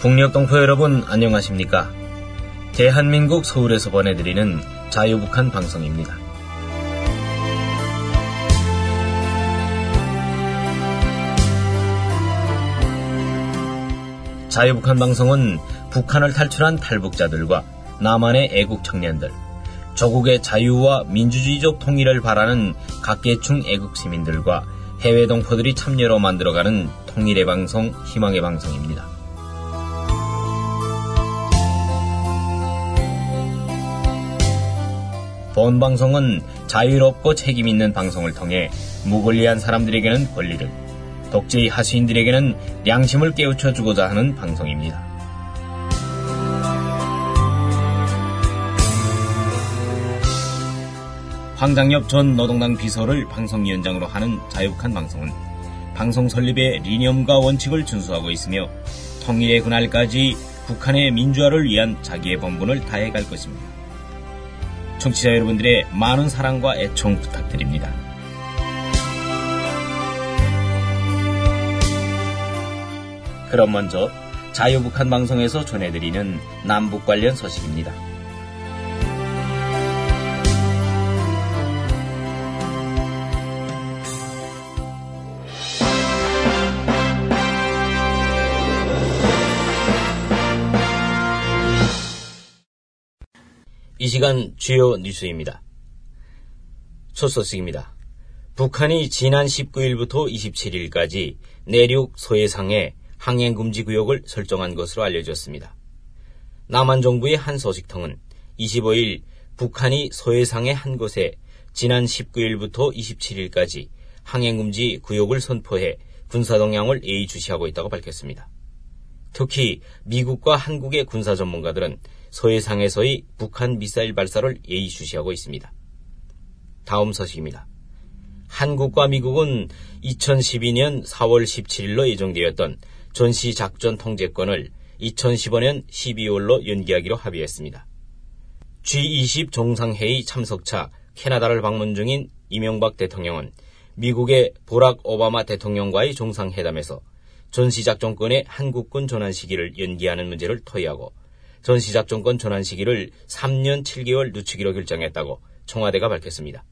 북녘동포 여러분 안녕하십니까? 대한민국 서울에서 보내드리는 자유북한 방송입니다. 자유북한 방송은 북한을 탈출한 탈북자들과 남한의 애국 청년들, 조국의 자유와 민주주의적 통일을 바라는 각계층 애국 시민들과 해외 동포들이 참여로 만들어가는 통일의 방송, 희망의 방송입니다. 본 방송은 자유롭고 책임있는 방송을 통해 무권리한 사람들에게는 권리를, 독재의 하수인들에게는 양심을 깨우쳐주고자 하는 방송입니다. 황장엽 전 노동당 비서를 방송위원장으로 하는 자유북한 방송은 방송 설립의 리념과 원칙을 준수하고 있으며 통일의 그날까지 북한의 민주화를 위한 자기의 본분을 다해갈 것입니다. 청취자 여러분들의 많은 사랑과 애청 부탁드립니다. 그럼 먼저 자유북한 방송에서 전해드리는 남북 관련 소식입니다. 이 시간 주요 뉴스입니다. 첫 소식입니다. 북한이 지난 19일부터 27일까지 내륙 소해상에 항행금지구역을 설정한 것으로 알려졌습니다. 남한 정부의 한 소식통은 25일 북한이 소해상의 한 곳에 지난 19일부터 27일까지 항행금지 구역을 선포해 군사동향을 예의주시하고 있다고 밝혔습니다. 특히 미국과 한국의 군사 전문가들은 소해상에서의 북한 미사일 발사를 예의주시하고 있습니다. 다음 소식입니다. 한국과 미국은 2012년 4월 17일로 예정되었던 전시작전 통제권을 2015년 12월로 연기하기로 합의했습니다. G20 정상회의 참석차 캐나다를 방문 중인 이명박 대통령은 미국의 버락 오바마 대통령과의 정상회담에서 전시작전권의 한국군 전환 시기를 연기하는 문제를 토의하고 전시작전권 전환 시기를 3년 7개월 늦추기로 결정했다고 청와대가 밝혔습니다.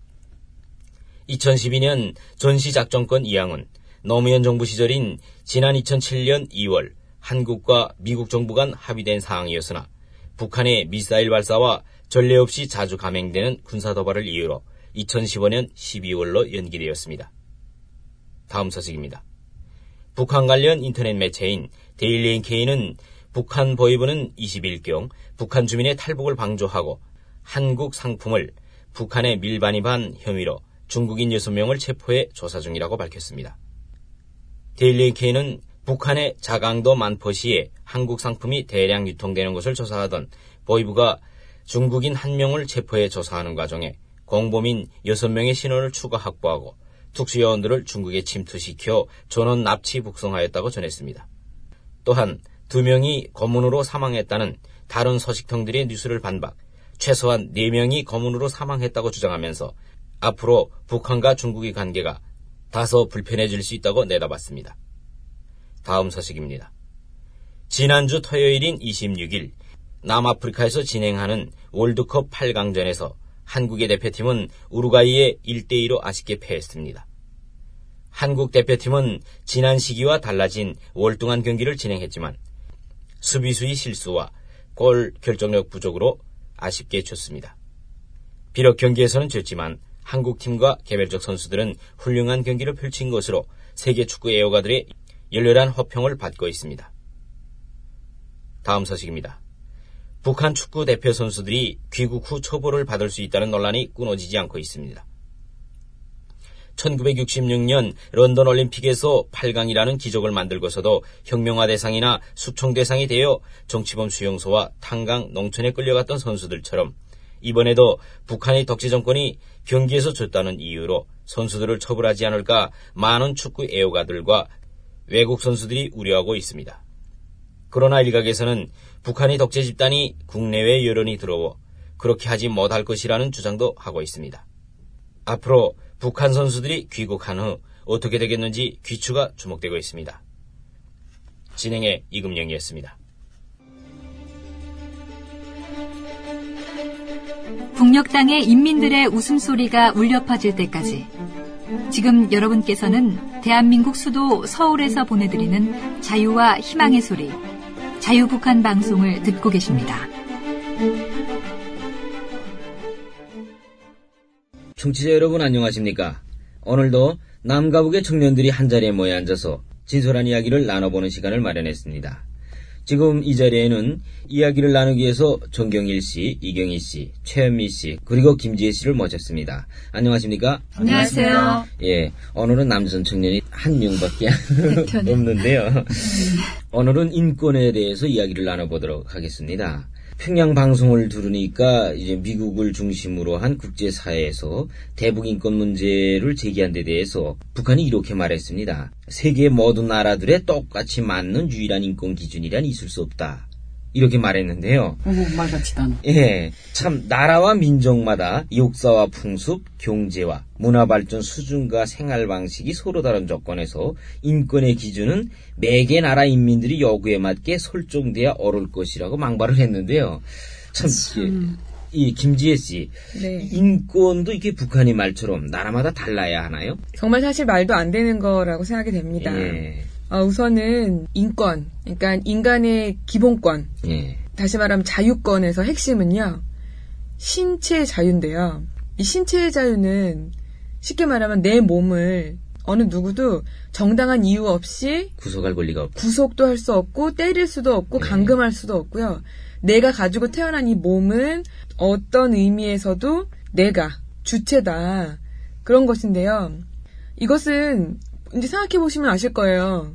2012년 전시작전권 이양은 노무현 정부 시절인 지난 2007년 2월 한국과 미국 정부 간 합의된 사항이었으나 북한의 미사일 발사와 전례 없이 자주 감행되는 군사도발을 이유로 2015년 12월로 연기되었습니다. 다음 소식입니다. 북한 관련 인터넷 매체인 데일리 NK는 북한 보위부는 20일경 북한 주민의 탈북을 방조하고 한국 상품을 북한에 밀반입한 혐의로 중국인 6명을 체포해 조사 중이라고 밝혔습니다. 데일리 NK는 북한의 자강도 만포시에 한국 상품이 대량 유통되는 것을 조사하던 보위부가 중국인 1명을 체포해 조사하는 과정에 공범인 6명의 신원을 추가 확보하고 특수요원들을 중국에 침투시켜 전원 납치 북송하였다고 전했습니다. 또한 2명이 고문으로 사망했다는 다른 소식통들의 뉴스를 반박, 최소한 4명이 고문으로 사망했다고 주장하면서 앞으로 북한과 중국의 관계가 다소 불편해질 수 있다고 내다봤습니다. 다음 소식입니다. 지난주 토요일인 26일 남아프리카에서 진행하는 월드컵 8강전에서 한국의 대표팀은 우루과이에 1대2로 아쉽게 패했습니다. 한국 대표팀은 지난 시기와 달라진 월등한 경기를 진행했지만 수비수의 실수와 골 결정력 부족으로 아쉽게 졌습니다. 비록 경기에서는 졌지만 한국팀과 개별적 선수들은 훌륭한 경기를 펼친 것으로 세계 축구 애호가들의 열렬한 호평을 받고 있습니다. 다음 소식입니다. 북한 축구 대표 선수들이 귀국 후 처벌을 받을 수 있다는 논란이 끊어지지 않고 있습니다. 1966년 런던 올림픽에서 8강이라는 기적을 만들고서도 혁명화 대상이나 숙청 대상이 되어 정치범 수용소와 탄광, 농촌에 끌려갔던 선수들처럼 이번에도 북한의 독재 정권이 경기에서 졌다는 이유로 선수들을 처벌하지 않을까 많은 축구 애호가들과 외국 선수들이 우려하고 있습니다. 그러나 일각에서는 북한의 독재 집단이 국내외 여론이 들어워 그렇게 하지 못할 것이라는 주장도 하고 있습니다. 앞으로 북한 선수들이 귀국한 후 어떻게 되겠는지 귀추가 주목되고 있습니다. 진행의 이금영이었습니다. 북녘 땅의 인민들의 웃음소리가 울려 퍼질 때까지 지금 여러분께서는 대한민국 수도 서울에서 보내드리는 자유와 희망의 소리 자유북한 방송을 듣고 계십니다. 청취자 여러분 안녕하십니까? 오늘도 남과 북의 청년들이 한자리에 모여 앉아서 진솔한 이야기를 나눠보는 시간을 마련했습니다. 지금 이 자리에는 이야기를 나누기 위해서 정경일 씨, 이경희 씨, 최현미 씨, 그리고 김지혜 씨를 모셨습니다. 안녕하십니까? 안녕하세요. 예, 오늘은 남전 청년이 한 명밖에 없는데요. 오늘은 인권에 대해서 이야기를 나눠보도록 하겠습니다. 평양 방송을 들으니까 이제 미국을 중심으로 한 국제사회에서 대북 인권 문제를 제기한 데 대해서 북한이 이렇게 말했습니다. 세계 모든 나라들에 똑같이 맞는 유일한 인권 기준이란 있을 수 없다. 이렇게 말했는데요. 말 같지도 않아. 예, 참 나라와 민족마다 역사와 풍습, 경제와 문화발전 수준과 생활 방식이 서로 다른 조건에서 인권의 기준은 매개 나라 인민들이 요구에 맞게 설정돼야 옳을 것이라고 망발을 했는데요. 참. 이 김지혜 씨, 네. 인권도 이게 북한의 말처럼 나라마다 달라야 하나요? 정말 사실 말도 안 되는 거라고 생각이 됩니다. 예. 우선은 인권, 그러니까 인간의 기본권, 예. 다시 말하면 자유권에서 핵심은요, 신체의 자유인데요. 이 신체의 자유는 쉽게 말하면 내 몸을 어느 누구도 정당한 이유 없이 구속할 권리가 없다. 구속도 할 수 없고 때릴 수도 없고 감금할 수도 없고요. 내가 가지고 태어난 이 몸은 어떤 의미에서도 내가 주체다. 그런 것인데요. 이것은 이제 생각해 보시면 아실 거예요.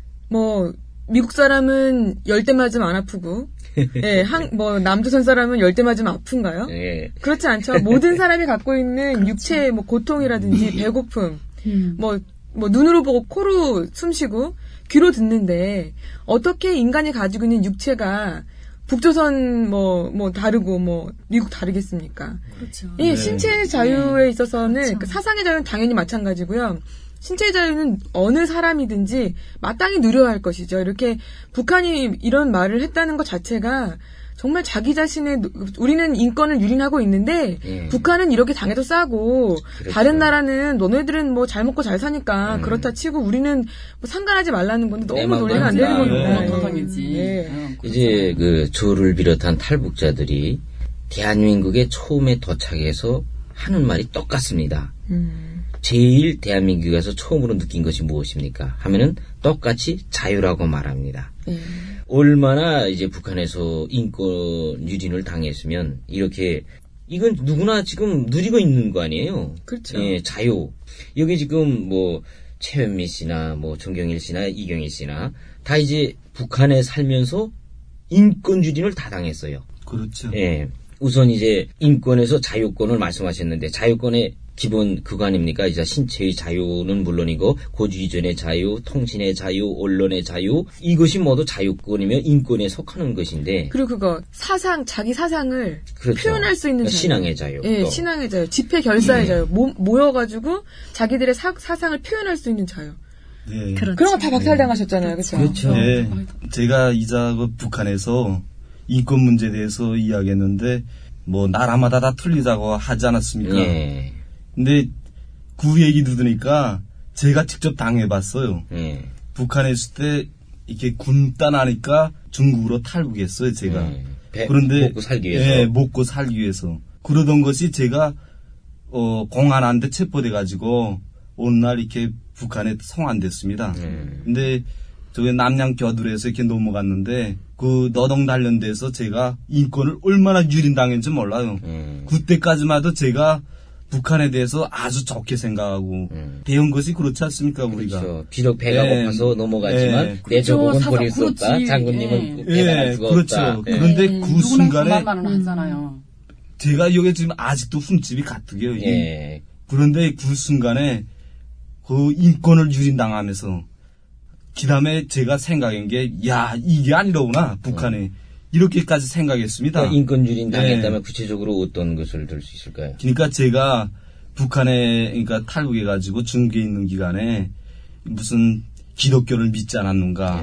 뭐 미국 사람은 열대 맞으면 안 아프고, 예, 남조선 사람은 열대 맞으면 아픈가요? 예. 그렇지 않죠. 모든 사람이 갖고 있는 그렇죠. 육체의 뭐 고통이라든지 배고픔, 뭐 눈으로 보고 코로 숨쉬고 귀로 듣는데 어떻게 인간이 가지고 있는 육체가 북조선 뭐 다르고 미국 다르겠습니까? 그렇죠. 예, 신체의 자유에 있어서는 그렇죠. 사상의 자유는 당연히 마찬가지고요. 신체의 자유는 어느 사람이든지 마땅히 누려야 할 것이죠. 이렇게 북한이 이런 말을 했다는 것 자체가 정말 자기 자신의 우리는 인권을 유린하고 있는데 북한은 이렇게 당해도 싸고 그렇죠. 다른 나라는 너네들은 뭐 잘 먹고 잘 사니까 그렇다 치고 우리는 뭐 상관하지 말라는 건데 너무 논리가 안 되는 겁니다. 이제 그 조를 비롯한 탈북자들이 대한민국에 처음에 도착해서 하는 말이 똑같습니다. 제일 대한민국에 가서 처음으로 느낀 것이 무엇입니까? 하면은 똑같이 자유라고 말합니다. 얼마나 이제 북한에서 인권 유린을 당했으면 이렇게 이건 누구나 지금 누리고 있는 거 아니에요? 그렇죠. 예, 자유. 여기 지금 뭐 최현미 씨나 뭐 정경일 씨나 이경희 씨나 다 이제 북한에 살면서 인권 유린을 다 당했어요. 그렇죠. 예. 우선 이제 인권에서 자유권을 말씀하셨는데 자유권의 기본 그거 아닙니까? 이제 신체의 자유는 물론이고 고주의전의 자유, 통신의 자유, 언론의 자유 이것이 모두 자유권이며 인권에 속하는 것인데 그리고 그거 자기 사상을 그렇죠. 표현할 수 있는 자유. 신앙의 자유. 예, 신앙의 자유, 집회 결사의 자유, 모여가지고 자기들의 사상을 표현할 수 있는 자유. 네. 그런 거 다 박살당하셨잖아요, 그렇죠? 그렇죠. 네. 제가 북한에서 인권 문제에 대해서 이야기했는데 뭐 나라마다 다 틀리다고 하지 않았습니까? 예. 근데 그 얘기 들으니까 제가 직접 당해봤어요. 북한에 있을 때 이렇게 굶다 나니까 중국으로 탈북했어요, 제가. 그런데 먹고 살기 위해서. 예, 먹고 살기 위해서. 그러던 것이 제가 공안한테 체포돼가지고 어느 날 이렇게 북한에 송환됐습니다. 근데 저기 남양교두에서 이렇게 넘어갔는데 그 노동 단련돼서 제가 인권을 얼마나 유린당했는지 몰라요. 그때까지만 해도 제가 북한에 대해서 아주 좋게 생각하고 배운 것이 그렇지 않습니까 우리가. 그렇죠. 비록 배가 고파서 넘어가지만 내 조국은 버릴 수 없다. 장군님은 배달할 수가 그렇죠. 없다. 그런데 그 순간에 하잖아요. 제가 여기 지금 아직도 흠집이 가득해요. 예. 그런데 그 순간에 그 인권을 유린당하면서 그다음에 제가 생각한 게 야 이게 아니로구나 북한에 이렇게까지 생각했습니다. 그러니까 인권 유린 당했다면 구체적으로 어떤 것을 들 수 있을까요? 그러니까 제가 북한에 그러니까 탈북해가지고 중국에 있는 기간에 무슨 기독교를 믿지 않았는가,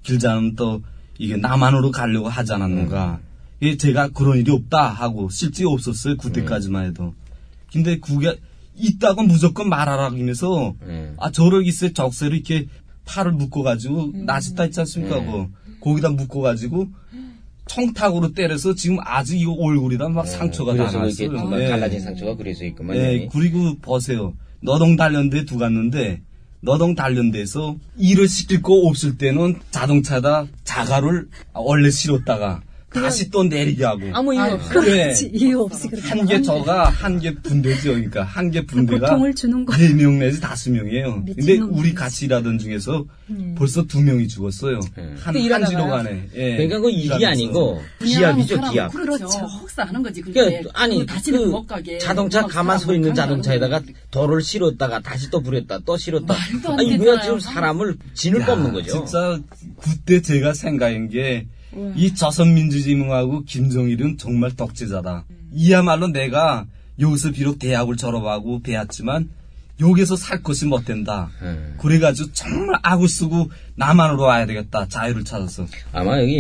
길지 않으면 또 이게 남한으로 가려고 하지 않았는가. 제가 그런 일이 없다 하고 실제 없었어요. 그때까지만 해도. 근데 그게 있다고 무조건 말하라 하면서 저를 있어요. 적세로 이렇게 팔을 묶어가지고 나시다 있지 않습니까? 거기다 묶어가지고 청탁으로 때려서 지금 아직 이 얼굴이다 막 상처가 나왔어요. 그래서 이렇게 갈라진 상처가 그래서 있구만. 네, 그리고 보세요. 노동단련대에 갔는데 노동단련대에서 일을 시킬 거 없을 때는 자동차다 자가를 원래 실었다가 다시 또 내리게 하고. 아무 이유 없어. 그렇지. 이유 없이 그렇게. 한 개 저가 한 개 분대죠. 그러니까 한 개 분대가 고통을 주는 거. 4명 내지 5명이에요. 근데 우리 같이 일하던 중에서 벌써 2명이 죽었어요. 한 시로 가네. 예. 그러니까 그 일이 아니고 기압이죠, 기압. 그렇죠. 혹사하는 거지. 그러니까 아니 다시는 못 가게. 자동차 가만 서 있는 자동차에다가 돌을 실었다가 다시 또 불었다 또 실었다. 말도 안 아니 되잖아요. 이거야 지금 사람을 진을 뽑는 거죠. 진짜 그때 제가 생각한 게 이 조선민주진흥하고 김정일은 정말 독재자다. 이야말로 내가 여기서 비록 대학을 졸업하고 배웠지만 여기서 살 것이 못 된다. 그래가지고 정말 악을 쓰고 남한으로 와야 되겠다. 자유를 찾아서. 아마 여기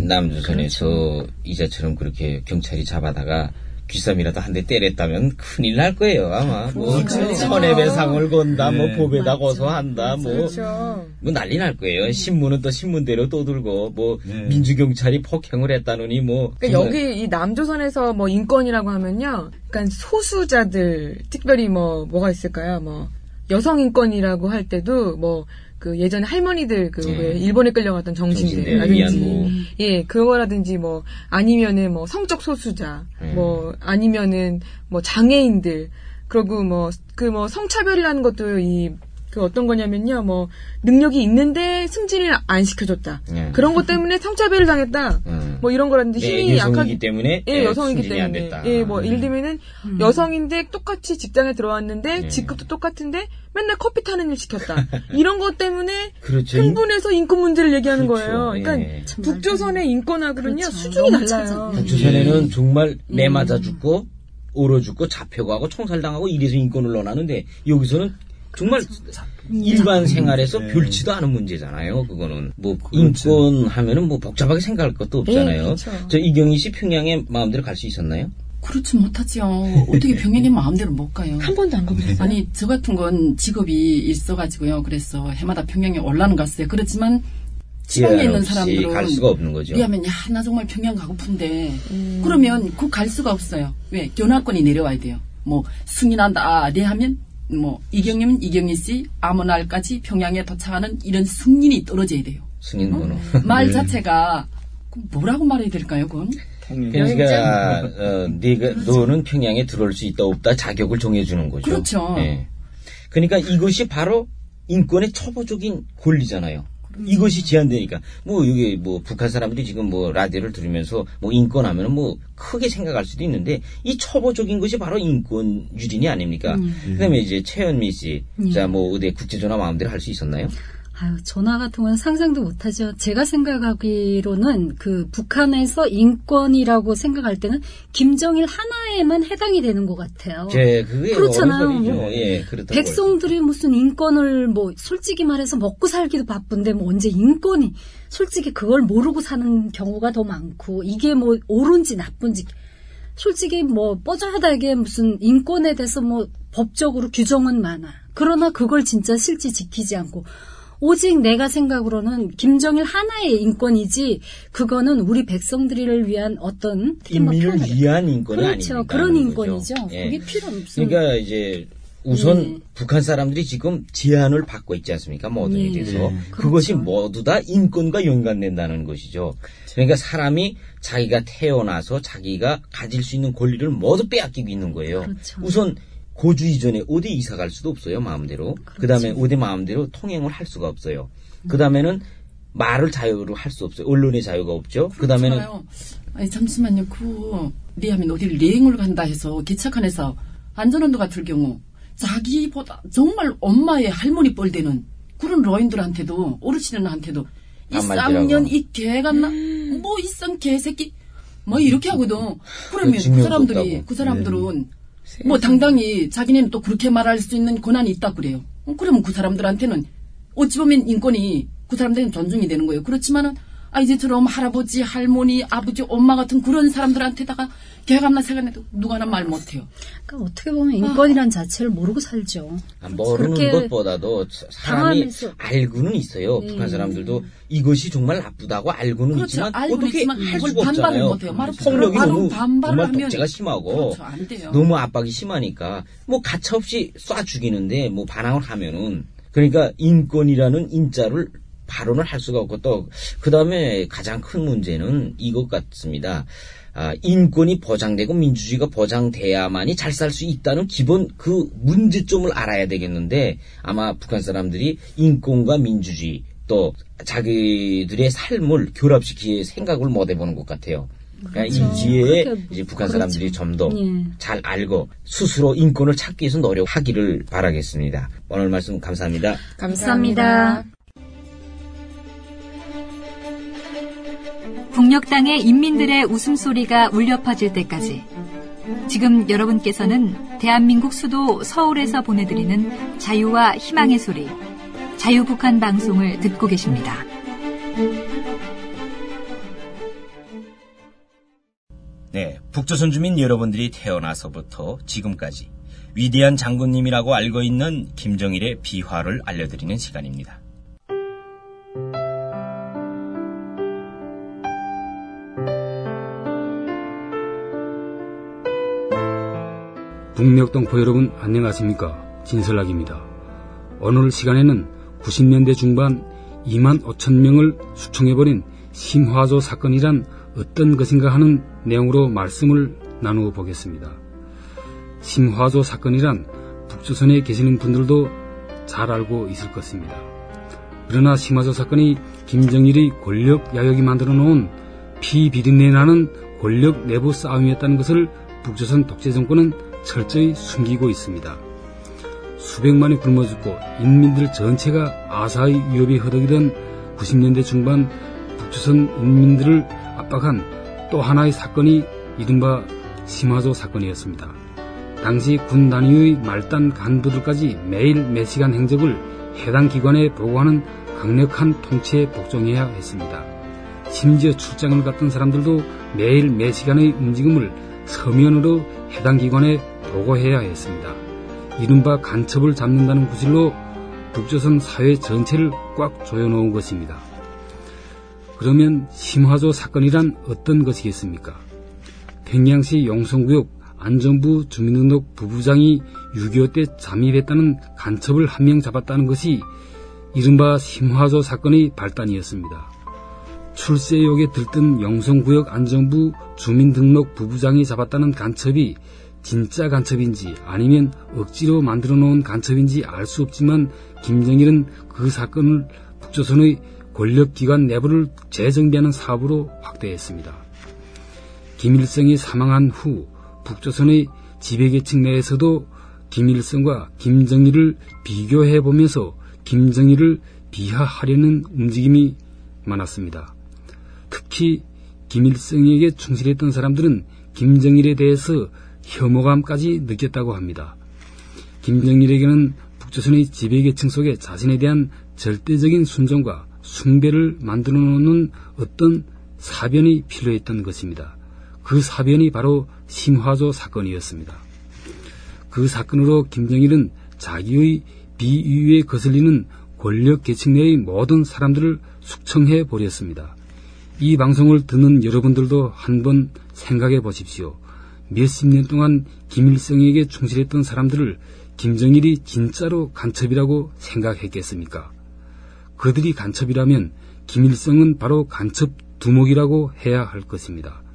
남조선에서 이자처럼 그렇게 경찰이 잡아다가 귀쌈이라도 한 대 때렸다면 큰일 날 거예요. 아마 뭐 손해배상을 건다, 뭐 법에다 고소한다, 뭐 난리 날 거예요. 신문은 또 신문대로 떠들고 뭐 민주경찰이 폭행을 했다느니 뭐. 그러니까 여기 이 남조선에서 뭐 인권이라고 하면요, 그러니까 소수자들 특별히 뭐가 있을까요? 뭐 여성 인권이라고 할 때도 뭐. 그 예전에 할머니들 왜 일본에 끌려갔던 정신들이라든지 그거라든지 뭐 아니면은 뭐 성적 소수자 뭐 아니면은 뭐 장애인들 그리고 뭐 성차별이라는 것도 그 어떤 거냐면요, 뭐 능력이 있는데 승진을 안 시켜줬다. 그런 것 때문에 성차별을 당했다. 뭐 이런 거라든지 힘이 여성이기 때문에 여성이기 승진이 안 됐다. 때문에 뭐 예를 들면은 여성인데 똑같이 직장에 들어왔는데 직급도 똑같은데 맨날 커피 타는 일 시켰다. 이런 것 때문에 그렇죠. 흥분해서 인권 문제를 얘기하는 그렇죠. 거예요. 그러니까 북조선의 인권하고는요 그렇죠. 수준이 달라요. 북조선에는 정말 내 맞아 죽고 얼어 죽고 잡혀가고 총살당하고 이래서 인권을 논하는데 여기서는 정말 일반 생활에서 별치도 않은 문제잖아요. 그거는 뭐 인권 하면은 뭐 복잡하게 생각할 것도 없잖아요. 그렇죠. 저 이경희 씨 평양에 마음대로 갈 수 있었나요? 그렇지 못하지요. 어떻게 평양에 마음대로 못 가요. 한 번도 안 가보셨어요? 아니 저 같은 건 직업이 있어가지고요. 그래서 해마다 평양에 올라는 갔어요. 그렇지만 지방에 있는 사람들은 갈 수가 없는 거죠. 왜냐하면 나 정말 평양 가고픈데 그러면 그 갈 수가 없어요. 왜 견학권이 내려와야 돼요. 뭐 승인한다 네 하면 뭐 이경님은 이경희 씨 아무 날까지 평양에 도착하는 이런 승인이 떨어져야 돼요. 승인 번호. 말 자체가 뭐라고 말해야 될까요, 그건? 그러니까 너는 평양에 들어올 수 있다 없다 자격을 정해주는 거죠. 그렇죠. 네. 그러니까 이것이 바로 인권의 초보적인 권리잖아요. 이것이 제한되니까 뭐 이게 뭐 북한 사람들이 지금 뭐 라디오를 들으면서 뭐 인권하면은 뭐 크게 생각할 수도 있는데 이 초보적인 것이 바로 인권 유린이 아닙니까? 그다음에 이제 최현미 씨, 자 뭐 어디 국제전화 마음대로 할 수 있었나요? 아유, 전화 같은 건 상상도 못하죠. 제가 생각하기로는 그 북한에서 인권이라고 생각할 때는 김정일 하나에만 해당이 되는 것 같아요. 그게 그렇잖아요. 뭐, 그렇다고 백성들이 무슨 인권을 뭐 솔직히 말해서 먹고 살기도 바쁜데 뭐 언제 인권이 솔직히 그걸 모르고 사는 경우가 더 많고 이게 뭐 옳은지 나쁜지 솔직히 뭐 뻐져하다게 무슨 인권에 대해서 뭐 법적으로 규정은 많아. 그러나 그걸 진짜 실제 지키지 않고 오직 내가 생각으로는 김정일 하나의 인권이지 그거는 우리 백성들을 위한 어떤 인민을 위한 인권이 그렇죠. 아닙니까? 그런 인권이죠. 예. 그게 필요 없어요. 그러니까 이제 우선 북한 사람들이 지금 제한을 받고 있지 않습니까? 모든 일에서. 그것이 모두 다 인권과 연관된다는 것이죠. 그러니까 사람이 자기가 태어나서 자기가 가질 수 있는 권리를 모두 빼앗기고 있는 거예요. 그렇죠. 우선 고주 이전에 어디 이사 갈 수도 없어요, 마음대로. 그 다음에 어디 마음대로 통행을 할 수가 없어요. 그 다음에는 말을 자유로 할 수 없어요. 언론의 자유가 없죠. 그 다음에는. 아니, 잠시만요. 리하면 어디를 여행을 간다 해서 기차칸에서 안전운동 같을 경우 자기보다 정말 엄마의 할머니 뻘되는 그런 로인들한테도 어르신한테도 이 쌍년 이 개같나 뭐 이 쌍 개새끼 뭐 이렇게 하거든. 그러면 그 사람들은 뭐 당당히 자기네는 또 그렇게 말할 수 있는 권한이 있다 그래요. 그러면 그 사람들한테는 어찌 보면 인권이 그 사람들은 존중이 되는 거예요. 그렇지만은 이제처럼 할아버지, 할머니, 아버지, 엄마 같은 그런 사람들한테다가 개감나 세간에도 누가나 말 못해요. 그러니까 어떻게 보면 인권이란 자체를 모르고 살죠. 모르는 것보다도 사람이 알고는 있어요. 북한 사람들도 이것이 정말 나쁘다고 알고는 그렇죠. 있지만 알고는 어떻게 있지만 할 그걸 수가 반발을 없잖아요. 못해요. 폭력이 너무 반발을 정말 하면 독재가 심하고 그렇죠. 안 돼요. 너무 압박이 심하니까 뭐 가차없이 쏴 죽이는데 뭐 반항을 하면은 그러니까 인권이라는 인자를 발언을 할 수가 없고 또 그다음에 가장 큰 문제는 이것 같습니다. 인권이 보장되고 민주주의가 보장돼야만이 잘 살 수 있다는 기본 그 문제점을 알아야 되겠는데 아마 북한 사람들이 인권과 민주주의 또 자기들의 삶을 교랍시킬 생각을 못 해보는 것 같아요. 그러니까 이 기회에 이제 북한 사람들이 좀 더 잘 알고 스스로 인권을 찾기 위해서 노력하기를 바라겠습니다. 오늘 말씀 감사합니다. 감사합니다. 북녘 땅의 인민들의 웃음소리가 울려 퍼질 때까지 지금 여러분께서는 대한민국 수도 서울에서 보내드리는 자유와 희망의 소리 자유북한 방송을 듣고 계십니다. 네, 북조선 주민 여러분들이 태어나서부터 지금까지 위대한 장군님이라고 알고 있는 김정일의 비화를 알려드리는 시간입니다. 북녘 동포 여러분 안녕하십니까? 진설락입니다. 오늘 시간에는 90년대 중반 2만 5천 명을 수청해버린 심화조 사건이란 어떤 것인가 하는 내용으로 말씀을 나누어 보겠습니다. 심화조 사건이란 북조선에 계시는 분들도 잘 알고 있을 것입니다. 그러나 심화조 사건이 김정일의 권력 야욕이 만들어 놓은 피비린내 나는 권력 내부 싸움이었다는 것을 북조선 독재 정권은 철저히 숨기고 있습니다. 수백만이 굶어 죽고 인민들 전체가 아사의 위협이 허덕이던 90년대 중반 북조선 인민들을 압박한 또 하나의 사건이 이른바 심화조 사건이었습니다. 당시 군 단위의 말단 간부들까지 매일 몇 시간 행적을 해당 기관에 보고하는 강력한 통치에 복종해야 했습니다. 심지어 출장을 갔던 사람들도 매일 몇 시간의 움직임을 서면으로 해당 기관에 보고해야 했습니다. 이른바 간첩을 잡는다는 구실로 북조선 사회 전체를 꽉 조여놓은 것입니다. 그러면 심화조 사건이란 어떤 것이겠습니까? 평양시 용성구역 안전부 주민등록 부부장이 6.25 때 잠입했다는 간첩을 한 명 잡았다는 것이 이른바 심화조 사건의 발단이었습니다. 출세욕에 들뜬 용성구역 안전부 주민등록 부부장이 잡았다는 간첩이 진짜 간첩인지 아니면 억지로 만들어 놓은 간첩인지 알 수 없지만 김정일은 그 사건을 북조선의 권력기관 내부를 재정비하는 사업으로 확대했습니다. 김일성이 사망한 후 북조선의 지배계층 내에서도 김일성과 김정일을 비교해보면서 김정일을 비하하려는 움직임이 많았습니다. 특히 김일성에게 충실했던 사람들은 김정일에 대해서 혐오감까지 느꼈다고 합니다. 김정일에게는 북조선의 지배계층 속에 자신에 대한 절대적인 순종과 숭배를 만들어 놓는 어떤 사변이 필요했던 것입니다. 그 사변이 바로 심화조 사건이었습니다. 그 사건으로 김정일은 자기의 비위에 거슬리는 권력계층 내의 모든 사람들을 숙청해 버렸습니다. 이 방송을 듣는 여러분들도 한번 생각해 보십시오. 몇십 년 동안 김일성에게 충실했던 사람들을 김정일이 진짜로 간첩이라고 생각했겠습니까? 그들이 간첩이라면 김일성은 바로 간첩 두목이라고 해야 할 것입니다.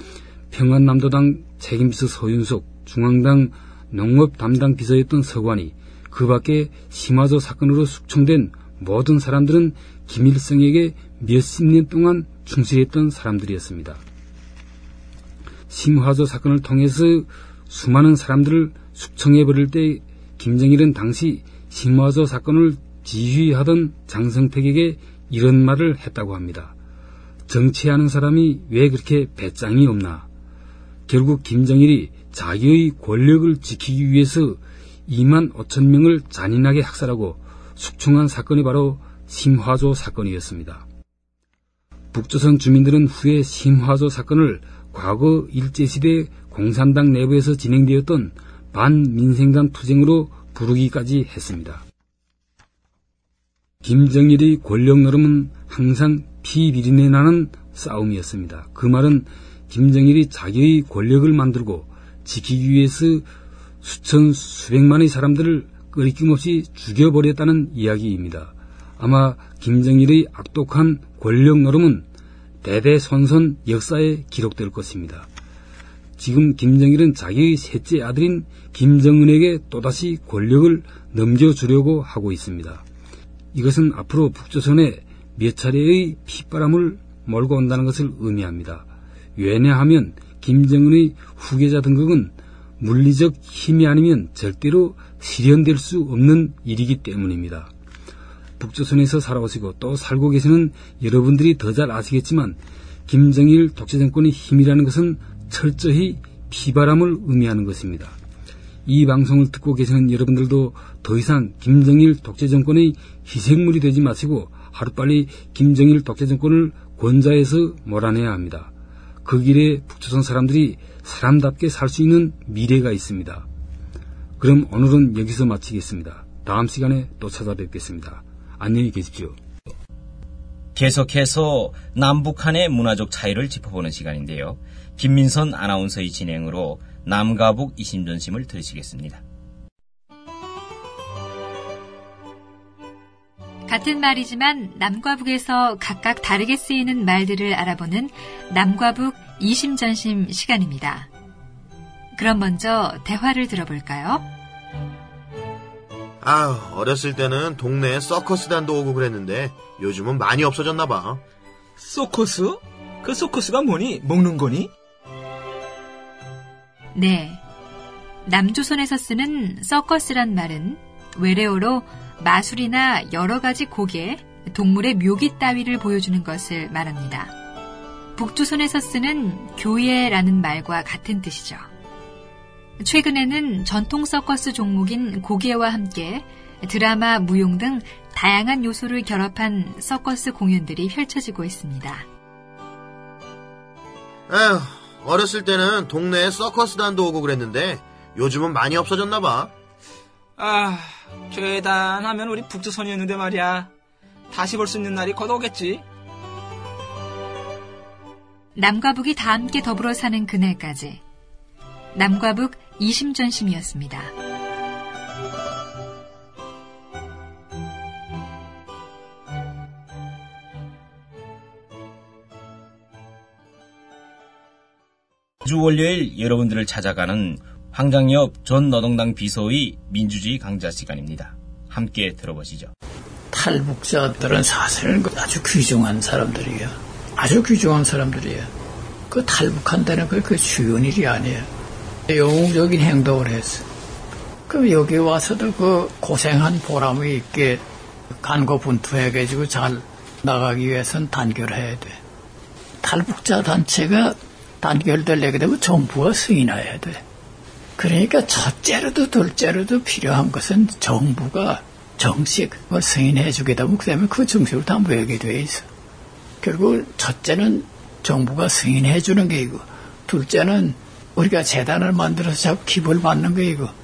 평안남도당 책임비서 서윤석, 중앙당 농업 담당 비서였던 서관이, 그 밖에 심화조 사건으로 숙청된 모든 사람들은 김일성에게 몇십 년 동안 충실했던 사람들이었습니다. 심화조 사건을 통해서 수많은 사람들을 숙청해버릴 때 김정일은 당시 심화조 사건을 지휘하던 장성택에게 이런 말을 했다고 합니다. 정치하는 사람이 왜 그렇게 배짱이 없나? 결국 김정일이 자기의 권력을 지키기 위해서 2만 5천 명을 잔인하게 학살하고 숙청한 사건이 바로 심화조 사건이었습니다. 북조선 주민들은 후에 심화조 사건을 과거 일제시대 공산당 내부에서 진행되었던 반민생당 투쟁으로 부르기까지 했습니다. 김정일의 권력 노름은 항상 피비린내 나는 싸움이었습니다. 그 말은 김정일이 자기의 권력을 만들고 지키기 위해서 수천 수백만의 사람들을 끊임없이 죽여버렸다는 이야기입니다. 아마 김정일의 악독한 권력 노름은 대대손손 역사에 기록될 것입니다. 지금 김정일은 자기의 셋째 아들인 김정은에게 또다시 권력을 넘겨주려고 하고 있습니다. 이것은 앞으로 북조선에 몇 차례의 핏바람을 몰고 온다는 것을 의미합니다. 왜냐하면 김정은의 후계자 등극은 물리적 힘이 아니면 절대로 실현될 수 없는 일이기 때문입니다. 북조선에서 살아오시고 또 살고 계시는 여러분들이 더 잘 아시겠지만 김정일 독재정권의 힘이라는 것은 철저히 피바람을 의미하는 것입니다. 이 방송을 듣고 계시는 여러분들도 더 이상 김정일 독재정권의 희생물이 되지 마시고 하루빨리 김정일 독재정권을 권좌해서 몰아내야 합니다. 그 길에 북조선 사람들이 사람답게 살 수 있는 미래가 있습니다. 그럼 오늘은 여기서 마치겠습니다. 다음 시간에 또 찾아뵙겠습니다. 안녕히 계십시오. 계속해서 남북한의 문화적 차이를 짚어보는 시간인데요. 김민선 아나운서의 진행으로 남과 북 이심전심을 들으시겠습니다. 같은 말이지만 남과 북에서 각각 다르게 쓰이는 말들을 알아보는 남과 북 이심전심 시간입니다. 그럼 먼저 대화를 들어볼까요? 어렸을 때는 동네에 서커스단도 오고 그랬는데 요즘은 많이 없어졌나 봐. 서커스? 그 서커스가 뭐니? 먹는 거니? 네. 남조선에서 쓰는 서커스란 말은 외래어로 마술이나 여러 가지 고개, 동물의 묘기 따위를 보여주는 것을 말합니다. 북조선에서 쓰는 교예라는 말과 같은 뜻이죠. 최근에는 전통 서커스 종목인 고개와 함께 드라마, 무용 등 다양한 요소를 결합한 서커스 공연들이 펼쳐지고 있습니다. 어렸을 때는 동네에 서커스단도 오고 그랬는데 요즘은 많이 없어졌나 봐. 괴담하면 우리 북조선이었는데 말이야. 다시 볼 수 있는 날이 곧 오겠지. 남과 북이 다 함께 더불어 사는 그날까지 남과 북 이심전심이었습니다. 주 월요일 여러분들을 찾아가는 황장엽 전 노동당 비서의 민주주의 강좌 시간입니다. 함께 들어보시죠. 탈북자들은 사실 아주 귀중한 사람들이에요. 아주 귀중한 사람들이에요. 그 탈북한다는 그 쉬운 일이 아니에요. 영웅적인 행동을 했어. 그럼 여기 와서도 그 고생한 보람이 있게 간고분투해가지고 잘 나가기 위해서는 단결해야 돼. 탈북자 단체가 단결되려게 되면 정부가 승인해야 돼. 그러니까 첫째로도 둘째로도 필요한 것은 정부가 정식을 승인해주게 되면 그다음에 그 정식으로 다 모이게 돼 있어. 결국 첫째는 정부가 승인해주는 게 이고, 둘째는 우리가 재단을 만들어서 자꾸 기부를 받는 게 이고,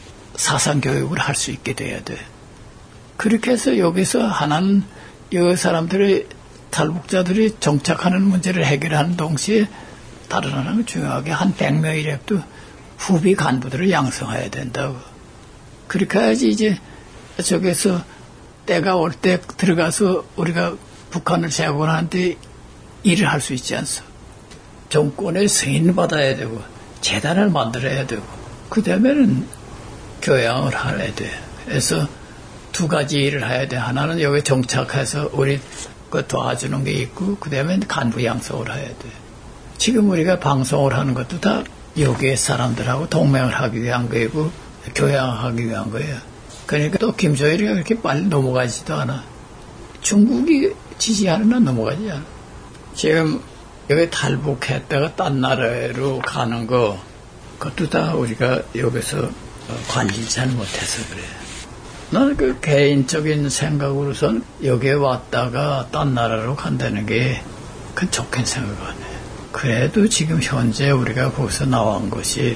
사상교육을 할 수 있게 돼야 돼. 그렇게 해서 여기서 하나는 여기 사람들이 탈북자들이 정착하는 문제를 해결하는 동시에 다른 하나는 중요하게 한 100명 이랩도 후비 간부들을 양성해야 된다고. 그렇게 해야지 이제 저기서 때가 올 때 들어가서 우리가 북한을 제공하는데 일을 할 수 있지 않소. 정권의 승인을 받아야 되고 재단을 만들어야 되고 그 다음에는 교양을 해야 돼. 그래서 두 가지 일을 해야 돼. 하나는 여기 정착해서 우리 그 도와주는 게 있고 그 다음에 간부 양성을 해야 돼. 지금 우리가 방송을 하는 것도 다 여기의 사람들하고 동맹을 하기 위한 거이고 교양하기 위한 거예요. 그러니까 또 김정일이가 그렇게 빨리 넘어가지도 않아. 중국이 지지하는 한 넘어가지 않아. 지금 여기 탈북했다가 딴 나라로 가는 거 그것도 다 우리가 여기서 관리를 잘 못해서 그래. 나는 그 개인적인 생각으로선 여기에 왔다가 딴 나라로 간다는 게 그건 좋게 생각 안 해. 그래도 지금 현재 우리가 거기서 나온 것이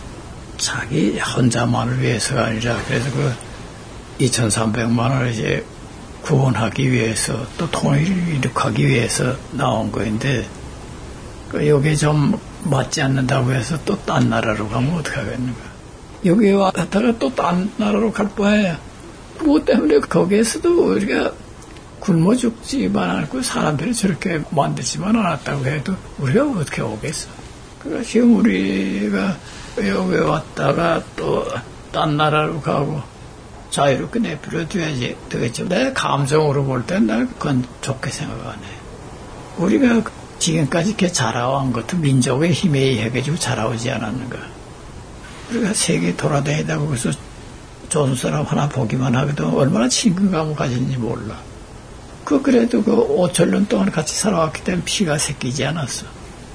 자기 혼자만을 위해서가 아니라 그래서 그 2,300만 원을 이제 구원하기 위해서 또 통일을 이룩하기 위해서 나온 거인데 그 여기에 좀 맞지 않는다고 해서 또 딴 나라로 가면 어떡하겠는가. 여기에 왔다가 또 딴 나라로 갈 바에야 그것 때문에 거기에서도 우리가 굶어 죽지만 않고 사람들이 저렇게 만들지만 않았다고 해도 우리가 어떻게 오겠어. 그러니까 지금 우리가 여기 왔다가 또 딴 나라로 가고 자유롭게 내버려둬야지 되겠죠. 내 감정으로 볼 땐 난 그건 좋게 생각 안 해. 우리가 지금까지 이렇게 자라온 것도 민족의 힘에 의해가지고 자라오지 않았는가. 우리가 세계 돌아다니다가 거기서 좋은 사람 하나 보기만 하고도 얼마나 친근감을 가진지 몰라. 그래도 그 5천년 동안 같이 살아왔기 때문에 피가 섞이지 않았어.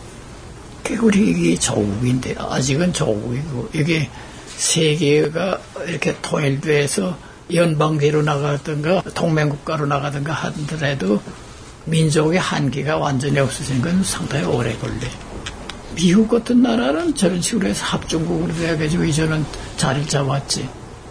우리 이게 조국인데 아직은 조국이고 이게 세계가 이렇게 통일돼서 연방제로 나가든가 동맹국가로 나가든가 하더라도 민족의 한계가 완전히 없어진 건 상당히 오래 걸려. 미국 같은 나라는 저런 식으로 해서 합중국으로 돼가지고 이제는 자리를 잡았지.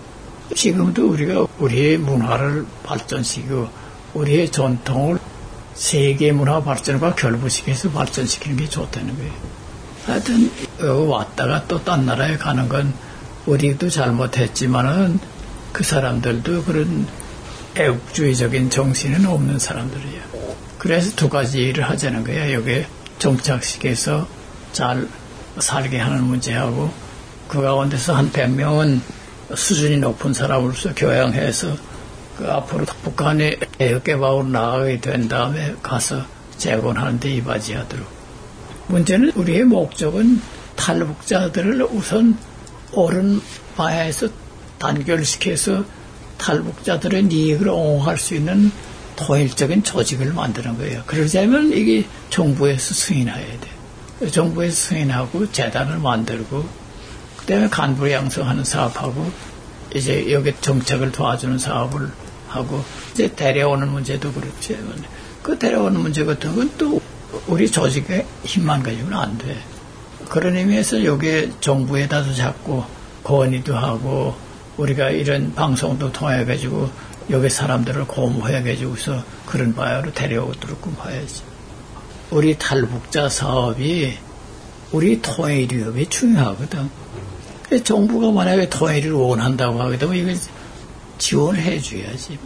지금도 우리가 우리의 문화를 발전시키고 우리의 전통을 세계 문화 발전과 결부시켜서 발전시키는 게 좋다는 거예요. 하여튼 여기 왔다가 또 딴 나라에 가는 건 우리도 잘못했지만은 그 사람들도 그런 애국주의적인 정신은 없는 사람들이에요. 그래서 두 가지 일을 하자는 거예요. 여기에 정착시켜서 잘 살게 하는 문제하고 그 가운데서 한 100명은 수준이 높은 사람으로서 교양해서 그 앞으로 북한이 개혁개방으로 나가게 된 다음에 가서 재건하는 데 이바지하도록. 문제는 우리의 목적은 탈북자들을 우선 옳은 방향에서 단결시켜서 탈북자들의 이익을 옹호할 수 있는 통일적인 조직을 만드는 거예요. 그러자면 이게 정부에서 승인해야 돼. 정부에서 승인하고 재단을 만들고 그다음에 간부 양성하는 사업하고 이제 여기 정책을 도와주는 사업을 하고 이제 데려오는 문제도 그렇지. 그 데려오는 문제 같은 건 또 우리 조직의 힘만 가지고는 안 돼. 그런 의미에서 여기 정부에다도 자꾸 건의도 하고 우리가 이런 방송도 통해가지고 여기 사람들을 고무해가지고서 그런 바야로 데려오도록 봐야지. 우리 탈북자 사업이 우리 통일 위협이 중요하거든. 정부가 만약에 통일을 원한다고 하게 되면 이걸 지원해 줘야지.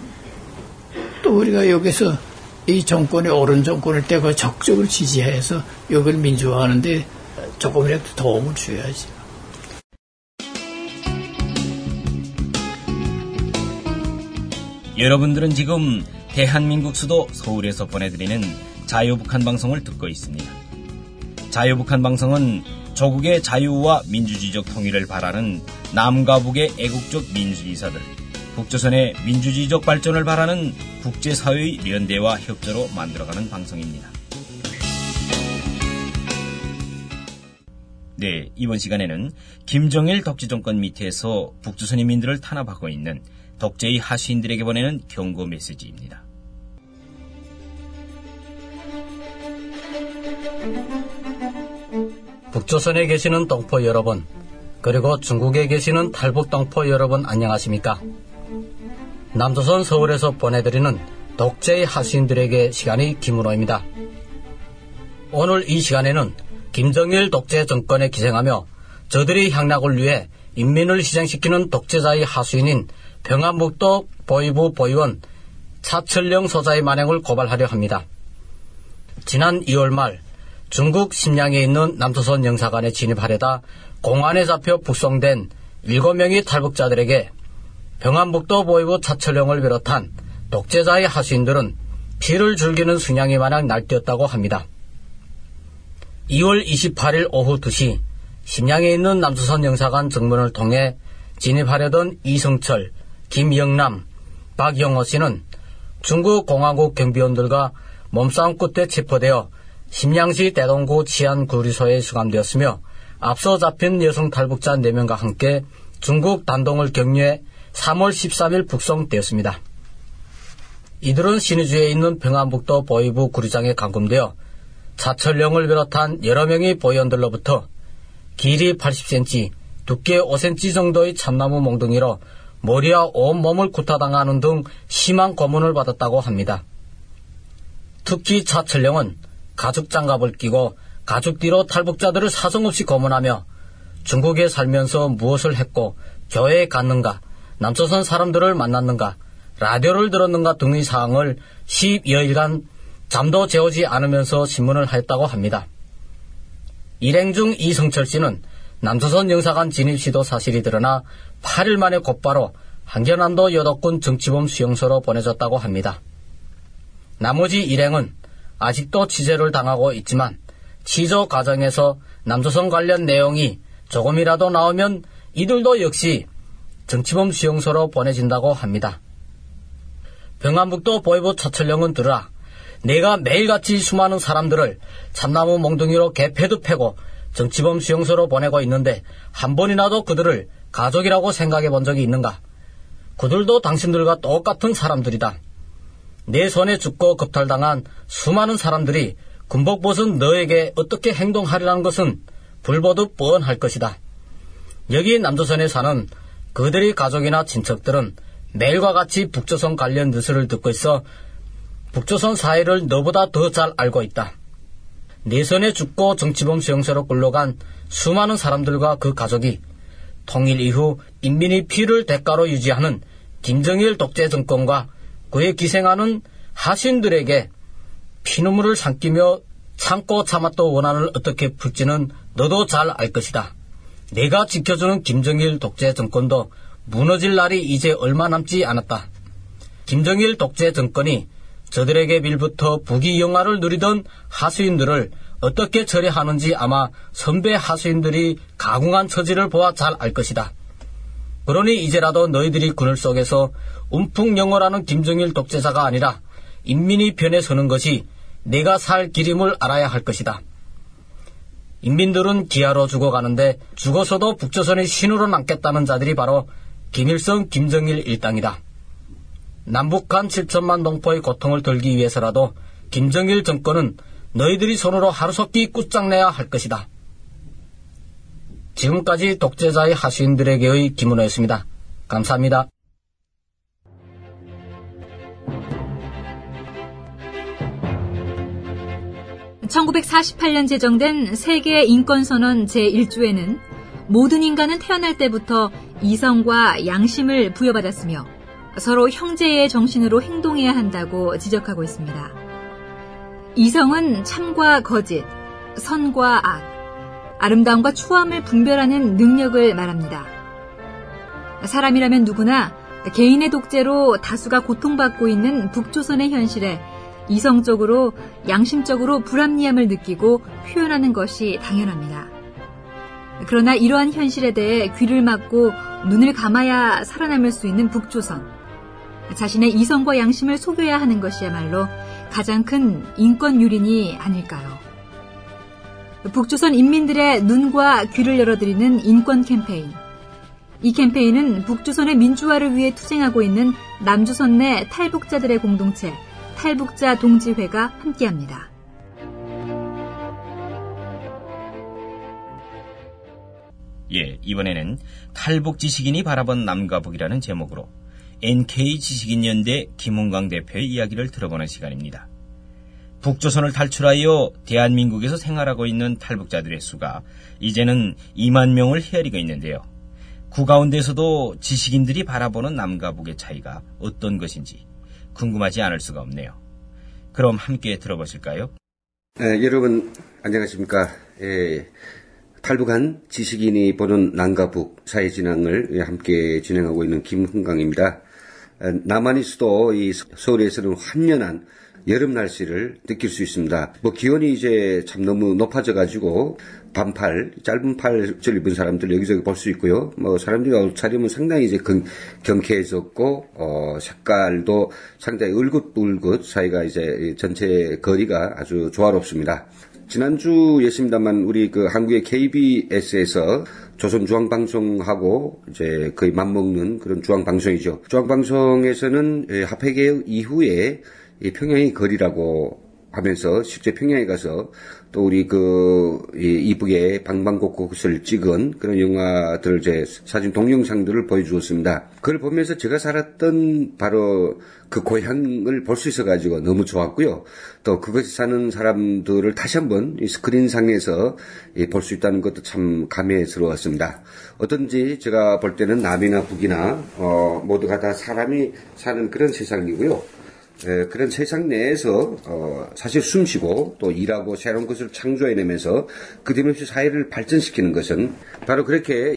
또 우리가 여기서 이 정권이 옳은 정권일 때 그 적극적으로 지지해서 여기를 민주화하는데 조금이라도 도움을 줘야지. 여러분들은 지금 대한민국 수도 서울에서 보내드리는 자유북한 방송을 듣고 있습니다. 자유북한 방송은 조국의 자유와 민주주의적 통일을 바라는 남과 북의 애국적 민주주의사들, 북조선의 민주주의적 발전을 바라는 국제사회의 연대와 협조로 만들어가는 방송입니다. 네, 이번 시간에는 김정일 독재정권 밑에서 북조선 인민들을 탄압하고 있는 독재의 하수인들에게 보내는 경고 메시지입니다. 북조선에 계시는 동포 여러분, 그리고 중국에 계시는 탈북 동포 여러분 안녕하십니까? 남조선 서울에서 보내드리는 독재의 하수인들에게 시간이 김은호입니다. 오늘 이 시간에는 김정일 독재 정권에 기생하며 저들의 향락을 위해 인민을 희생시키는 독재자의 하수인인 평안북도 보위부 보위원 차철령 소장의 만행을 고발하려 합니다. 지난 2월 말 중국 심양에 있는 남조선 영사관에 진입하려다 공안에 잡혀 북송된 7명의 탈북자들에게 평안북도 보위부 차철령을 비롯한 독재자의 하수인들은 피를 즐기는 순양이 마냥 날뛰었다고 합니다. 2월 28일 오후 2시 심양에 있는 남조선 영사관 정문을 통해 진입하려던 이성철, 김영남, 박영호 씨는 중국 공화국 경비원들과 몸싸움 끝에 체포되어 심양시 대동구 치안구리소에 수감되었으며 앞서 잡힌 여성 탈북자 4명과 함께 중국 단동을 경유해 3월 13일 북송되었습니다. 이들은 신의주에 있는 평안북도 보위부 구리장에 감금되어 차철령을 비롯한 여러 명의 보위원들로부터 길이 80cm, 두께 5cm 정도의 참나무 몽둥이로 머리와 온몸을 구타당하는 등 심한 고문을 받았다고 합니다. 특히 차철령은 가죽 장갑을 끼고 가죽 뒤로 탈북자들을 사정없이 고문하며 중국에 살면서 무엇을 했고 교회에 갔는가, 남조선 사람들을 만났는가, 라디오를 들었는가 등의 사항을 10여일간 잠도 재우지 않으면서 신문을 하였다고 합니다. 일행 중 이성철 씨는 남조선 영사관 진입 시도 사실이 드러나 8일 만에 곧바로 한견안도 여덕군 정치범 수용소로 보내졌다고 합니다. 나머지 일행은 아직도 취재를 당하고 있지만 취조 과정에서 남조선 관련 내용이 조금이라도 나오면 이들도 역시 정치범 수용소로 보내진다고 합니다. 평안북도 보위부 차철령은 들으라. 내가 매일같이 수많은 사람들을 참나무 몽둥이로 개패도 패고 정치범 수용소로 보내고 있는데 한 번이라도 그들을 가족이라고 생각해 본 적이 있는가? 그들도 당신들과 똑같은 사람들이다. 내 손에 죽고 겁탈당한 수많은 사람들이 군복 벗은 너에게 어떻게 행동하리라는 것은 불보듯 뻔할 것이다. 여기 남조선에 사는 그들의 가족이나 친척들은 매일과 같이 북조선 관련 뉴스를 듣고 있어 북조선 사회를 너보다 더 잘 알고 있다. 내 손에 죽고 정치범 수용소로 끌려간 수많은 사람들과 그 가족이 통일 이후 인민의 피를 대가로 유지하는 김정일 독재 정권과 그에 기생하는 하수인들에게 피눈물을 삼키며 참고 참았던 원한을 어떻게 풀지는 너도 잘 알 것이다. 내가 지켜주는 김정일 독재 정권도 무너질 날이 이제 얼마 남지 않았다. 김정일 독재 정권이 저들에게 밀부터 부귀 영화를 누리던 하수인들을 어떻게 처리하는지 아마 선배 하수인들이 가궁한 처지를 보아 잘 알 것이다. 그러니 이제라도 너희들이 그늘 속에서 움풍영어라는 김정일 독재자가 아니라 인민의 편에 서는 것이 내가 살 길임을 알아야 할 것이다. 인민들은 기아로 죽어가는데 죽어서도 북조선의 신으로 남겠다는 자들이 바로 김일성, 김정일 일당이다. 남북한 7천만 동포의 고통을 덜기 위해서라도 김정일 정권은 너희들이 손으로 하루속히 끝장내야 할 것이다. 지금까지 독재자의 하수인들에게의 김은호였습니다. 감사합니다. (1948년) 제정된 세계 인권선언 제1조에는 모든 인간은 태어날 때부터 이성과 양심을 부여받았으며 서로 형제의 정신으로 행동해야 한다고 지적하고 있습니다. 이성은 참과 거짓, 선과 악, 아름다움과 추함을 분별하는 능력을 말합니다. 사람이라면 누구나 개인의 독재로 다수가 고통받고 있는 북조선의 현실에 이성적으로, 양심적으로 불합리함을 느끼고 표현하는 것이 당연합니다. 그러나 이러한 현실에 대해 귀를 막고 눈을 감아야 살아남을 수 있는 북조선. 자신의 이성과 양심을 속여야 하는 것이야말로 가장 큰 인권 유린이 아닐까요? 북조선 인민들의 눈과 귀를 열어드리는 인권 캠페인. 이 캠페인은 북조선의 민주화를 위해 투쟁하고 있는 남조선 내 탈북자들의 공동체 탈북자 동지회가 함께합니다. 예, 이번에는 탈북 지식인이 바라본 남과 북이라는 제목으로 NK 지식인연대 김홍광 대표의 이야기를 들어보는 시간입니다. 북조선을 탈출하여 대한민국에서 생활하고 있는 탈북자들의 수가 이제는 2만 명을 헤아리고 있는데요. 그 가운데서도 지식인들이 바라보는 남과 북의 차이가 어떤 것인지 궁금하지 않을 수가 없네요. 그럼 함께 들어보실까요? 여러분 안녕하십니까. 탈북한 지식인이 보는 남과 북 사회 진앙을 함께 진행하고 있는 김흥강입니다. 남한의 수도 이 서울에서는 환연한 여름 날씨를 느낄 수 있습니다. 기온이 이제 참 너무 높아져가지고 반팔, 짧은 팔을 입은 사람들 여기저기 볼 수 있고요. 사람들이 옷차림은 상당히 이제 경쾌해졌고, 색깔도 상당히 울긋울긋 사이가 이제 전체 거리가 아주 조화롭습니다. 지난주였습니다만 우리 그 한국의 KBS에서 조선중앙방송하고 이제 거의 맞먹는 그런 중앙방송이죠. 중앙방송에서는 합해개혁 이후에 평양의 거리라고 하면서 실제 평양에 가서 또 우리 이쁘게 방방곡곡을 찍은 그런 영화들 이제 사진 동영상들을 보여주었습니다. 그걸 보면서 제가 살았던 바로 그 고향을 볼 수 있어가지고 너무 좋았고요. 또 그것이 사는 사람들을 다시 한번 이 스크린상에서 볼 수 있다는 것도 참 감회스러웠습니다. 어떤지 제가 볼 때는 남이나 북이나 모두가 다 사람이 사는 그런 세상이고요. 그런 세상 내에서 사실 숨쉬고 또 일하고 새로운 것을 창조해내면서 그림없이 사회를 발전시키는 것은 바로 그렇게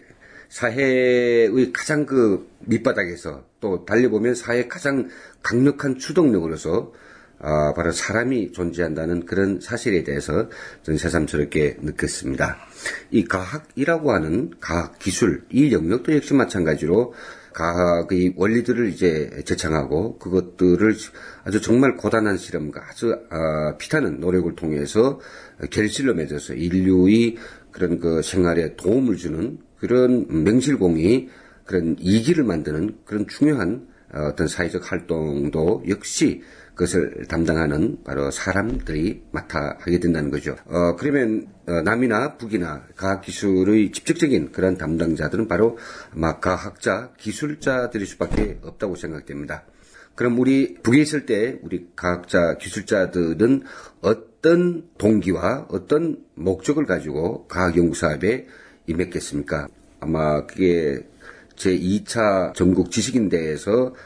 사회의 가장 그 밑바닥에서 또 달려보면 사회의 가장 강력한 추동력으로서 바로 사람이 존재한다는 그런 사실에 대해서 저는 새삼스럽게 느꼈습니다. 이 과학이라고 하는 과학 기술 이 영역도 역시 마찬가지로 과학의 원리들을 이제 제창하고 그것들을 아주 정말 고단한 실험과 아주 피타는 노력을 통해서 결실로 맺어서 인류의 그런 그 생활에 도움을 주는 그런 명실공히 그런 이기를 만드는 그런 중요한 어떤 사회적 활동도 역시 그것을 담당하는 바로 사람들이 맡아 하게 된다는 거죠. 그러면 남이나 북이나 과학기술의 직접적인 그런 담당자들은 바로 아마 과학자, 기술자들일 수밖에 없다고 생각됩니다. 그럼 우리 북에 있을 때 우리 과학자, 기술자들은 어떤 동기와 어떤 목적을 가지고 과학연구사업에 임했겠습니까? 아마 그게 제2차 전국 지식인대회에서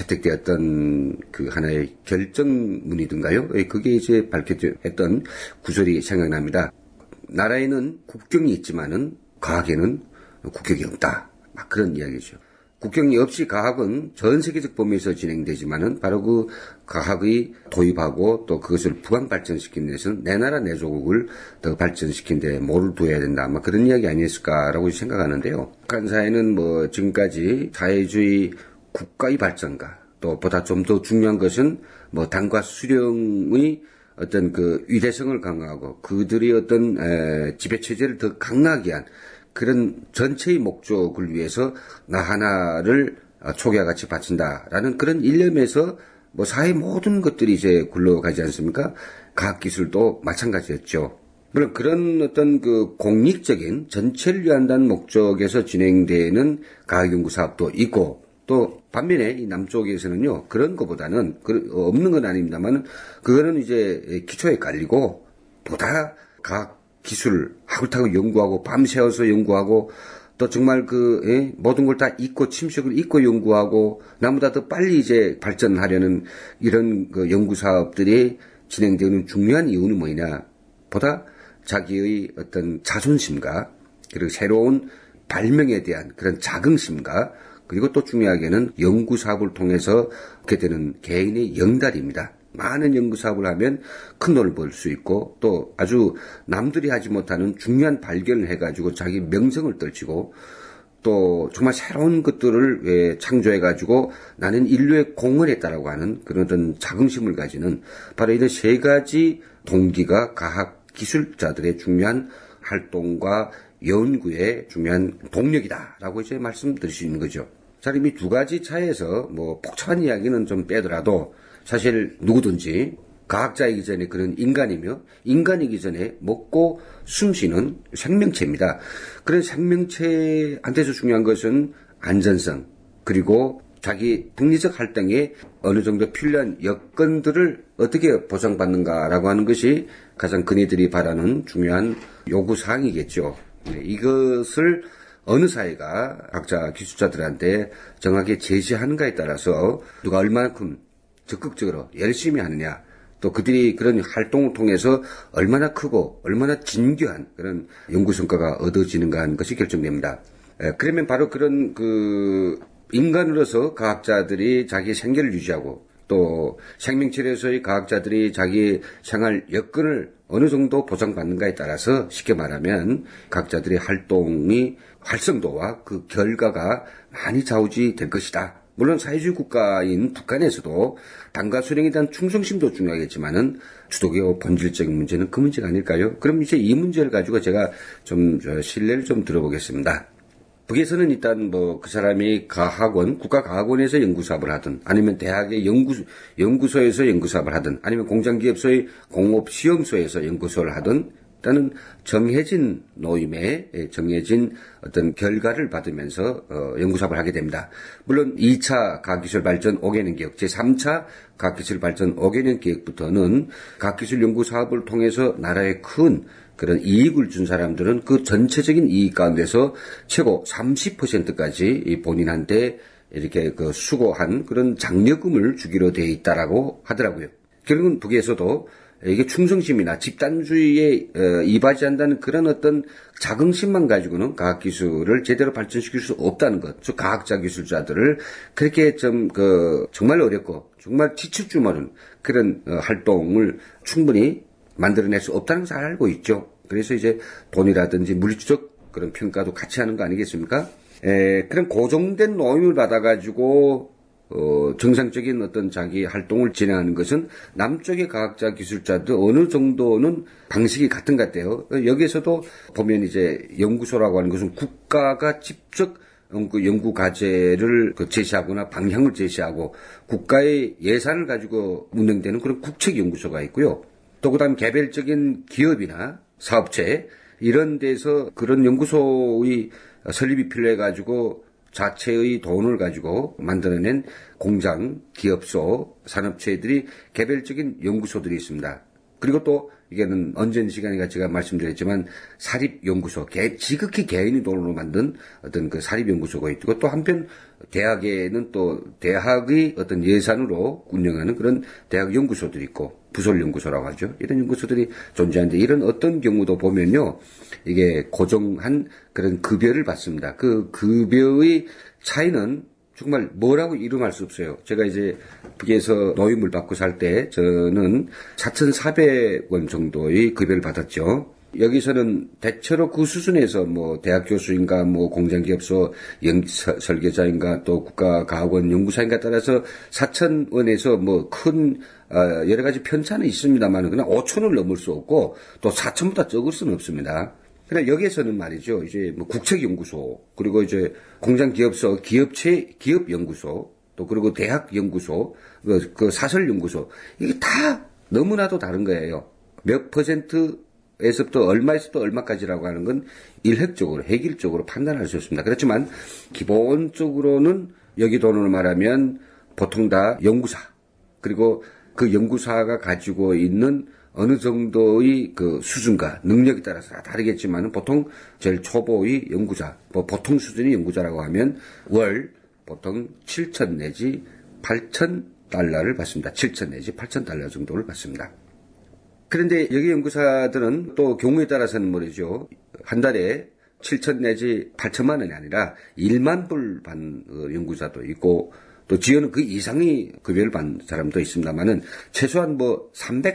채택되었던 그 하나의 결정문이든가요? 그게 이제 밝혀졌던 구절이 생각납니다. 나라에는 국경이 있지만은 과학에는 국경이 없다. 막 그런 이야기죠. 국경이 없이 과학은 전 세계적 범위에서 진행되지만은 바로 그 과학의 도입하고 또 그것을 부강 발전시키는 데서는 내 나라 내 조국을 더 발전시키는 데 뭐를 두어야 된다. 막 그런 이야기 아니었을까라고 생각하는데요. 북한 사회는 뭐 지금까지 사회주의 국가의 발전과 또 보다 좀 더 중요한 것은 뭐 당과 수령의 어떤 그 위대성을 강화하고 그들의 어떤 지배체제를 더 강하게 한 그런 전체의 목적을 위해서 나 하나를 초기와 같이 바친다라는 그런 일념에서 뭐 사회 모든 것들이 이제 굴러가지 않습니까? 과학기술도 마찬가지였죠. 물론 그런 어떤 그 공익적인 전체를 위한다는 목적에서 진행되는 과학연구 사업도 있고 또 반면에 이 남쪽에서는요 그런 것보다는 없는 건 아닙니다만 그거는 이제 기초에 깔리고 보다 과학 기술 하글타글 연구하고 밤새워서 연구하고 또 정말 모든 걸 다 잊고 침식을 잊고 연구하고 나보다 더 빨리 이제 발전하려는 이런 그 연구 사업들이 진행되는 중요한 이유는 뭐냐 보다 자기의 어떤 자존심과 그리고 새로운 발명에 대한 그런 자긍심과 그리고 또 중요하게는 연구 사업을 통해서 얻게 되는 개인의 영달입니다. 많은 연구 사업을 하면 큰 돈을 벌 수 있고 또 아주 남들이 하지 못하는 중요한 발견을 해가지고 자기 명성을 떨치고 또 정말 새로운 것들을 창조해가지고 나는 인류에 공헌 했다라고 하는 그런 어떤 자긍심을 가지는 바로 이런 세 가지 동기가 과학 기술자들의 중요한 활동과 연구의 중요한 동력이다라고 이제 말씀드릴 수 있는 거죠. 자, 이미 두 가지 차이에서 뭐 복잡한 이야기는 좀 빼더라도 사실 누구든지 과학자이기 전에 그런 인간이며 인간이기 전에 먹고 숨쉬는 생명체입니다. 그런 생명체한테서 중요한 것은 안전성 그리고 자기 독립적 활동에 어느 정도 필요한 여건들을 어떻게 보장받는가라고 하는 것이 가장 그네들이 바라는 중요한 요구사항이겠죠. 이것을 어느 사회가 과학자 기술자들한테 정확하게 제시하는가에 따라서 누가 얼마만큼 적극적으로 열심히 하느냐 또 그들이 그런 활동을 통해서 얼마나 크고 얼마나 진귀한 그런 연구 성과가 얻어지는가 하는 것이 결정됩니다. 그러면 바로 그런 그 인간으로서 과학자들이 자기 생계를 유지하고 또 생명체로서의 과학자들이 자기 생활 여건을 어느 정도 보장받는가에 따라서 쉽게 말하면 과학자들의 활동이 활성도와 그 결과가 많이 좌우지 될 것이다. 물론 사회주의 국가인 북한에서도 당과 수령에 대한 충성심도 중요하겠지만은 주도적 본질적인 문제는 그 문제가 아닐까요? 그럼 이제 이 문제를 가지고 제가 좀 신뢰를 좀 들어보겠습니다. 북에서는 일단 뭐 그 사람이 가학원, 국가과학원에서 연구사업을 하든 아니면 대학의 연구소에서 연구사업을 하든 아니면 공장기업소의 공업시험소에서 연구소를 하든 일단은 정해진 노임에 정해진 어떤 결과를 받으면서 연구사업을 하게 됩니다. 물론 2차 과학기술 발전 5개년 계획, 제3차 과학기술 발전 5개년 계획부터는 과학기술 연구사업을 통해서 나라에 큰 그런 이익을 준 사람들은 그 전체적인 이익 가운데서 최고 30%까지 본인한테 이렇게 그 수고한 그런 장려금을 주기로 되어 있다라고 하더라고요. 결국은 북에서도 이게 충성심이나 집단주의에 이바지한다는 그런 어떤 자긍심만 가지고는 과학기술을 제대로 발전시킬 수 없다는 것. 즉 과학자 기술자들을 그렇게 정말 어렵고 정말 지칠 줄 모르는 그런 활동을 충분히 만들어낼 수 없다는 걸 잘 알고 있죠. 그래서 이제 돈이라든지 물리적 그런 평가도 같이 하는 거 아니겠습니까? 그런 고정된 노임을 받아가지고 정상적인 어떤 자기 활동을 진행하는 것은 남쪽의 과학자 기술자도 어느 정도는 방식이 같은 것 같아요. 여기에서도 보면 이제 연구소라고 하는 것은 국가가 직접 연구 과제를 제시하거나 방향을 제시하고 국가의 예산을 가지고 운영되는 그런 국책 연구소가 있고요. 또 그다음 개별적인 기업이나 사업체 이런 데서 그런 연구소의 설립이 필요해가지고 자체의 돈을 가지고 만들어낸 공장, 기업소, 산업체들이 개별적인 연구소들이 있습니다. 그리고 또 이게는 언젠 시간인가 제가 말씀드렸지만 사립연구소, 지극히 개인의 돈으로 만든 어떤 그 사립연구소가 있고 또 한편 대학에는 또 대학의 어떤 예산으로 운영하는 그런 대학 연구소들이 있고 부설연구소라고 하죠. 이런 연구소들이 존재하는데 이런 어떤 경우도 보면요. 이게 고정한 그런 급여를 받습니다. 그 급여의 차이는 정말 뭐라고 이름할 수 없어요. 제가 이제 북에서 노임을 받고 살 때 저는 4,400원 정도의 급여를 받았죠. 여기서는 대체로 그 수준에서 뭐 대학 교수인가 뭐 공장기업소 설계자인가 또 국가과학원 연구사인가 따라서 4,000원에서 뭐 큰 여러 가지 편차는 있습니다만 그냥 5,000원을 넘을 수 없고 또 4,000보다 적을 수는 없습니다. 그러나 여기에서는 말이죠. 이제 뭐 국책연구소, 그리고 이제 공장기업소, 기업연구소, 또 그리고 대학연구소, 그 사설연구소, 이게 다 너무나도 다른 거예요. 몇 %에서부터 얼마에서부터 얼마까지라고 하는 건 일획적으로, 획일적으로 판단할 수 있습니다. 그렇지만 기본적으로는 여기 돈으로 말하면 보통 다 연구사, 그리고 그 연구사가 가지고 있는 어느 정도의 그 수준과 능력에 따라서 다르겠지만 보통 제일 초보의 연구자, 뭐 보통 수준의 연구자라고 하면 월 보통 7,000 내지 8,000달러를 받습니다. 7,000 내지 8,000달러 정도를 받습니다. 그런데 여기 연구사들은 또 경우에 따라서는 말이죠. 한 달에 7,000 내지 8천만 원이 아니라 1만 불 받는 연구자도 있고 또 지어는 그 이상의 급여를 받는 사람도 있습니다만은 최소한 뭐 300,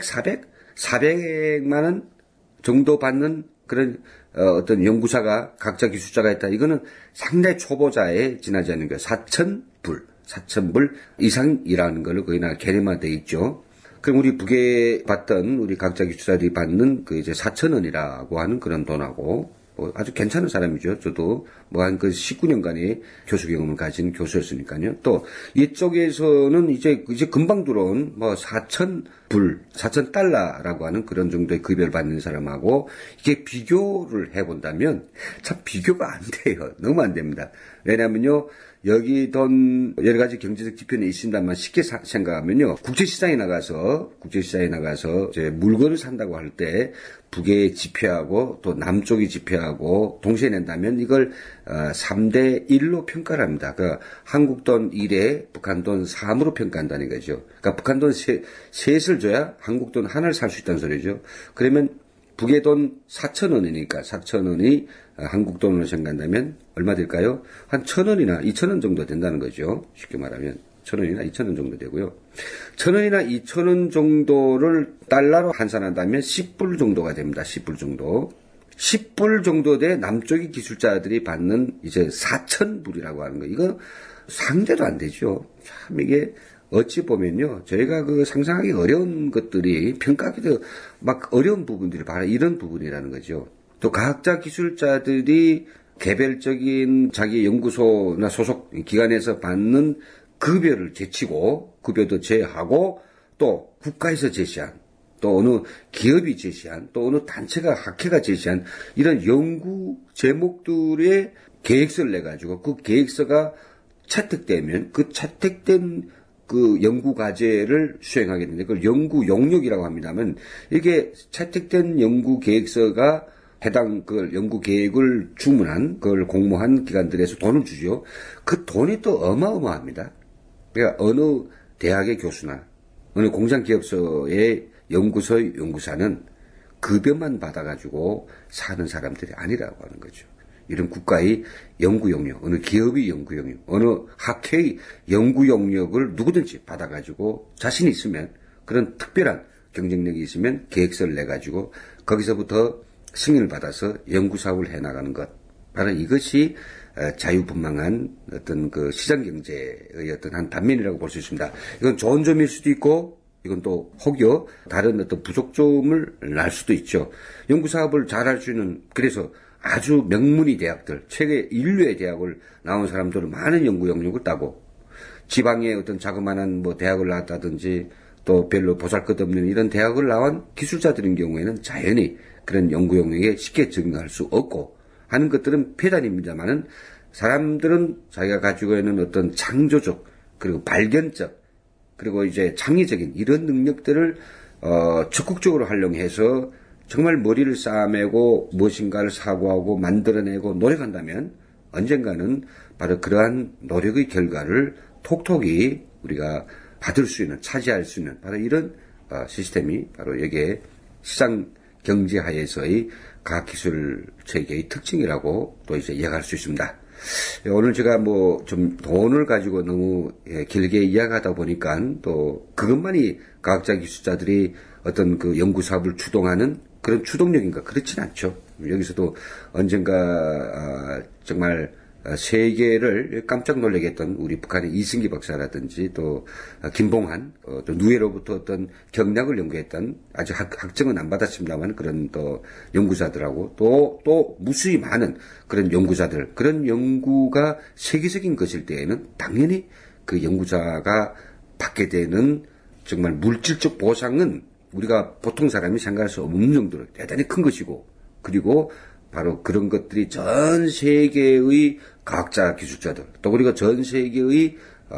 400만 원 정도 받는 그런 어떤 연구사가 각자 기술자가 있다. 이거는 상당히 초보자에 지나지 않는 거예요. 4,000불 이상이라는 걸로 거의 다 개념화되어 있죠. 그럼 우리 북에 봤던 우리 각자 기술자들이 받는 그 이제 4,000원이라고 하는 그런 돈하고 아주 괜찮은 사람이죠. 저도 뭐 한 그 19년간의 교수 경험을 가진 교수였으니까요. 또 이쪽에서는 이제 금방 들어온 뭐 4,000달러라고 하는 그런 정도의 급여를 받는 사람하고 이게 비교를 해본다면 참 비교가 안 돼요. 너무 안 됩니다. 왜냐면요. 여기 돈 여러 가지 경제적 지표는 있습니다만 쉽게 생각하면요. 국제시장에 나가서 이제 물건을 산다고 할 때 북의 지표하고 또 남쪽의 지표하고 동시에 낸다면 이걸 3대 1로 평가를 합니다. 그러니까 한국 돈 1에 북한 돈 3으로 평가한다는 거죠. 그러니까 북한 돈 셋을 줘야 한국 돈 하나를 살 수 있다는 소리죠. 그러면 북의 돈 4,000원이니까 4,000원이 한국 돈으로 생각한다면 얼마 될까요? 한 1,000원이나 2,000원 정도 된다는 거죠. 쉽게 말하면 1,000원이나 2,000원 정도 되고요. 1,000원이나 2,000원 정도를 달러로 환산한다면 10불 정도가 됩니다. 10불 정도. 10불 정도 돼 남쪽의 기술자들이 받는 이제 4,000불이라고 하는 거. 이거 상대도 안 되죠. 참 이게 어찌 보면요. 저희가 그 상상하기 어려운 것들이 평가하기도 막 어려운 부분들이 바로 이런 부분이라는 거죠. 또 과학자 기술자들이 개별적인 자기 연구소나 소속 기관에서 받는 급여를 제치고 급여도 제하고 또 국가에서 제시한 또 어느 기업이 제시한 또 어느 단체가 학회가 제시한 이런 연구 제목들의 계획서를 내가지고 그 계획서가 채택되면 그 채택된 그 연구 과제를 수행하게 되는데 그걸 연구 용역이라고 합니다만 이게 채택된 연구 계획서가 해당 그 연구 계획을 주문한 그걸 공모한 기관들에서 돈을 주죠. 그 돈이 또 어마어마합니다. 그러니까 어느 대학의 교수나 어느 공장기업소의 연구소 연구사는 급여만 받아가지고 사는 사람들이 아니라고 하는 거죠. 이런 국가의 연구 용역, 어느 기업의 연구 용역, 어느 학회의 연구 용역을 누구든지 받아가지고 자신이 있으면 그런 특별한 경쟁력이 있으면 계획서를 내가지고 거기서부터 승인을 받아서 연구 사업을 해나가는 것. 바로 이것이 자유분방한 어떤 그 시장 경제의 어떤 한 단면이라고 볼 수 있습니다. 이건 좋은 점일 수도 있고 이건 또 혹여 다른 어떤 부족점을 날 수도 있죠. 연구 사업을 잘할 수 있는 그래서 아주 명문의 대학들, 세계 인류의 대학을 나온 사람들은 많은 연구 영역을 따고 지방의 어떤 자그마한 뭐 대학을 나왔다든지 또 별로 보잘것없는 이런 대학을 나온 기술자들인 경우에는 자연히 그런 연구 영역에 쉽게 적응할 수 없고 하는 것들은 폐단입니다만은 사람들은 자기가 가지고 있는 어떤 창조적 그리고 발견적 그리고 이제 창의적인 이런 능력들을 적극적으로 활용해서 정말 머리를 쌓아매고 무엇인가를 사고하고 만들어내고 노력한다면 언젠가는 바로 그러한 노력의 결과를 톡톡히 우리가 받을 수 있는, 차지할 수 있는 바로 이런 시스템이 바로 여기에 시장 경제하에서의 과학기술 체계의 특징이라고 또 이제 이야기할 수 있습니다. 오늘 제가 뭐 좀 돈을 가지고 너무 길게 이야기하다 보니까 또 그것만이 과학자 기술자들이 어떤 그 연구 사업을 추동하는 그런 추동력인가 그렇진 않죠. 여기서도 언젠가 정말 세계를 깜짝 놀라게 했던 우리 북한의 이승기 박사라든지 또 김봉한 또 누에로부터 어떤 경략을 연구했던 아직 학정은 안 받았습니다만 그런 또 연구자들하고 또 무수히 많은 그런 연구자들 그런 연구가 세계적인 것일 때에는 당연히 그 연구자가 받게 되는 정말 물질적 보상은 우리가 보통 사람이 생각할 수 없는 정도로 대단히 큰 것이고 그리고 바로 그런 것들이 전 세계의 과학자 기술자들 또 우리가 전 세계의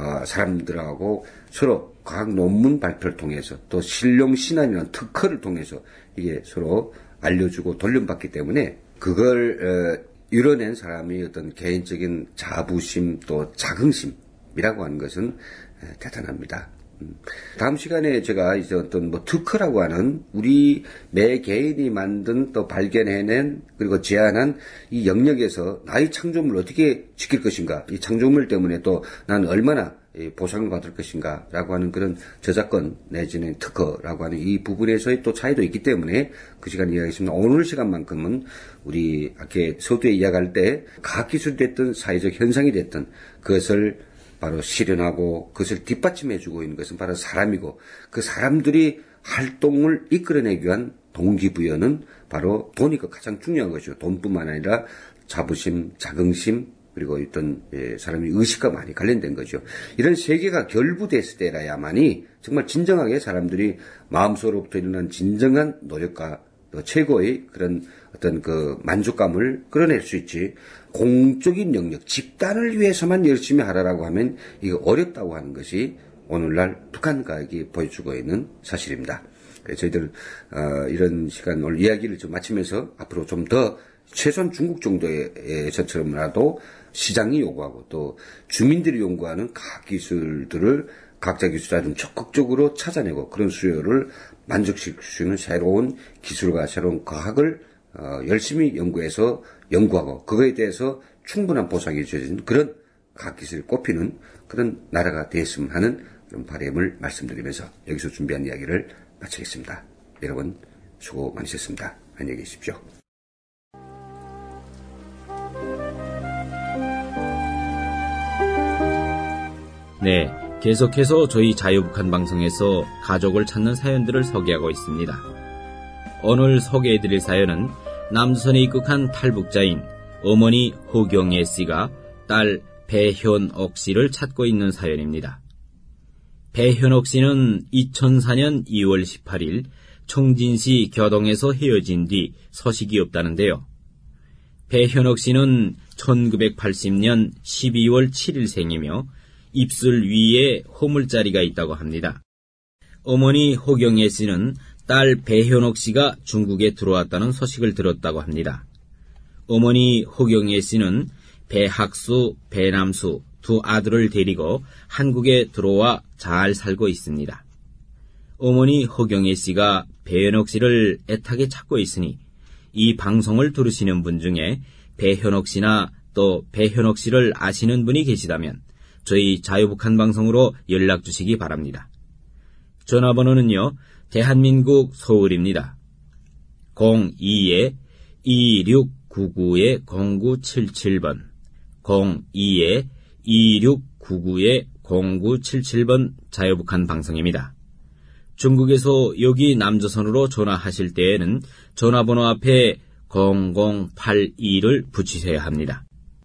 사람들하고 서로 과학 논문 발표를 통해서 또 실용 신안이라는 특허를 통해서 이게 서로 알려주고 돌려받기 때문에 그걸 이뤄낸 사람의 어떤 개인적인 자부심 또 자긍심이라고 하는 것은 대단합니다. 다음 시간에 제가 이제 어떤 뭐 특허라고 하는 우리 매 개인이 만든 또 발견해낸 그리고 제안한 이 영역에서 나의 창조물을 어떻게 지킬 것인가, 이 창조물 때문에 또 난 얼마나 보상을 받을 것인가 라고 하는 그런 저작권 내지는 특허라고 하는 이 부분에서의 또 차이도 있기 때문에 그 시간에 이야기했습니다. 오늘 시간만큼은 우리 아까 서두에 이야기할 때 과학기술이 됐든 사회적 현상이 됐든 그것을 바로 실현하고 그것을 뒷받침해주고 있는 것은 바로 사람이고 그 사람들이 활동을 이끌어내기 위한 동기부여는 바로 돈이 가장 중요한 것이고 돈뿐만 아니라 자부심, 자긍심 그리고 어떤 사람의 의식과 많이 관련된 거죠. 이런 세계가 결부됐을 때라야만이 정말 진정하게 사람들이 마음속으로부터 일어난 진정한 노력과 최고의 그런 어떤 그 만족감을 끌어낼 수 있지. 공적인 영역, 집단을 위해서만 열심히 하라라고 하면 이게 어렵다고 하는 것이 오늘날 북한 과학이 보여주고 있는 사실입니다. 그래서 저희들 이런 시간 오늘 이야기를 좀 마치면서 앞으로 좀 더 최소한 중국 정도에서처럼이라도 시장이 요구하고 또 주민들이 요구하는 과학기술들을 과학자 기술자들은 적극적으로 찾아내고 그런 수요를 만족시킬 수 있는 새로운 기술과 새로운 과학을 열심히 연구해서 연구하고 그거에 대해서 충분한 보상이 주어진 그런 과학기술을 꼽히는 그런 나라가 되었으면 하는 그런 바람을 말씀드리면서 여기서 준비한 이야기를 마치겠습니다. 여러분 수고 많으셨습니다. 안녕히 계십시오. 네, 계속해서 저희 자유북한 방송에서 가족을 찾는 사연들을 소개하고 있습니다. 오늘 소개해드릴 사연은 남조선에 입국한 탈북자인 어머니 호경예 씨가 딸 배현옥 씨를 찾고 있는 사연입니다. 배현옥 씨는 2004년 2월 18일 청진시 교동에서 헤어진 뒤 소식이 없다는데요. 배현옥 씨는 1980년 12월 7일생이며 입술 위에 호물자리가 있다고 합니다. 어머니 호경예 씨는 딸 배현옥 씨가 중국에 들어왔다는 소식을 들었다고 합니다. 어머니 호경예 씨는 배학수, 배남수 두 아들을 데리고 한국에 들어와 잘 살고 있습니다. 어머니 호경예 씨가 배현옥 씨를 애타게 찾고 있으니 이 방송을 들으시는 분 중에 배현옥 씨나 또 배현옥 씨를 아시는 분이 계시다면 저희 자유북한 방송으로 연락 주시기 바랍니다. 전화번호는요, 대한민국 서울입니다. 02-2699-0977번 02-2699-0977번 자유북한 방송입니다. 중국에서 여기 남조선으로 전화하실 때에는 전화번호 앞에 0082를 붙이셔야 합니다.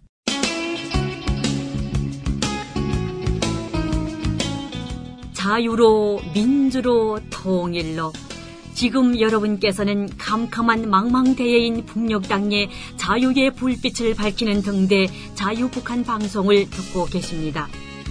자유로, 민주로, 통일로. 지금 여러분께서는 캄캄한 망망대해인 북녘 땅에 자유의 불빛을 밝히는 등대 자유북한 방송을 듣고 계십니다.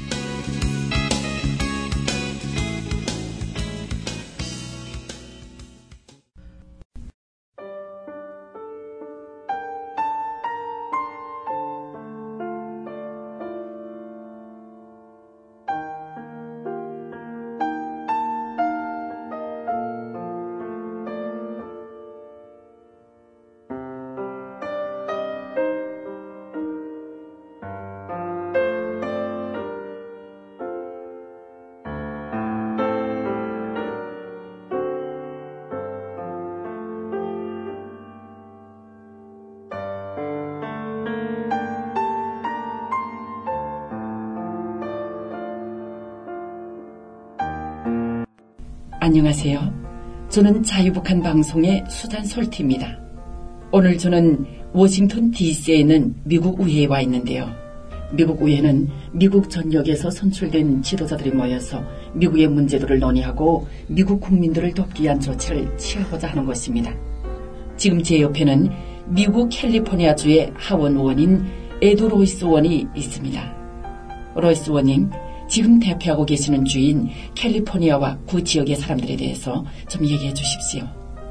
안녕하세요. 저는 자유북한 방송의 수잔 솔티입니다. 오늘 저는 워싱턴 DC에 있는 미국 의회에 와 있는데요. 미국 의회는 미국 전역에서 선출된 지도자들이 모여서 미국의 문제들을 논의하고 미국 국민들을 돕기 위한 조치를 취하고자 하는 것입니다. 지금 제 옆에는 미국 캘리포니아주의 하원 의원인 에드 로이스 의원이 있습니다. 로이스 의원님, 지금 대표하고 계시는 주인 캘리포니아와 그 지역의 사람들에 대해서 좀 얘기해 주십시오.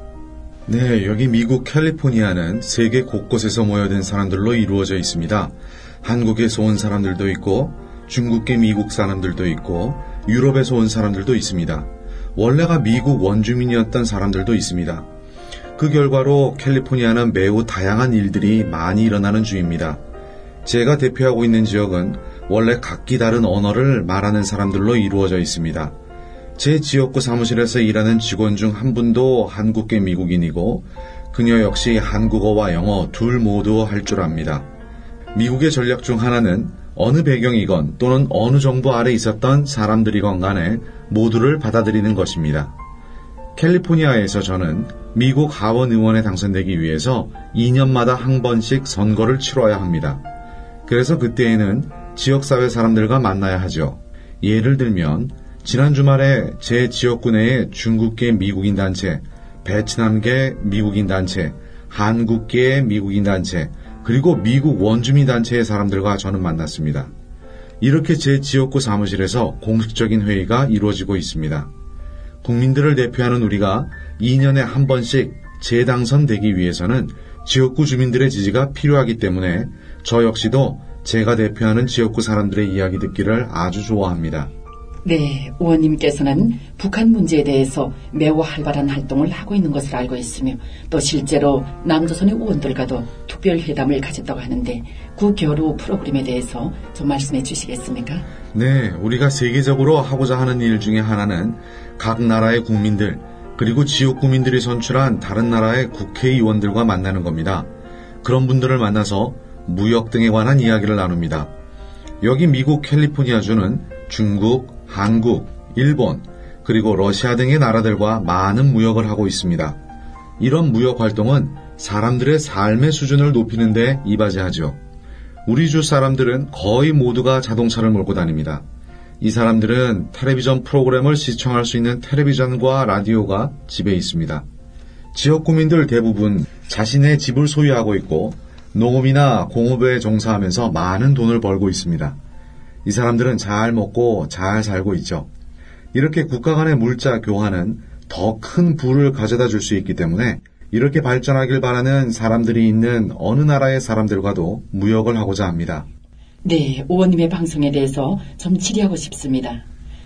네, 여기 미국 캘리포니아는 세계 곳곳에서 모여든 사람들로 이루어져 있습니다. 한국에서 온 사람들도 있고 중국계 미국 사람들도 있고 유럽에서 온 사람들도 있습니다. 원래가 미국 원주민이었던 사람들도 있습니다. 그 결과로 캘리포니아는 매우 다양한 일들이 많이 일어나는 주입니다. 제가 대표하고 있는 지역은 원래 각기 다른 언어를 말하는 사람들로 이루어져 있습니다. 제 지역구 사무실에서 일하는 직원 중 한 분도 한국계 미국인이고 그녀 역시 한국어와 영어 둘 모두 할 줄 압니다. 미국의 전략 중 하나는 어느 배경이건 또는 어느 정부 아래 있었던 사람들이건 간에 모두를 받아들이는 것입니다. 캘리포니아에서 저는 미국 하원 의원에 당선되기 위해서 2년마다 한 번씩 선거를 치러야 합니다. 그래서 그때에는 지역사회 사람들과 만나야 하죠. 예를 들면 지난 주말에 제 지역구 내에 중국계 미국인 단체, 베트남계 미국인 단체, 한국계 미국인 단체, 그리고 미국 원주민 단체의 사람들과 저는 만났습니다. 이렇게 제 지역구 사무실에서 공식적인 회의가 이루어지고 있습니다. 국민들을 대표하는 우리가 2년에 한 번씩 재당선되기 위해서는 지역구 주민들의 지지가 필요하기 때문에 저 역시도 제가 대표하는 지역구 사람들의 이야기 듣기를 아주 좋아합니다. 네, 의원님께서는 북한 문제에 대해서 매우 활발한 활동을 하고 있는 것을 알고 있으며 또 실제로 남조선의 의원들과도 특별회담을 가졌다고 하는데 그 겨루 프로그램에 대해서 좀 말씀해 주시겠습니까? 네, 우리가 세계적으로 하고자 하는 일 중에 하나는 각 나라의 국민들 그리고 지역 구민들이 선출한 다른 나라의 국회의원들과 만나는 겁니다. 그런 분들을 만나서 무역 등에 관한 이야기를 나눕니다. 여기 미국 캘리포니아주는 중국, 한국, 일본, 그리고 러시아 등의 나라들과 많은 무역을 하고 있습니다. 이런 무역 활동은 사람들의 삶의 수준을 높이는 데 이바지하죠. 우리 주 사람들은 거의 모두가 자동차를 몰고 다닙니다. 이 사람들은 텔레비전 프로그램을 시청할 수 있는 텔레비전과 라디오가 집에 있습니다. 지역 구민들 대부분 자신의 집을 소유하고 있고 농업이나 공업에 종사하면서 많은 돈을 벌고 있습니다. 이 사람들은 잘 먹고 잘 살고 있죠. 이렇게 국가 간의 물자 교환은 더 큰 부를 가져다 줄 수 있기 때문에 이렇게 발전하길 바라는 사람들이 있는 어느 나라의 사람들과도 무역을 하고자 합니다. 네, 의원님의 방송에 대해서 좀 질의하고 싶습니다.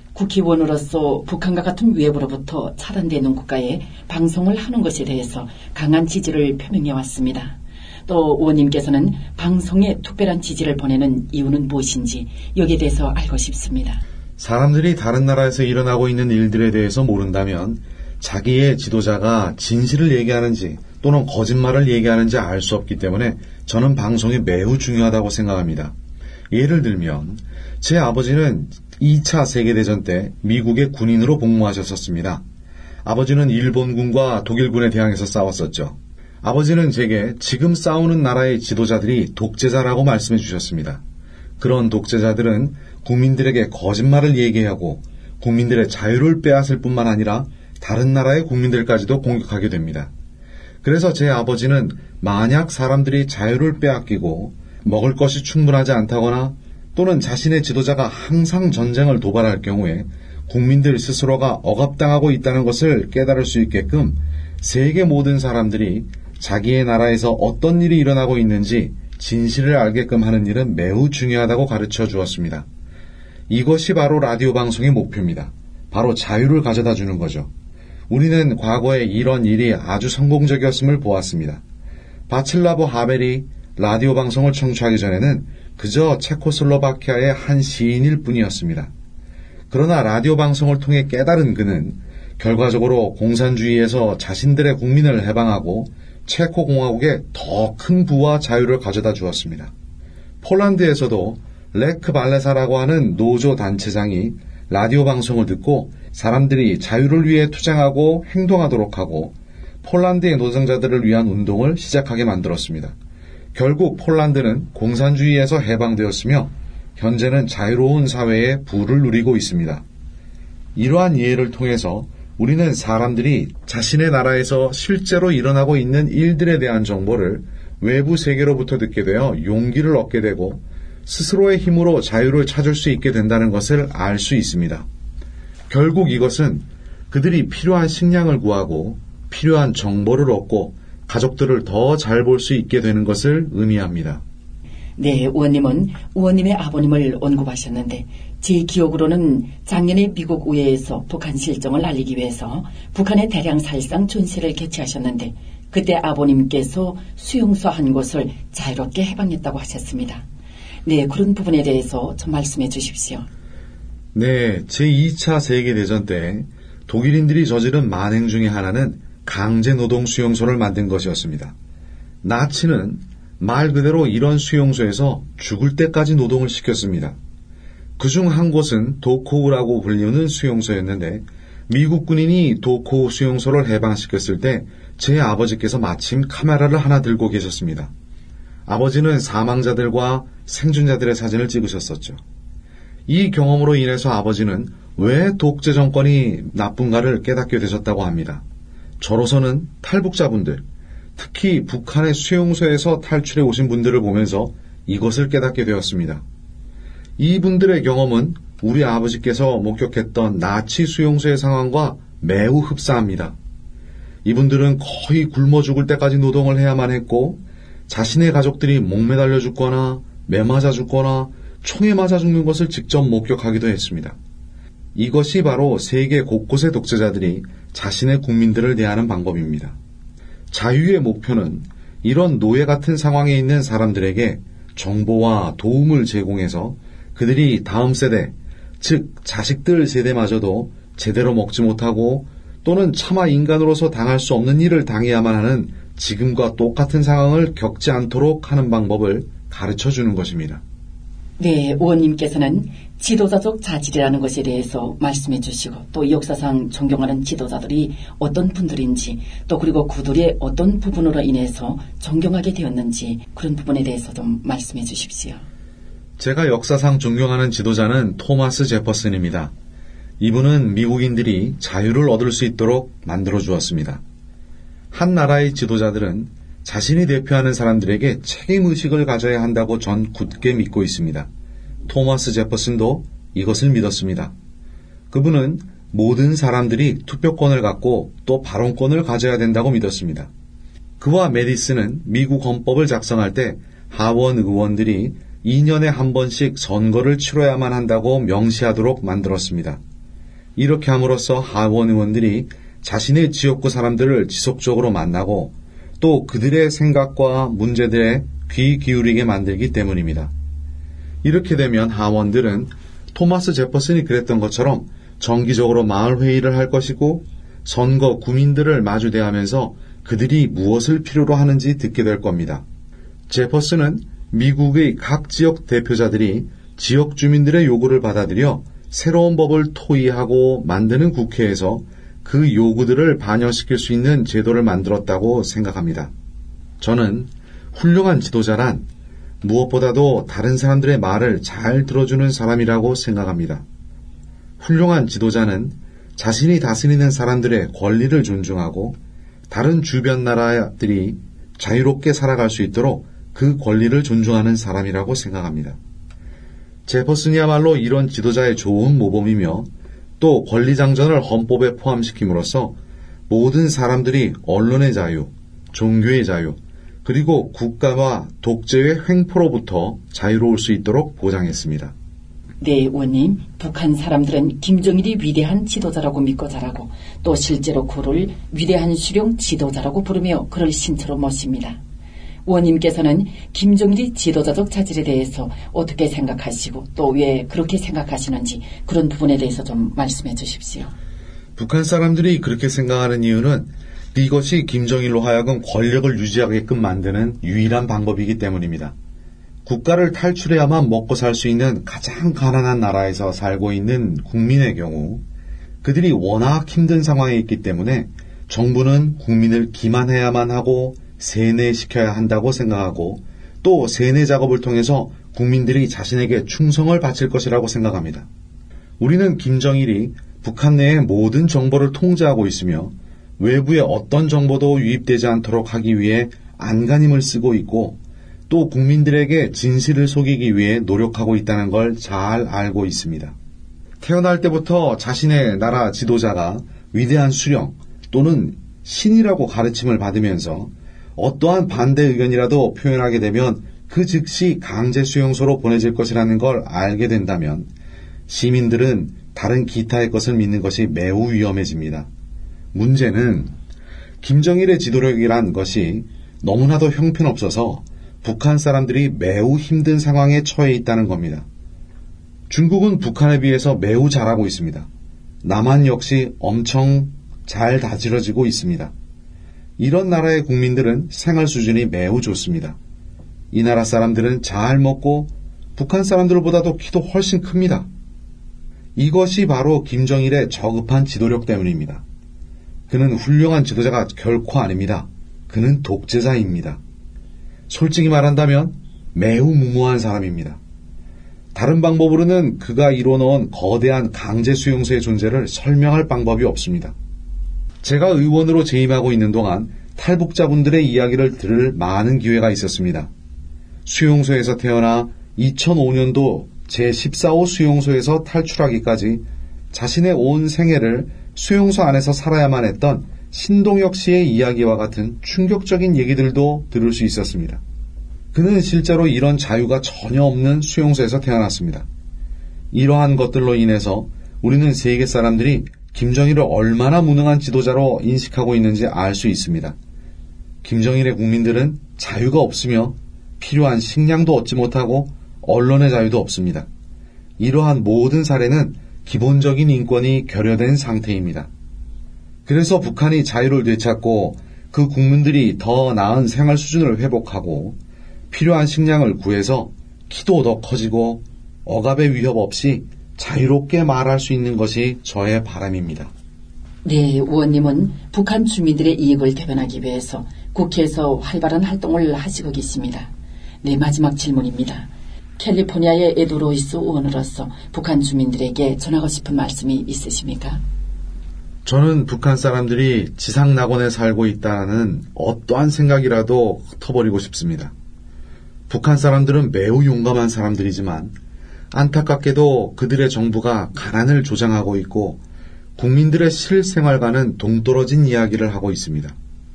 국회의원으로서 북한과 같은 위협으로부터 차단되는 국가에 방송을 하는 것에 대해서 강한 지지를 표명해 왔습니다. 또 의원님께서는 방송에 특별한 지지를 보내는 이유는 무엇인지 여기에 대해서 알고 싶습니다. 사람들이 다른 나라에서 일어나고 있는 일들에 대해서 모른다면 자기의 지도자가 진실을 얘기하는지 또는 거짓말을 얘기하는지 알 수 없기 때문에 저는 방송이 매우 중요하다고 생각합니다. 예를 들면 제 아버지는 2차 세계대전 때 미국의 군인으로 복무하셨었습니다. 아버지는 일본군과 독일군에 대항해서 싸웠었죠. 아버지는 제게 지금 싸우는 나라의 지도자들이 독재자라고 말씀해 주셨습니다. 그런 독재자들은 국민들에게 거짓말을 얘기하고 국민들의 자유를 빼앗을 뿐만 아니라 다른 나라의 국민들까지도 공격하게 됩니다. 그래서 제 아버지는 만약 사람들이 자유를 빼앗기고 먹을 것이 충분하지 않다거나 또는 자신의 지도자가 항상 전쟁을 도발할 경우에 국민들 스스로가 억압당하고 있다는 것을 깨달을 수 있게끔 세계 모든 사람들이 자기의 나라에서 어떤 일이 일어나고 있는지 진실을 알게끔 하는 일은 매우 중요하다고 가르쳐 주었습니다. 이것이 바로 라디오 방송의 목표입니다. 바로 자유를 가져다 주는 거죠. 우리는 과거에 이런 일이 아주 성공적이었음을 보았습니다. 바칠라보 하벨이 라디오 방송을 청취하기 전에는 그저 체코슬로바키아의 한 시인일 뿐이었습니다. 그러나 라디오 방송을 통해 깨달은 그는 결과적으로 공산주의에서 자신들의 국민을 해방하고 체코 공화국에 더 큰 부와 자유를 가져다 주었습니다. 폴란드에서도 레크 발레사라고 하는 노조 단체장이 라디오 방송을 듣고 사람들이 자유를 위해 투쟁하고 행동하도록 하고 폴란드의 노동자들을 위한 운동을 시작하게 만들었습니다. 결국 폴란드는 공산주의에서 해방되었으며 현재는 자유로운 사회의 부를 누리고 있습니다. 이러한 예를 통해서 우리는 사람들이 자신의 나라에서 실제로 일어나고 있는 일들에 대한 정보를 외부 세계로부터 듣게 되어 용기를 얻게 되고 스스로의 힘으로 자유를 찾을 수 있게 된다는 것을 알 수 있습니다. 결국 이것은 그들이 필요한 식량을 구하고 필요한 정보를 얻고 가족들을 더 잘 볼 수 있게 되는 것을 의미합니다. 네, 의원님은 의원님의 아버님을 언급하셨는데 제 기억으로는 작년에 미국 의회에서 북한 실정을 알리기 위해서 북한의 대량 살상 전시를 개최하셨는데 그때 아버님께서 수용소 한 곳을 자유롭게 해방했다고 하셨습니다. 네, 그런 부분에 대해서 좀 말씀해 주십시오. 네, 제2차 세계대전 때 독일인들이 저지른 만행 중에 하나는 강제노동 수용소를 만든 것이었습니다. 나치는 말 그대로 이런 수용소에서 죽을 때까지 노동을 시켰습니다. 그중 한 곳은 도코우라고 불리는 수용소였는데 미국 군인이 도코우 수용소를 해방시켰을 때 제 아버지께서 마침 카메라를 하나 들고 계셨습니다. 아버지는 사망자들과 생존자들의 사진을 찍으셨었죠. 이 경험으로 인해서 아버지는 왜 독재 정권이 나쁜가를 깨닫게 되셨다고 합니다. 저로서는 탈북자분들, 특히 북한의 수용소에서 탈출해 오신 분들을 보면서 이것을 깨닫게 되었습니다. 이분들의 경험은 우리 아버지께서 목격했던 나치 수용소의 상황과 매우 흡사합니다. 이분들은 거의 굶어 죽을 때까지 노동을 해야만 했고 자신의 가족들이 목매달려 죽거나 매맞아 죽거나 총에 맞아 죽는 것을 직접 목격하기도 했습니다. 이것이 바로 세계 곳곳의 독재자들이 자신의 국민들을 대하는 방법입니다. 자유의 목표는 이런 노예 같은 상황에 있는 사람들에게 정보와 도움을 제공해서 그들이 다음 세대, 즉 자식들 세대마저도 제대로 먹지 못하고 또는 차마 인간으로서 당할 수 없는 일을 당해야만 하는 지금과 똑같은 상황을 겪지 않도록 하는 방법을 가르쳐 주는 것입니다. 네, 의원님께서는 지도자적 자질이라는 것에 대해서 말씀해 주시고 또 이 역사상 존경하는 지도자들이 어떤 분들인지 또 그리고 그들의 어떤 부분으로 인해서 존경하게 되었는지 그런 부분에 대해서 좀 말씀해 주십시오. 제가 역사상 존경하는 지도자는 토마스 제퍼슨입니다. 이분은 미국인들이 자유를 얻을 수 있도록 만들어 주었습니다. 한 나라의 지도자들은 자신이 대표하는 사람들에게 책임의식을 가져야 한다고 전 굳게 믿고 있습니다. 토마스 제퍼슨도 이것을 믿었습니다. 그분은 모든 사람들이 투표권을 갖고 또 발언권을 가져야 된다고 믿었습니다. 그와 메디슨은 미국 헌법을 작성할 때 하원 의원들이 2년에 한 번씩 선거를 치러야만 한다고 명시하도록 만들었습니다. 이렇게 함으로써 하원 의원들이 자신의 지역구 사람들을 지속적으로 만나고 또 그들의 생각과 문제들에 귀 기울이게 만들기 때문입니다. 이렇게 되면 하원들은 토마스 제퍼슨이 그랬던 것처럼 정기적으로 마을회의를 할 것이고 선거 구민들을 마주 대하면서 그들이 무엇을 필요로 하는지 듣게 될 겁니다. 제퍼슨은 미국의 각 지역 대표자들이 지역 주민들의 요구를 받아들여 새로운 법을 토의하고 만드는 국회에서 그 요구들을 반영시킬 수 있는 제도를 만들었다고 생각합니다. 저는 훌륭한 지도자란 무엇보다도 다른 사람들의 말을 잘 들어주는 사람이라고 생각합니다. 훌륭한 지도자는 자신이 다스리는 사람들의 권리를 존중하고 다른 주변 나라들이 자유롭게 살아갈 수 있도록 그 권리를 존중하는 사람이라고 생각합니다. 제퍼슨이야말로 이런 지도자의 좋은 모범이며 또 권리장전을 헌법에 포함시킴으로써 모든 사람들이 언론의 자유, 종교의 자유, 그리고 국가와 독재의 횡포로부터 자유로울 수 있도록 보장했습니다. 네, 의원님. 북한 사람들은 김정일이 위대한 지도자라고 믿고 자라고 또 실제로 그를 위대한 수령 지도자라고 부르며 그를 신처로 모십니다. 의원님께서는 김정일이 지도자적 자질에 대해서 어떻게 생각하시고 또 왜 그렇게 생각하시는지 그런 부분에 대해서 좀 말씀해 주십시오. 북한 사람들이 그렇게 생각하는 이유는 이것이 김정일로 하여금 권력을 유지하게끔 만드는 유일한 방법이기 때문입니다. 국가를 탈출해야만 먹고 살 수 있는 가장 가난한 나라에서 살고 있는 국민의 경우 그들이 워낙 힘든 상황에 있기 때문에 정부는 국민을 기만해야만 하고 세뇌시켜야 한다고 생각하고 또 세뇌 작업을 통해서 국민들이 자신에게 충성을 바칠 것이라고 생각합니다. 우리는 김정일이 북한 내의 모든 정보를 통제하고 있으며 외부의 어떤 정보도 유입되지 않도록 하기 위해 안간힘을 쓰고 있고 또 국민들에게 진실을 속이기 위해 노력하고 있다는 걸 잘 알고 있습니다. 태어날 때부터 자신의 나라 지도자가 위대한 수령 또는 신이라고 가르침을 받으면서 어떠한 반대 의견이라도 표현하게 되면 그 즉시 강제 수용소로 보내질 것이라는 걸 알게 된다면 시민들은 다른 기타의 것을 믿는 것이 매우 위험해집니다. 문제는 김정일의 지도력이란 것이 너무나도 형편없어서 북한 사람들이 매우 힘든 상황에 처해 있다는 겁니다. 중국은 북한에 비해서 매우 잘하고 있습니다. 남한 역시 엄청 잘 다스려지고 있습니다. 이런 나라의 국민들은 생활 수준이 매우 좋습니다. 이 나라 사람들은 잘 먹고 북한 사람들보다도 키도 훨씬 큽니다. 이것이 바로 김정일의 저급한 지도력 때문입니다. 그는 훌륭한 지도자가 결코 아닙니다. 그는 독재자입니다. 솔직히 말한다면 매우 무모한 사람입니다. 다른 방법으로는 그가 이뤄놓은 거대한 강제 수용소의 존재를 설명할 방법이 없습니다. 제가 의원으로 재임하고 있는 동안 탈북자분들의 이야기를 들을 많은 기회가 있었습니다. 수용소에서 태어나 2005년도 제14호 수용소에서 탈출하기까지 자신의 온 생애를 수용소 안에서 살아야만 했던 신동혁 씨의 이야기와 같은 충격적인 얘기들도 들을 수 있었습니다. 그는 실제로 이런 자유가 전혀 없는 수용소에서 태어났습니다. 이러한 것들로 인해서 우리는 세계 사람들이 김정일을 얼마나 무능한 지도자로 인식하고 있는지 알 수 있습니다. 김정일의 국민들은 자유가 없으며 필요한 식량도 얻지 못하고 언론의 자유도 없습니다. 이러한 모든 사례는 기본적인 인권이 결여된 상태입니다. 그래서 북한이 자유를 되찾고 그 국민들이 더 나은 생활 수준을 회복하고 필요한 식량을 구해서 키도 더 커지고 억압의 위협 없이 자유롭게 말할 수 있는 것이 저의 바람입니다. 네, 의원님은 북한 주민들의 이익을 대변하기 위해서 국회에서 활발한 활동을 하시고 계십니다. 네, 마지막 질문입니다. 캘리포니아의 에드 로이스 의원으로서 북한 주민들에게 전하고 싶은 말씀이 있으십니까? 저는 북한 사람들이 지상낙원에 살고 있다는 어떠한 생각이라도 흩어버리고 싶습니다. 북한 사람들은 매우 용감한 사람들이지만 안타깝게도 그들의 정부가 가난을 조장하고 있고 국민들의 실생활과는 동떨어진 이야기를 하고 있습니다.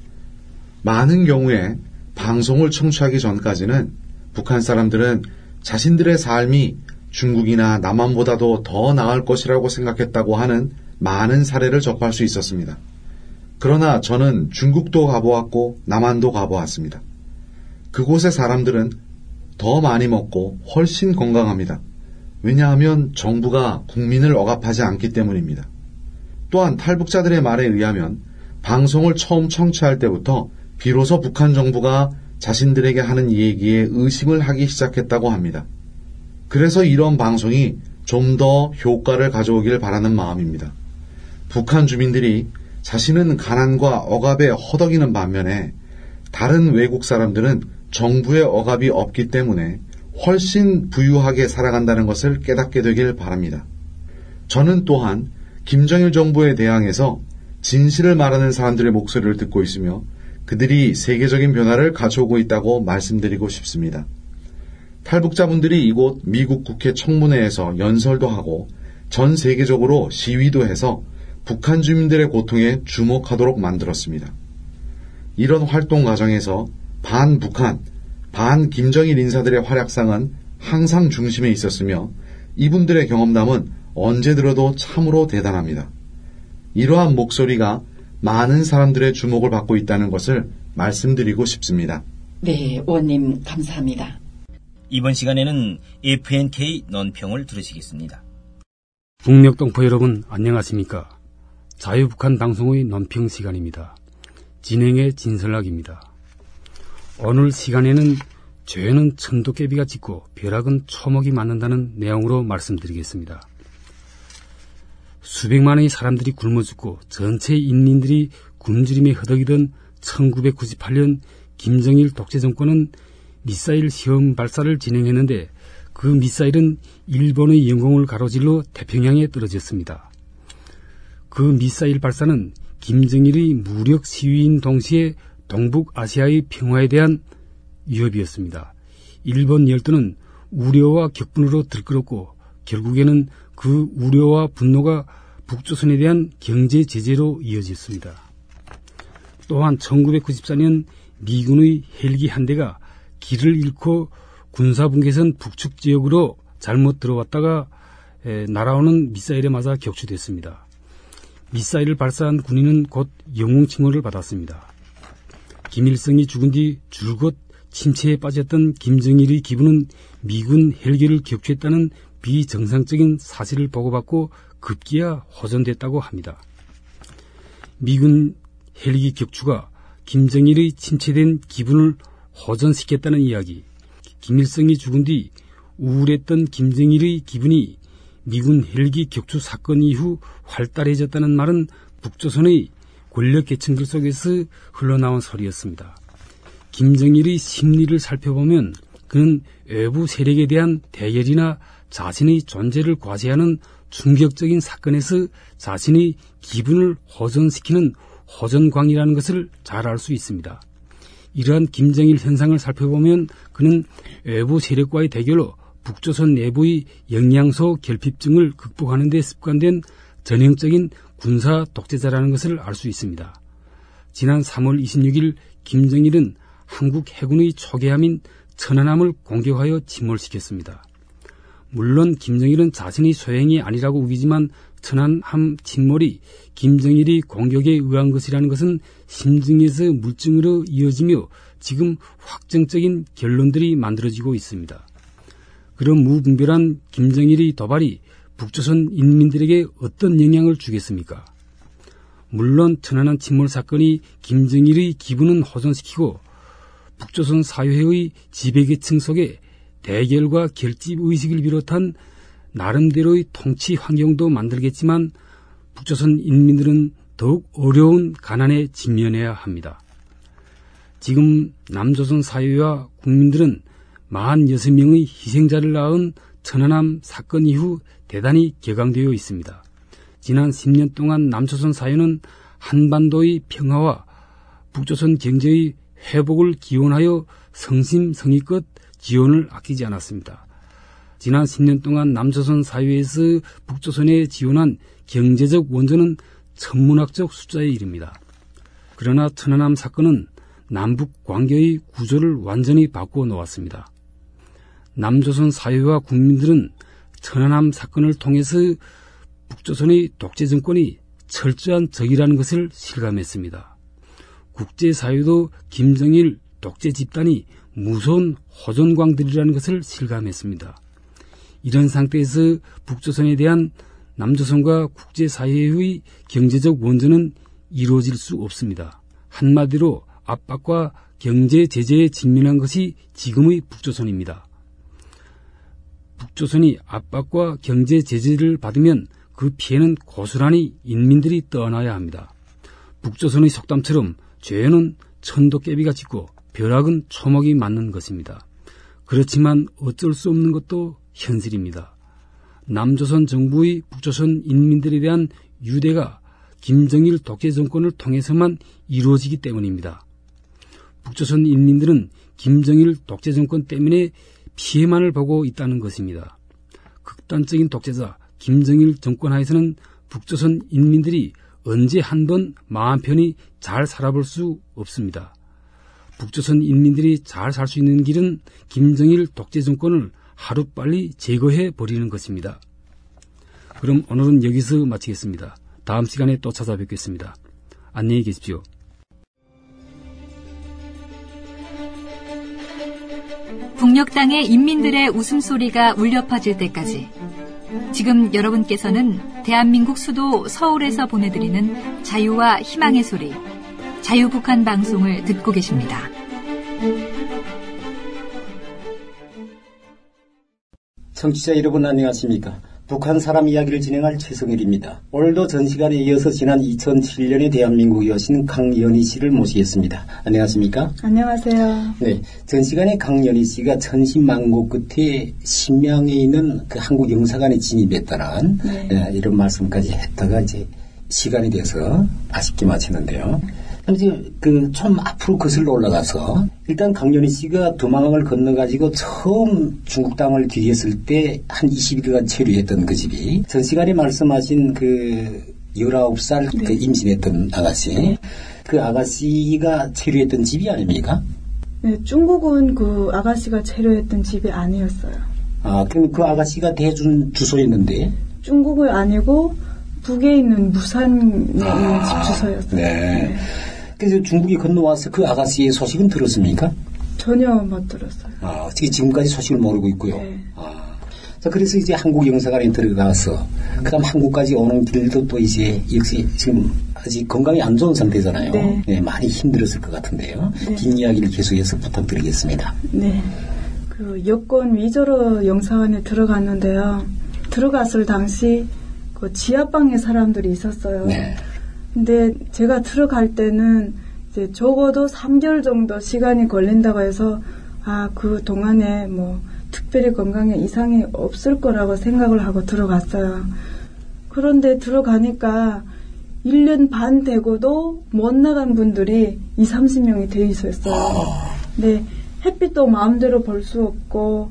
많은 경우에 방송을 청취하기 전까지는 북한 사람들은 자신들의 삶이 중국이나 남한보다도 더 나을 것이라고 생각했다고 하는 많은 사례를 접할 수 있었습니다. 그러나 저는 중국도 가보았고 남한도 가보았습니다. 그곳의 사람들은 더 많이 먹고 훨씬 건강합니다. 왜냐하면 정부가 국민을 억압하지 않기 때문입니다. 또한 탈북자들의 말에 의하면 방송을 처음 청취할 때부터 비로소 북한 정부가 자신들에게 하는 얘기에 의심을 하기 시작했다고 합니다. 그래서 이런 방송이 좀 더 효과를 가져오길 바라는 마음입니다. 북한 주민들이 자신은 가난과 억압에 허덕이는 반면에 다른 외국 사람들은 정부의 억압이 없기 때문에 훨씬 부유하게 살아간다는 것을 깨닫게 되길 바랍니다. 저는 또한 김정일 정부에 대항해서 진실을 말하는 사람들의 목소리를 듣고 있으며 그들이 세계적인 변화를 가져오고 있다고 말씀드리고 싶습니다. 탈북자분들이 이곳 미국 국회 청문회에서 연설도 하고 전 세계적으로 시위도 해서 북한 주민들의 고통에 주목하도록 만들었습니다. 이런 활동 과정에서 반북한, 반김정일 인사들의 활약상은 항상 중심에 있었으며 이분들의 경험담은 언제 들어도 참으로 대단합니다. 이러한 목소리가 많은 사람들의 주목을 받고 있다는 것을 말씀드리고 싶습니다. 네, 의원님 감사합니다. 이번 시간에는 FNK 논평을 들으시겠습니다. 북녘동포 여러분 안녕하십니까? 자유북한 방송의 논평 시간입니다. 진행의 진설락입니다. 오늘 시간에는 죄는 천도깨비가 짖고 벼락은 초목이 맞는다는 내용으로 말씀드리겠습니다. 수백만의 사람들이 굶어 죽고 전체 인민들이 굶주림에 허덕이던 1998년 김정일 독재 정권은 미사일 시험 발사를 진행했는데 그 미사일은 일본의 영공을 가로질러 태평양에 떨어졌습니다. 그 미사일 발사는 김정일의 무력 시위인 동시에 동북아시아의 평화에 대한 위협이었습니다. 일본 열도는 우려와 격분으로 들끓었고 결국에는 그 우려와 분노가 북조선에 대한 경제 제재로 이어졌습니다. 또한 1994년 미군의 헬기 한 대가 길을 잃고 군사분계선 북측 지역으로 잘못 들어왔다가 날아오는 미사일에 맞아 격추됐습니다. 미사일을 발사한 군인은 곧 영웅 칭호를 받았습니다. 김일성이 죽은 뒤 줄곧 침체에 빠졌던 김정일의 기분은 미군 헬기를 격추했다는 비정상적인 사실을 보고받고 급기야 호전됐다고 합니다. 미군 헬기 격추가 김정일의 침체된 기분을 호전시켰다는 이야기, 김일성이 죽은 뒤 우울했던 김정일의 기분이 미군 헬기 격추 사건 이후 활달해졌다는 말은 북조선의 권력계층들 속에서 흘러나온 소리였습니다. 김정일의 심리를 살펴보면 그는 외부 세력에 대한 대결이나 자신의 존재를 과시하는 충격적인 사건에서 자신의 기분을 호전시키는 호전광이라는 것을 잘 알 수 있습니다. 이러한 김정일 현상을 살펴보면 그는 외부 세력과의 대결로 북조선 내부의 영양소 결핍증을 극복하는 데 습관된 전형적인 군사 독재자라는 것을 알 수 있습니다. 지난 3월 26일 김정일은 한국 해군의 초계함인 천안함을 공격하여 침몰시켰습니다. 물론 김정일은 자신의 소행이 아니라고 우기지만 천안함 침몰이 김정일이 공격에 의한 것이라는 것은 심증에서 물증으로 이어지며 지금 확정적인 결론들이 만들어지고 있습니다. 그런 무분별한 김정일의 도발이 북조선 인민들에게 어떤 영향을 주겠습니까? 물론 천안함 침몰 사건이 김정일의 기분은 호전시키고 북조선 사회의 지배계층 속에 대결과 결집 의식을 비롯한 나름대로의 통치 환경도 만들겠지만 북조선 인민들은 더욱 어려운 가난에 직면해야 합니다. 지금 남조선 사회와 국민들은 46명의 희생자를 낳은 천안함 사건 이후 대단히 격앙되어 있습니다. 지난 10년 동안 남조선 사회는 한반도의 평화와 북조선 경제의 회복을 기원하여 성심성의껏 지원을 아끼지 않았습니다. 지난 10년 동안 남조선 사회에서 북조선에 지원한 경제적 원조는 천문학적 숫자에 이릅니다. 그러나 천안함 사건은 남북 관계의 구조를 완전히 바꾸어 놓았습니다. 남조선 사회와 국민들은 천안함 사건을 통해서 북조선의 독재 정권이 철저한 적이라는 것을 실감했습니다. 국제사회도 김정일 독재 집단이 무서운 호전광들이라는 것을 실감했습니다. 이런 상태에서 북조선에 대한 남조선과 국제사회의 경제적 원조는 이루어질 수 없습니다. 한마디로 압박과 경제 제재에 직면한 것이 지금의 북조선입니다. 북조선이 압박과 경제 제재를 받으면 그 피해는 고스란히 인민들이 떠안아야 합니다. 북조선의 속담처럼 죄는 천도깨비가 짖고 벼락은 초목이 맞는 것입니다. 그렇지만 어쩔 수 없는 것도 현실입니다. 남조선 정부의 북조선 인민들에 대한 유대가 김정일 독재 정권을 통해서만 이루어지기 때문입니다. 북조선 인민들은 김정일 독재 정권 때문에 피해만을 보고 있다는 것입니다. 극단적인 독재자 김정일 정권 하에서는 북조선 인민들이 언제 한 번 마음 편히 잘 살아볼 수 없습니다. 북조선 인민들이 잘 살 수 있는 길은 김정일 독재 정권을 하루빨리 제거해 버리는 것입니다. 그럼 오늘은 여기서 마치겠습니다. 다음 시간에 또 찾아뵙겠습니다. 안녕히 계십시오. 북녘 땅의 인민들의 웃음소리가 울려 퍼질 때까지 지금 여러분께서는 대한민국 수도 서울에서 보내드리는 자유와 희망의 소리 자유북한 방송을 듣고 계십니다. 청취자 여러분 안녕하십니까? 북한 사람 이야기를 진행할 최성일입니다. 오늘도 전 시간에 이어서 지난 2007년에 대한민국에 오신 강연희 씨를 모시겠습니다. 안녕하십니까? 안녕하세요. 네, 전 시간에 강연희 씨가 천신만고 끝에 신명에 있는 그 한국 영사관에 진입했다는 이런 말씀까지 했다가 이제 시간이 돼서 아쉽게 마치는데요. 좀 앞으로 거슬러 올라가서 일단 강연희 씨가 두만강을 건너가지고 처음 중국 땅을 들이했을 때 한 20일간 체류했던 그 집이 전 시간에 말씀하신 그 19살 그 임신했던 아가씨 그 아가씨가 체류했던 집이 아닙니까? 네, 중국은 그 아가씨가 체류했던 집이 아니었어요. 아, 그럼 그 아가씨가 대준 주소였는데? 중국은 아니고 북에 있는 무산에 있는 집 주소였어요. 네. 그래서 중국에 건너와서 그 아가씨의 소식은 들었습니까? 전혀 못 들었어요. 아, 지금까지 소식을 모르고 있고요. 네. 자, 그래서 이제 한국 영사관에 들어가서, 그 다음 한국까지 오는 길도 또 이제, 역시 지금 아직 건강이 안 좋은 상태잖아요. 네. 네, 많이 힘들었을 것 같은데요. 네. 긴 이야기를 계속해서 부탁드리겠습니다. 네. 그 여권 위조로 영사관에 들어갔는데요. 들어갔을 당시 그 지하방에 사람들이 있었어요. 네. 근데 제가 들어갈 때는 이제 적어도 3개월 정도 시간이 걸린다고 해서 그 동안에 뭐 특별히 건강에 이상이 없을 거라고 생각을 하고 들어갔어요. 그런데 들어가니까 1년 반 되고도 못 나간 분들이 20-30명이 돼 있었어요. 근데 햇빛도 마음대로 볼 수 없고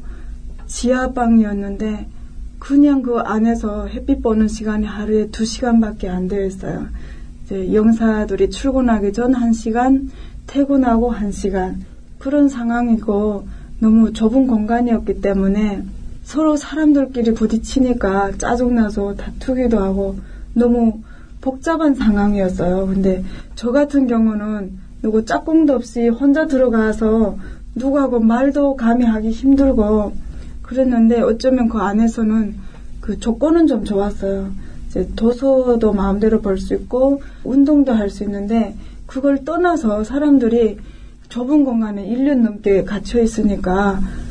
지하방이었는데 그냥 그 안에서 햇빛 보는 시간이 하루에 2시간밖에 안 되어 있어요. 이제 영사들이 출근하기 전 1시간, 퇴근하고 1시간 그런 상황이고 너무 좁은 공간이었기 때문에 서로 사람들끼리 부딪히니까 짜증나서 다투기도 하고 너무 복잡한 상황이었어요. 근데 저 같은 경우는 누구 짝꿍도 없이 혼자 들어가서 누구하고 말도 감히 하기 힘들고 그랬는데 어쩌면 그 안에서는 그 조건은 좀 좋았어요. 이제 도서도 마음대로 볼 수 있고 운동도 할 수 있는데 그걸 떠나서 사람들이 좁은 공간에 1년 넘게 갇혀 있으니까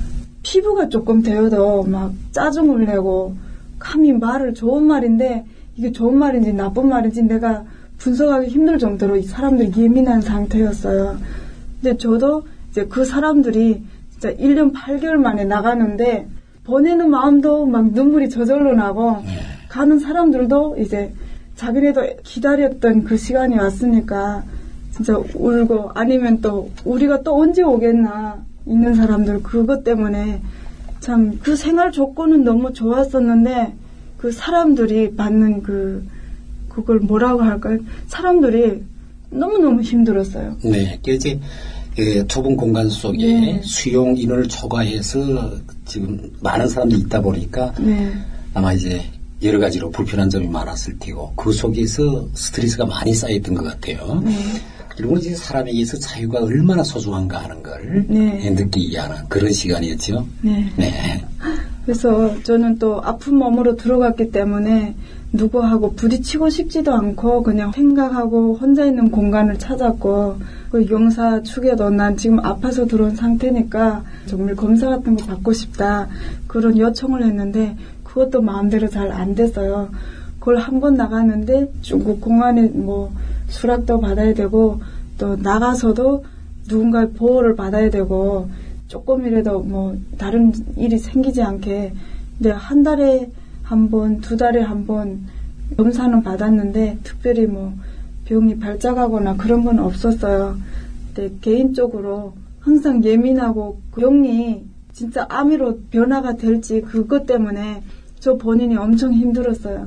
피부가 조금 데워도 막 짜증을 내고 감히 말을 좋은 말인데 이게 좋은 말인지 나쁜 말인지 내가 분석하기 힘들 정도로 이 사람들이 예민한 상태였어요. 근데 저도 이제 그 사람들이 진짜 1년 8개월 만에 나가는데 보내는 마음도 막 눈물이 저절로 나고 가는 사람들도 이제 자기네도 기다렸던 그 시간이 왔으니까 진짜 울고 아니면 또 우리가 또 언제 오겠나 있는 사람들 그것 때문에 참 그 생활 조건은 너무 좋았었는데 그 사람들이 받는 그걸 뭐라고 할까요? 사람들이 너무너무 힘들었어요. 네. 이제 좁은 공간 속에 수용 인원을 초과해서 지금 많은 사람들이 있다 보니까 아마 이제 여러 가지로 불편한 점이 많았을 테고 그 속에서 스트레스가 많이 쌓였던 것 같아요. 그리고 이제 사람에게서 자유가 얼마나 소중한가 하는 걸 느끼게 하는 그런 시간이었죠. 네. 그래서 저는 또 아픈 몸으로 들어갔기 때문에 누구하고 부딪히고 싶지도 않고 그냥 생각하고 혼자 있는 공간을 찾았고 그 용사 측에도 난 지금 아파서 들어온 상태니까 정말 검사 같은 거 받고 싶다 그런 요청을 했는데 그것도 마음대로 잘 안 됐어요. 그걸 한 번 나갔는데 중국 공안에 뭐 수락도 받아야 되고 또 나가서도 누군가의 보호를 받아야 되고 조금이라도 뭐 다른 일이 생기지 않게 근데 한 달에 한 번, 두 달에 한 번 검사는 받았는데 특별히 뭐 병이 발작하거나 그런 건 없었어요. 근데 개인적으로 항상 예민하고 병이 진짜 암으로 변화가 될지 그것 때문에 저 본인이 엄청 힘들었어요.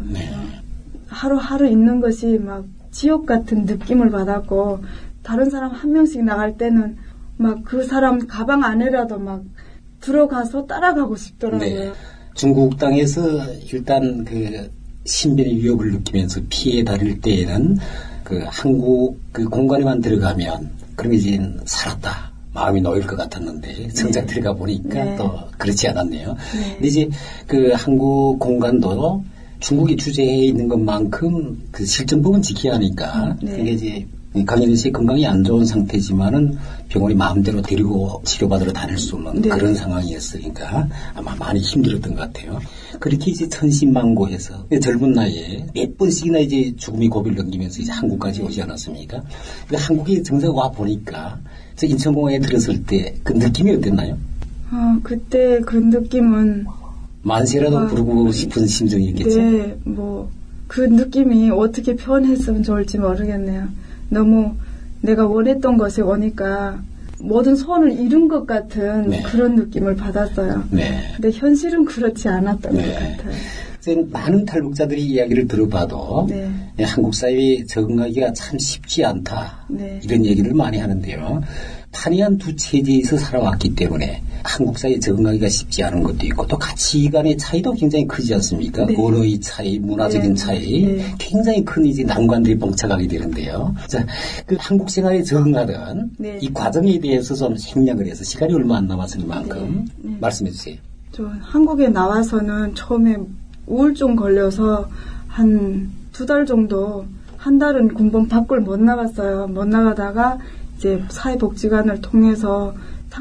하루하루 있는 것이 막 지옥 같은 느낌을 받았고 다른 사람 한 명씩 나갈 때는 막 그 사람 가방 안에라도 막 들어가서 따라가고 싶더라고요. 네. 중국 땅에서 일단 그 신변의 위협을 느끼면서 피해 다닐 때에는 그 한국 그 공간에만 들어가면 그럼 이제 살았다. 마음이 놓일 것 같았는데 정작 들어가 보니까 또 그렇지 않았네요. 근데 이제 그 한국 공간도 중국이 주재해 있는 것만큼 그 실정법은 지켜야 하니까 그게 이제 강현희 씨 건강이 안 좋은 상태지만은 병원이 마음대로 데리고 치료받으러 다닐 수 없는 그런 상황이었으니까 아마 많이 힘들었던 것 같아요. 그렇게 이제 천신만고해서 젊은 나이에 몇 번씩이나 이제 죽음의 고비를 넘기면서 이제 한국까지 오지 않았습니까? 근데 한국에 정작 와 보니까 저 인천공항에 들었을 때 그 느낌이 어땠나요? 그때 그 느낌은 만세라도 부르고 싶은 심정이겠죠? 네, 뭐 그 느낌이 어떻게 표현했으면 좋을지 모르겠네요. 너무 내가 원했던 것이 오니까 모든 소원을 이룬 것 같은 그런 느낌을 받았어요. 근데 현실은 그렇지 않았던 것 같아요. 많은 탈북자들이 이야기를 들어봐도 한국 사회에 적응하기가 참 쉽지 않다. 이런 얘기를 많이 하는데요. 판이한 두 체제에서 살아왔기 때문에 한국 사회에 적응하기가 쉽지 않은 것도 있고 또 가치관의 차이도 굉장히 크지 않습니까? 언어의 차이, 문화적인 차이 굉장히 큰 이제 난관들이 봉착하게 되는데요. 자, 그 한국 생활에 적응하던 이 과정에 대해서 좀 생략을 해서 시간이 얼마 안 남았으니만큼 말씀해 주세요. 저 한국에 나와서는 처음에 우울증 걸려서 한 2달 정도 한 달은 군번 밖을 못 나갔어요. 못 나가다가 이제 사회복지관을 통해서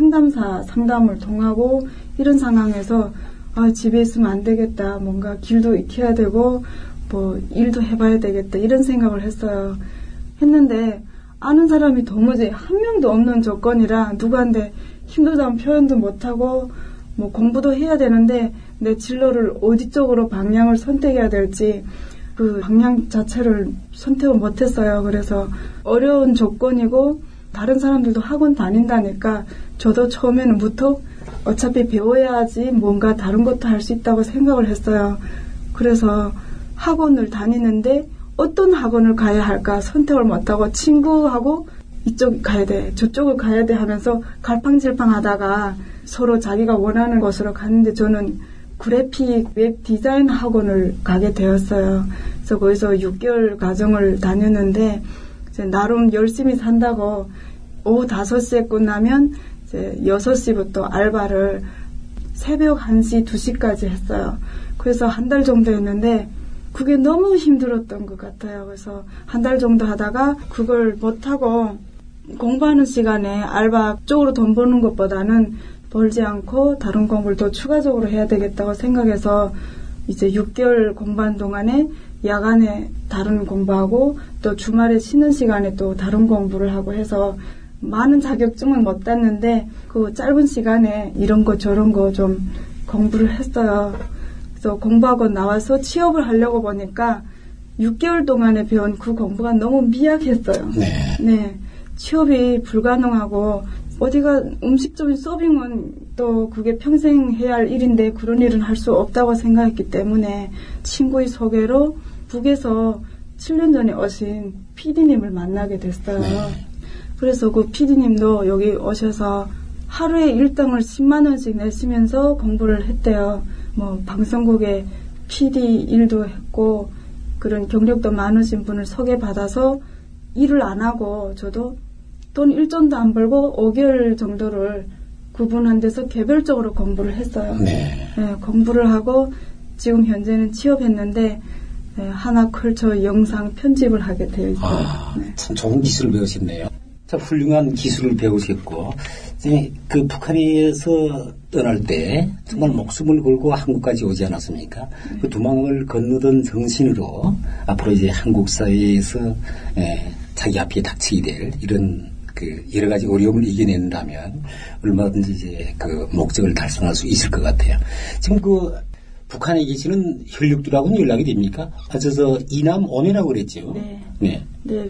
상담을 통하고 이런 상황에서 집에 있으면 안 되겠다. 뭔가 길도 익혀야 되고 뭐 일도 해봐야 되겠다. 이런 생각을 했어요. 했는데 아는 사람이 도무지 한 명도 없는 조건이라 누구한테 힘들다는 표현도 못하고 뭐 공부도 해야 되는데 내 진로를 어디 쪽으로 방향을 선택해야 될지 그 방향 자체를 선택을 못했어요. 그래서 어려운 조건이고 다른 사람들도 학원 다닌다니까 저도 처음에는 무턱 어차피 배워야지 뭔가 다른 것도 할 수 있다고 생각을 했어요. 그래서 학원을 다니는데 어떤 학원을 가야 할까 선택을 못하고 친구하고 이쪽 가야 돼 저쪽을 가야 돼 하면서 갈팡질팡하다가 서로 자기가 원하는 곳으로 갔는데 저는 그래픽 웹 디자인 학원을 가게 되었어요. 그래서 거기서 6개월 과정을 다녔는데 이제 나름 열심히 산다고 오후 5시에 끝나면 이제 6시부터 알바를 새벽 1시, 2시까지 했어요. 그래서 한 달 정도 했는데 그게 너무 힘들었던 것 같아요. 그래서 한 달 정도 하다가 그걸 못하고 공부하는 시간에 알바 쪽으로 돈 버는 것보다는 벌지 않고 다른 공부를 더 추가적으로 해야 되겠다고 생각해서 이제 6개월 공부한 동안에 야간에 다른 공부하고 또 주말에 쉬는 시간에 또 다른 공부를 하고 해서 많은 자격증은 못 땄는데 그 짧은 시간에 이런 거 저런 거 좀 공부를 했어요. 그래서 공부하고 나와서 취업을 하려고 보니까 6개월 동안에 배운 그 공부가 너무 미약했어요. 네. 취업이 불가능하고 어디가 음식점인 서빙은 또 그게 평생 해야 할 일인데 그런 일은 할 수 없다고 생각했기 때문에 친구의 소개로 북에서 7년 전에 오신 PD님을 만나게 됐어요. 그래서 그 PD님도 여기 오셔서 하루에 일당을 10만 원씩 내시면서 공부를 했대요. 뭐 방송국에 PD 일도 했고 그런 경력도 많으신 분을 소개받아서 일을 안 하고 저도 돈 1전도 안 벌고 5개월 정도를 그분한테서 개별적으로 공부를 했어요. 네, 공부를 하고 지금 현재는 취업했는데 하나컬처 영상 편집을 하게 되어 있어요. 참 좋은 기술을 배우셨네요. 참 훌륭한 기술을 배우셨고 그 북한에서 떠날 때 정말 목숨을 걸고 한국까지 오지 않았습니까? 그 두망을 건너던 정신으로 앞으로 이제 한국 사회에서 자기 앞에 닥치게 될 이런 그 여러 가지 어려움을 이겨낸다면 얼마든지 이제 그 목적을 달성할 수 있을 것 같아요. 지금 그 북한에 계시는 혈육들하고는 연락이 됩니까? 저서 이남 오매라고 그랬죠. 네.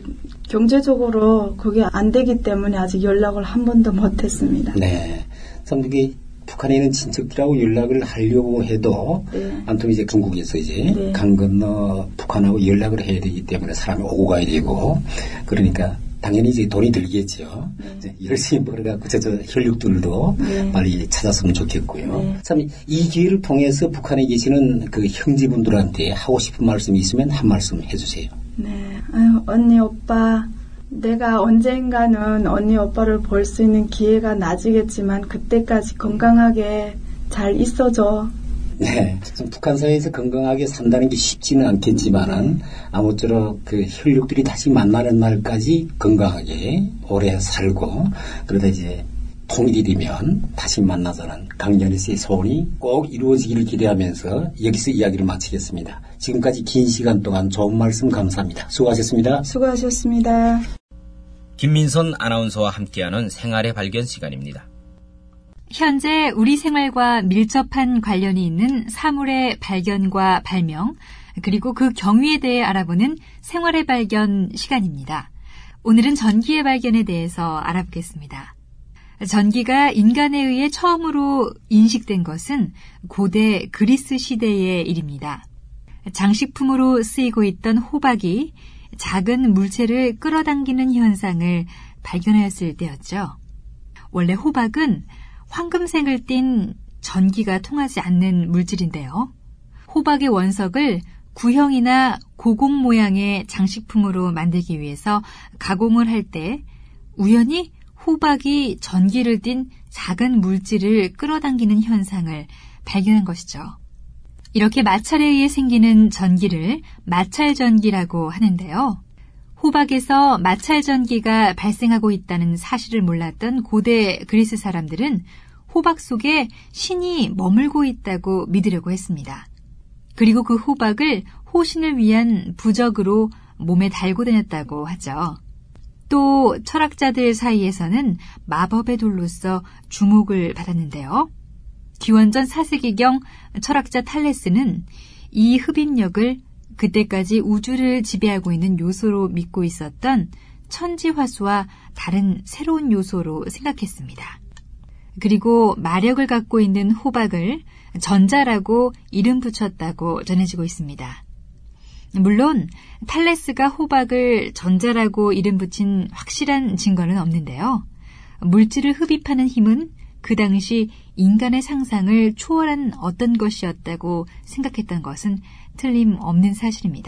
경제적으로 그게 안 되기 때문에 아직 연락을 한 번도 못했습니다. 네. 참 이게 북한에 있는 친척들하고 연락을 하려고 해도 아무튼 이제 중국에서 이제 강 건너 북한하고 연락을 해야 되기 때문에 사람이 오고 가야 되고 그러니까 당연히 이제 돈이 들겠죠. 열심히 벌어갖고 저 혈육들도 빨리 찾았으면 좋겠고요. 참 이 기회를 통해서 북한에 계시는 그 형제분들한테 하고 싶은 말씀이 있으면 한 말씀 해주세요. 네, 아유, 언니 오빠, 내가 언젠가는 언니 오빠를 볼 수 있는 기회가 낮이겠지만 그때까지 건강하게 잘 있어줘. 네, 북한 사회에서 건강하게 산다는 게 쉽지는 않겠지만은 아무쪼록 그 혈육들이 다시 만나는 날까지 건강하게 오래 살고 그러다 이제 통일이 되면 다시 만나자는 강연희 씨의 소원이 꼭 이루어지기를 기대하면서 여기서 이야기를 마치겠습니다. 지금까지 긴 시간 동안 좋은 말씀 감사합니다. 수고하셨습니다. 수고하셨습니다. 김민선 아나운서와 함께하는 생활의 발견 시간입니다. 현재 우리 생활과 밀접한 관련이 있는 사물의 발견과 발명, 그리고 그 경위에 대해 알아보는 생활의 발견 시간입니다. 오늘은 전기의 발견에 대해서 알아보겠습니다. 전기가 인간에 의해 처음으로 인식된 것은 고대 그리스 시대의 일입니다. 장식품으로 쓰이고 있던 호박이 작은 물체를 끌어당기는 현상을 발견하였을 때였죠. 원래 호박은 황금색을 띤 전기가 통하지 않는 물질인데요. 호박의 원석을 구형이나 고공 모양의 장식품으로 만들기 위해서 가공을 할 때 우연히 호박이 전기를 띤 작은 물질을 끌어당기는 현상을 발견한 것이죠. 이렇게 마찰에 의해 생기는 전기를 마찰전기라고 하는데요. 호박에서 마찰전기가 발생하고 있다는 사실을 몰랐던 고대 그리스 사람들은 호박 속에 신이 머물고 있다고 믿으려고 했습니다. 그리고 그 호박을 호신을 위한 부적으로 몸에 달고 다녔다고 하죠. 또 철학자들 사이에서는 마법의 돌로서 주목을 받았는데요. 기원전 4세기경 철학자 탈레스는 이 흡입력을 그때까지 우주를 지배하고 있는 요소로 믿고 있었던 천지화수와 다른 새로운 요소로 생각했습니다. 그리고 마력을 갖고 있는 호박을 전자라고 이름 붙였다고 전해지고 있습니다. 물론 탈레스가 호박을 전자라고 이름 붙인 확실한 증거는 없는데요. 물질을 흡입하는 힘은 그 당시 인간의 상상을 초월한 어떤 것이었다고 생각했던 것은 틀림없는 사실입니다.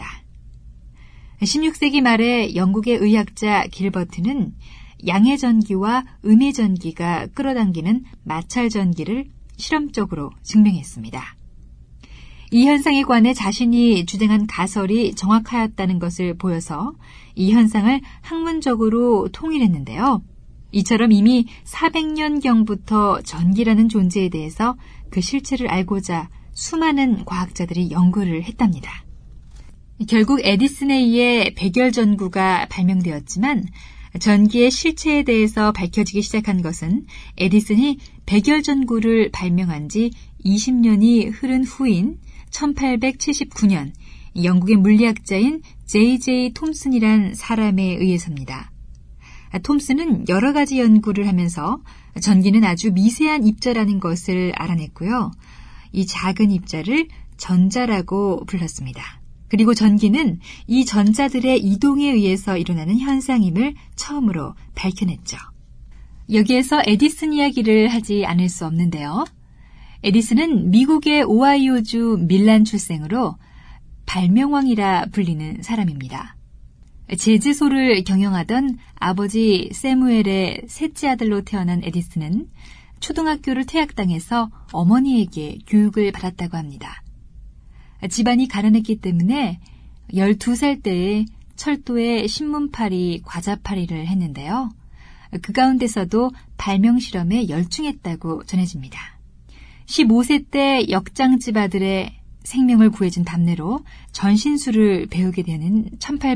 16세기 말에 영국의 의학자 길버트는 양의 전기와 음의 전기가 끌어당기는 마찰 전기를 실험적으로 증명했습니다. 이 현상에 관해 자신이 주장한 가설이 정확하였다는 것을 보여서 이 현상을 학문적으로 통일했는데요. 이처럼 이미 400년경부터 전기라는 존재에 대해서 그 실체를 알고자 수많은 과학자들이 연구를 했답니다. 결국 에디슨에 의해 백열전구가 발명되었지만 전기의 실체에 대해서 밝혀지기 시작한 것은 에디슨이 백열전구를 발명한 지 20년이 흐른 후인 1879년 영국의 물리학자인 J.J. 톰슨이란 사람에 의해서입니다. 톰슨은 여러 가지 연구를 하면서 전기는 아주 미세한 입자라는 것을 알아냈고요. 이 작은 입자를 전자라고 불렀습니다. 그리고 전기는 이 전자들의 이동에 의해서 일어나는 현상임을 처음으로 밝혀냈죠. 여기에서 에디슨 이야기를 하지 않을 수 없는데요. 에디슨은 미국의 오하이오주 밀란 출생으로 발명왕이라 불리는 사람입니다. 제즈소를 경영하던 아버지 세무엘의 셋째 아들로 태어난 에디슨은 초등학교를 퇴학당해서 어머니에게 교육을 받았다고 합니다. 집안이 가난했기 때문에 12살 때에 철도에 신문팔이, 과자팔이를 했는데요. 그 가운데서도 발명 실험에 열중했다고 전해집니다. 15세 때 역장집 아들의 생명을 구해준 답례로 전신술을 배우게 되는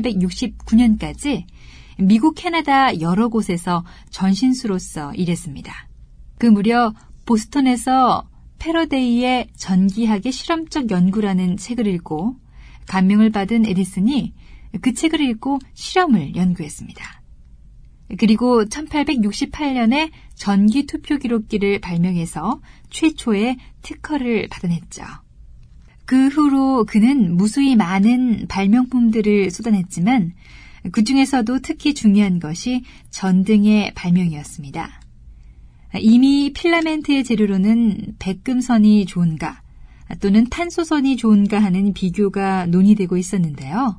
1869년까지 미국, 캐나다 여러 곳에서 전신수로서 일했습니다. 그 무렵 보스턴에서 패러데이의 전기학의 실험적 연구라는 책을 읽고 감명을 받은 에디슨이 그 책을 읽고 실험을 연구했습니다. 그리고 1868년에 전기 투표 기록기를 발명해서 최초의 특허를 받아냈죠. 그 후로 그는 무수히 많은 발명품들을 쏟아냈지만 그 중에서도 특히 중요한 것이 전등의 발명이었습니다. 이미 필라멘트의 재료로는 백금선이 좋은가 또는 탄소선이 좋은가 하는 비교가 논의되고 있었는데요.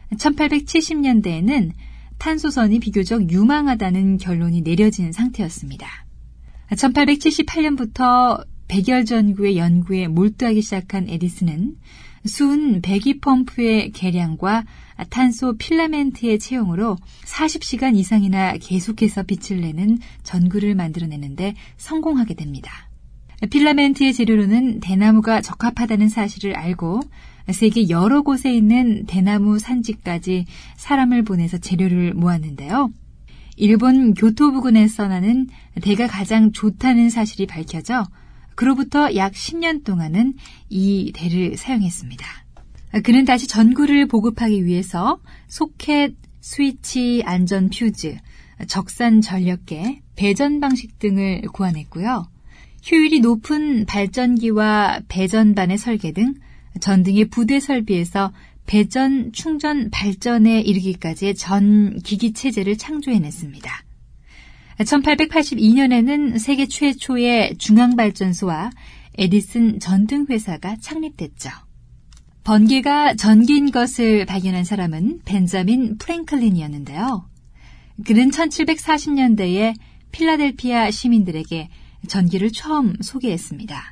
1870년대에는 탄소선이 비교적 유망하다는 결론이 내려진 상태였습니다. 1878년부터 백열전구의 연구에 몰두하기 시작한 에디슨은 수은 배기펌프의 개량과 탄소 필라멘트의 채용으로 40시간 이상이나 계속해서 빛을 내는 전구를 만들어내는데 성공하게 됩니다. 필라멘트의 재료로는 대나무가 적합하다는 사실을 알고 세계 여러 곳에 있는 대나무 산지까지 사람을 보내서 재료를 모았는데요. 일본 교토 부근에서 나는 대가 가장 좋다는 사실이 밝혀져 그로부터 약 10년 동안은 이 대를 사용했습니다. 그는 다시 전구를 보급하기 위해서 소켓, 스위치, 안전 퓨즈, 적산 전력계, 배전 방식 등을 구안했고요. 효율이 높은 발전기와 배전반의 설계 등 전등의 부대 설비에서 배전, 충전, 발전에 이르기까지의 전 기기 체제를 창조해냈습니다. 1882년에는 세계 최초의 중앙발전소와 에디슨 전등회사가 창립됐죠. 번개가 전기인 것을 발견한 사람은 벤자민 프랭클린이었는데요. 그는 1740년대에 필라델피아 시민들에게 전기를 처음 소개했습니다.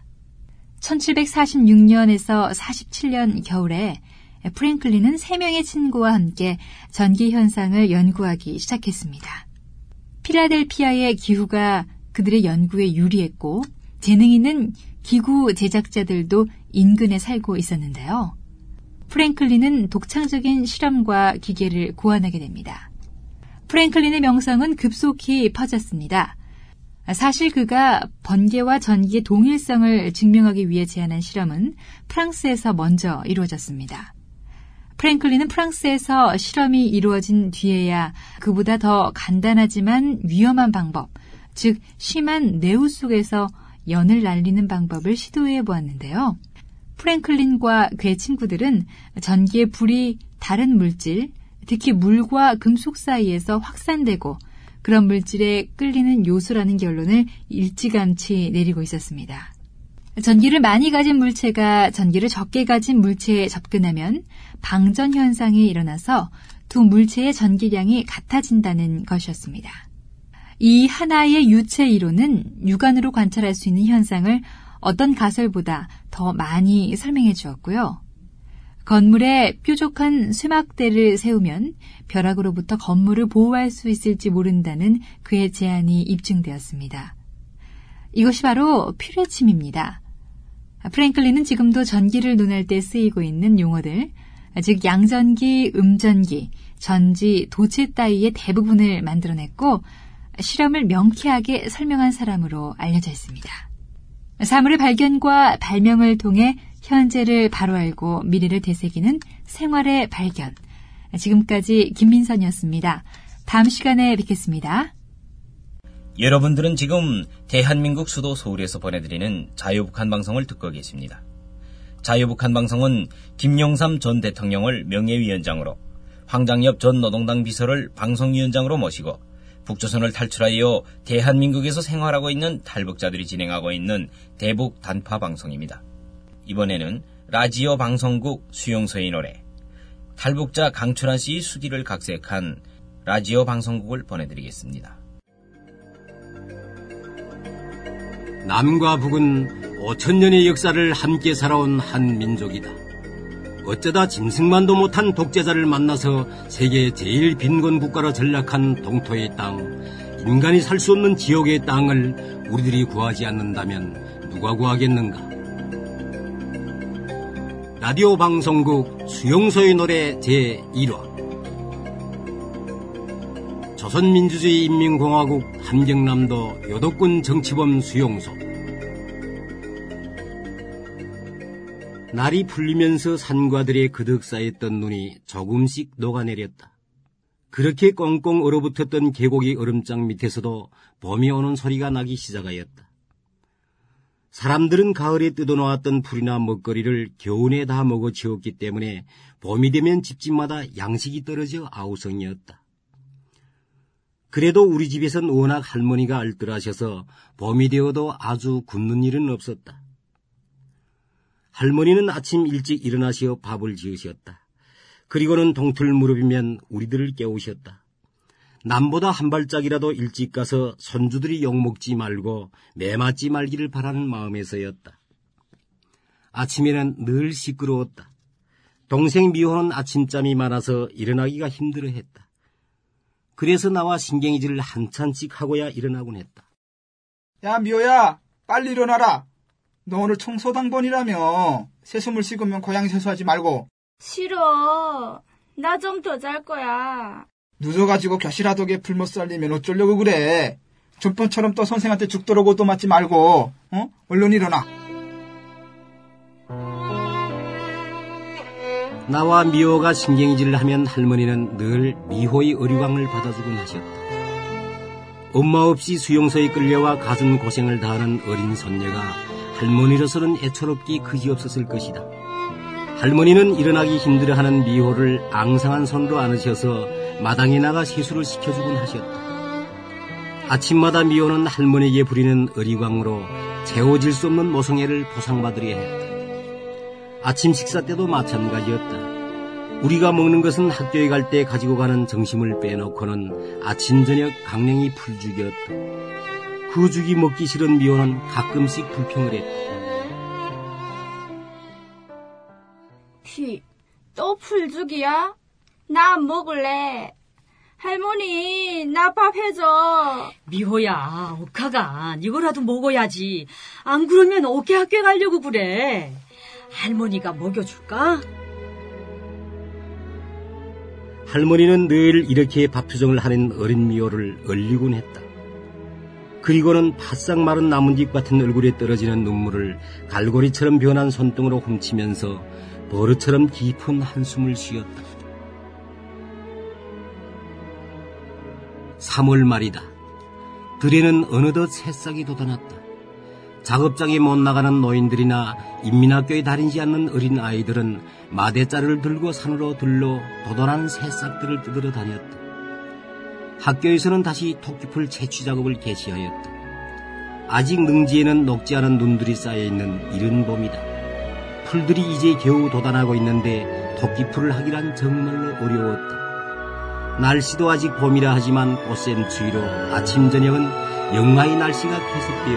1746년에서 47년 겨울에 프랭클린은 3명의 친구와 함께 전기 현상을 연구하기 시작했습니다. 필라델피아의 기후가 그들의 연구에 유리했고 재능 있는 기구 제작자들도 인근에 살고 있었는데요. 프랭클린은 독창적인 실험과 기계를 고안하게 됩니다. 프랭클린의 명성은 급속히 퍼졌습니다. 사실 그가 번개와 전기의 동일성을 증명하기 위해 제안한 실험은 프랑스에서 먼저 이루어졌습니다. 프랭클린은 프랑스에서 실험이 이루어진 뒤에야 그보다 더 간단하지만 위험한 방법, 즉 심한 내우 속에서 연을 날리는 방법을 시도해 보았는데요. 프랭클린과 그의 친구들은 전기의 불이 다른 물질, 특히 물과 금속 사이에서 확산되고 그런 물질에 끌리는 요소라는 결론을 일찌감치 내리고 있었습니다. 전기를 많이 가진 물체가 전기를 적게 가진 물체에 접근하면 방전 현상이 일어나서 두 물체의 전기량이 같아진다는 것이었습니다. 이 하나의 유체 이론은 육안으로 관찰할 수 있는 현상을 어떤 가설보다 더 많이 설명해 주었고요. 건물에 뾰족한 쇠막대를 세우면 벼락으로부터 건물을 보호할 수 있을지 모른다는 그의 제안이 입증되었습니다. 이것이 바로 퓨레침입니다. 프랭클린은 지금도 전기를 논할 때 쓰이고 있는 용어들, 즉 양전기, 음전기, 전지, 도체 따위의 대부분을 만들어냈고 실험을 명쾌하게 설명한 사람으로 알려져 있습니다. 사물의 발견과 발명을 통해 현재를 바로 알고 미래를 되새기는 생활의 발견. 지금까지 김민선이었습니다. 다음 시간에 뵙겠습니다. 여러분들은 지금 대한민국 수도 서울에서 보내드리는 자유북한 방송을 듣고 계십니다. 자유북한 방송은 김영삼 전 대통령을 명예위원장으로, 황장엽 전 노동당 비서를 방송위원장으로 모시고 북조선을 탈출하여 대한민국에서 생활하고 있는 탈북자들이 진행하고 있는 대북 단파 방송입니다. 이번에는 라지오 방송국 수용소의 노래, 탈북자 강철한 씨의 수기를 각색한 라지오 방송국을 보내드리겠습니다. 남과 북은 5,000년의 역사를 함께 살아온 한 민족이다. 어쩌다 짐승만도 못한 독재자를 만나서 세계 제일 빈곤 국가로 전락한 동토의 땅, 인간이 살 수 없는 지옥의 땅을 우리들이 구하지 않는다면 누가 구하겠는가? 라디오 방송국 수용소의 노래 제1화 조선민주주의 인민공화국 함경남도 요독군 정치범 수용소. 날이 풀리면서 산과들에 그득 쌓였던 눈이 조금씩 녹아내렸다. 그렇게 꽁꽁 얼어붙었던 계곡의 얼음장 밑에서도 봄이 오는 소리가 나기 시작하였다. 사람들은 가을에 뜯어놓았던 풀이나 먹거리를 겨우내 다 먹어치웠기 때문에 봄이 되면 집집마다 양식이 떨어져 아우성이었다. 그래도 우리 집에선 워낙 할머니가 알뜰하셔서 봄이 되어도 아주 굶는 일은 없었다. 할머니는 아침 일찍 일어나시어 밥을 지으셨다. 그리고는 동틀 무렵이면 우리들을 깨우셨다. 남보다 한 발짝이라도 일찍 가서 손주들이 욕먹지 말고 매맞지 말기를 바라는 마음에서였다. 아침에는 늘 시끄러웠다. 동생 미호는 아침잠이 많아서 일어나기가 힘들어했다. 그래서 나와 신경이질을 한참씩 하고야 일어나곤 했다. 야, 미호야, 빨리 일어나라. 너 오늘 청소당번이라며. 세수물 씻으면 고양이 세수하지 말고. 싫어. 나 좀 더 잘 거야. 늦어가지고 교실하덕에 불 못 살리면 어쩌려고 그래. 전번처럼 또 선생한테 죽도록 얻어맞지 말고. 얼른 일어나. 나와 미호가 신경질을 하면 할머니는 늘 미호의 어리광을 받아주곤 하셨다. 엄마 없이 수용소에 끌려와 갖은 고생을 다하는 어린 손녀가 할머니로서는 애처롭기 그지없었을 것이다. 할머니는 일어나기 힘들어하는 미호를 앙상한 손으로 안으셔서 마당에 나가 세수를 시켜주곤 하셨다. 아침마다 미호는 할머니에게 부리는 어리광으로 채워질 수 없는 모성애를 보상받으려 했다. 아침 식사 때도 마찬가지였다. 우리가 먹는 것은 학교에 갈 때 가지고 가는 정심을 빼놓고는 아침 저녁 강냉이 풀죽이었다. 그 죽이 먹기 싫은 미호는 가끔씩 불평을 했다. 또 풀죽이야? 나 안 먹을래. 할머니, 나 밥 해줘. 미호야, 옥하가 이거라도 먹어야지. 안 그러면 어떻게 학교에 가려고 그래. 할머니가 먹여줄까? 할머니는 늘 이렇게 밥 투정을 하는 어린 미호를 얼리곤 했다. 그리고는 바싹 마른 나뭇잎 같은 얼굴에 떨어지는 눈물을 갈고리처럼 변한 손등으로 훔치면서 버릇처럼 깊은 한숨을 쉬었다. 3월 말이다. 들에는 어느덧 새싹이 돋아났다. 작업장에 못 나가는 노인들이나 인민학교에 다니지 않는 어린 아이들은 마대자루를 들고 산으로 들러 돋아난 새싹들을 뜯으러 다녔다. 학교에서는 다시 토끼풀 채취 작업을 개시하였다. 아직 능지에는 녹지 않은 눈들이 쌓여있는 이른 봄이다. 풀들이 이제 겨우 돋아나고 있는데 토끼풀을 하기란 정말로 어려웠다. 날씨도 아직 봄이라 하지만 꽃샘 추위로 아침 저녁은 영하의 날씨가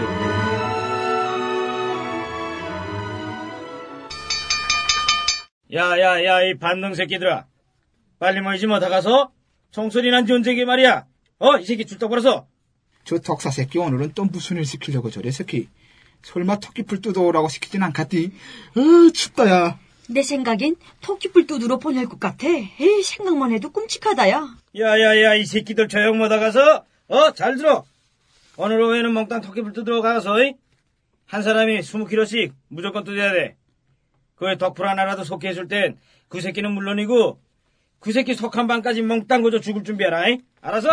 계속되었다. 야야야, 이 반능 새끼들아, 빨리 모이지 뭐. 다 가서 총소리 난 존재기 말이야. 이 새끼 줄딱 벌어서. 저 덕사 새끼 오늘은 또 무슨 일 시키려고 저래 새끼. 설마 토끼풀 뜯어오라고 시키진 않겠디? 춥다 야. 내 생각엔 토끼풀 뜯으러 보낼 것 같아. 에이, 생각만 해도 끔찍하다 야. 야야야, 이 새끼들 조용 못 나가서 잘 들어. 오늘 오후에는 몽땅 토끼풀 뜯으러 가서 한 사람이 20kg씩 무조건 뜯어야 돼. 그 덕풀 하나라도 속해 해줄 땐 그 새끼는 물론이고 그 새끼 속 한 방까지 몽땅 거저 죽을 준비해라. 알았어?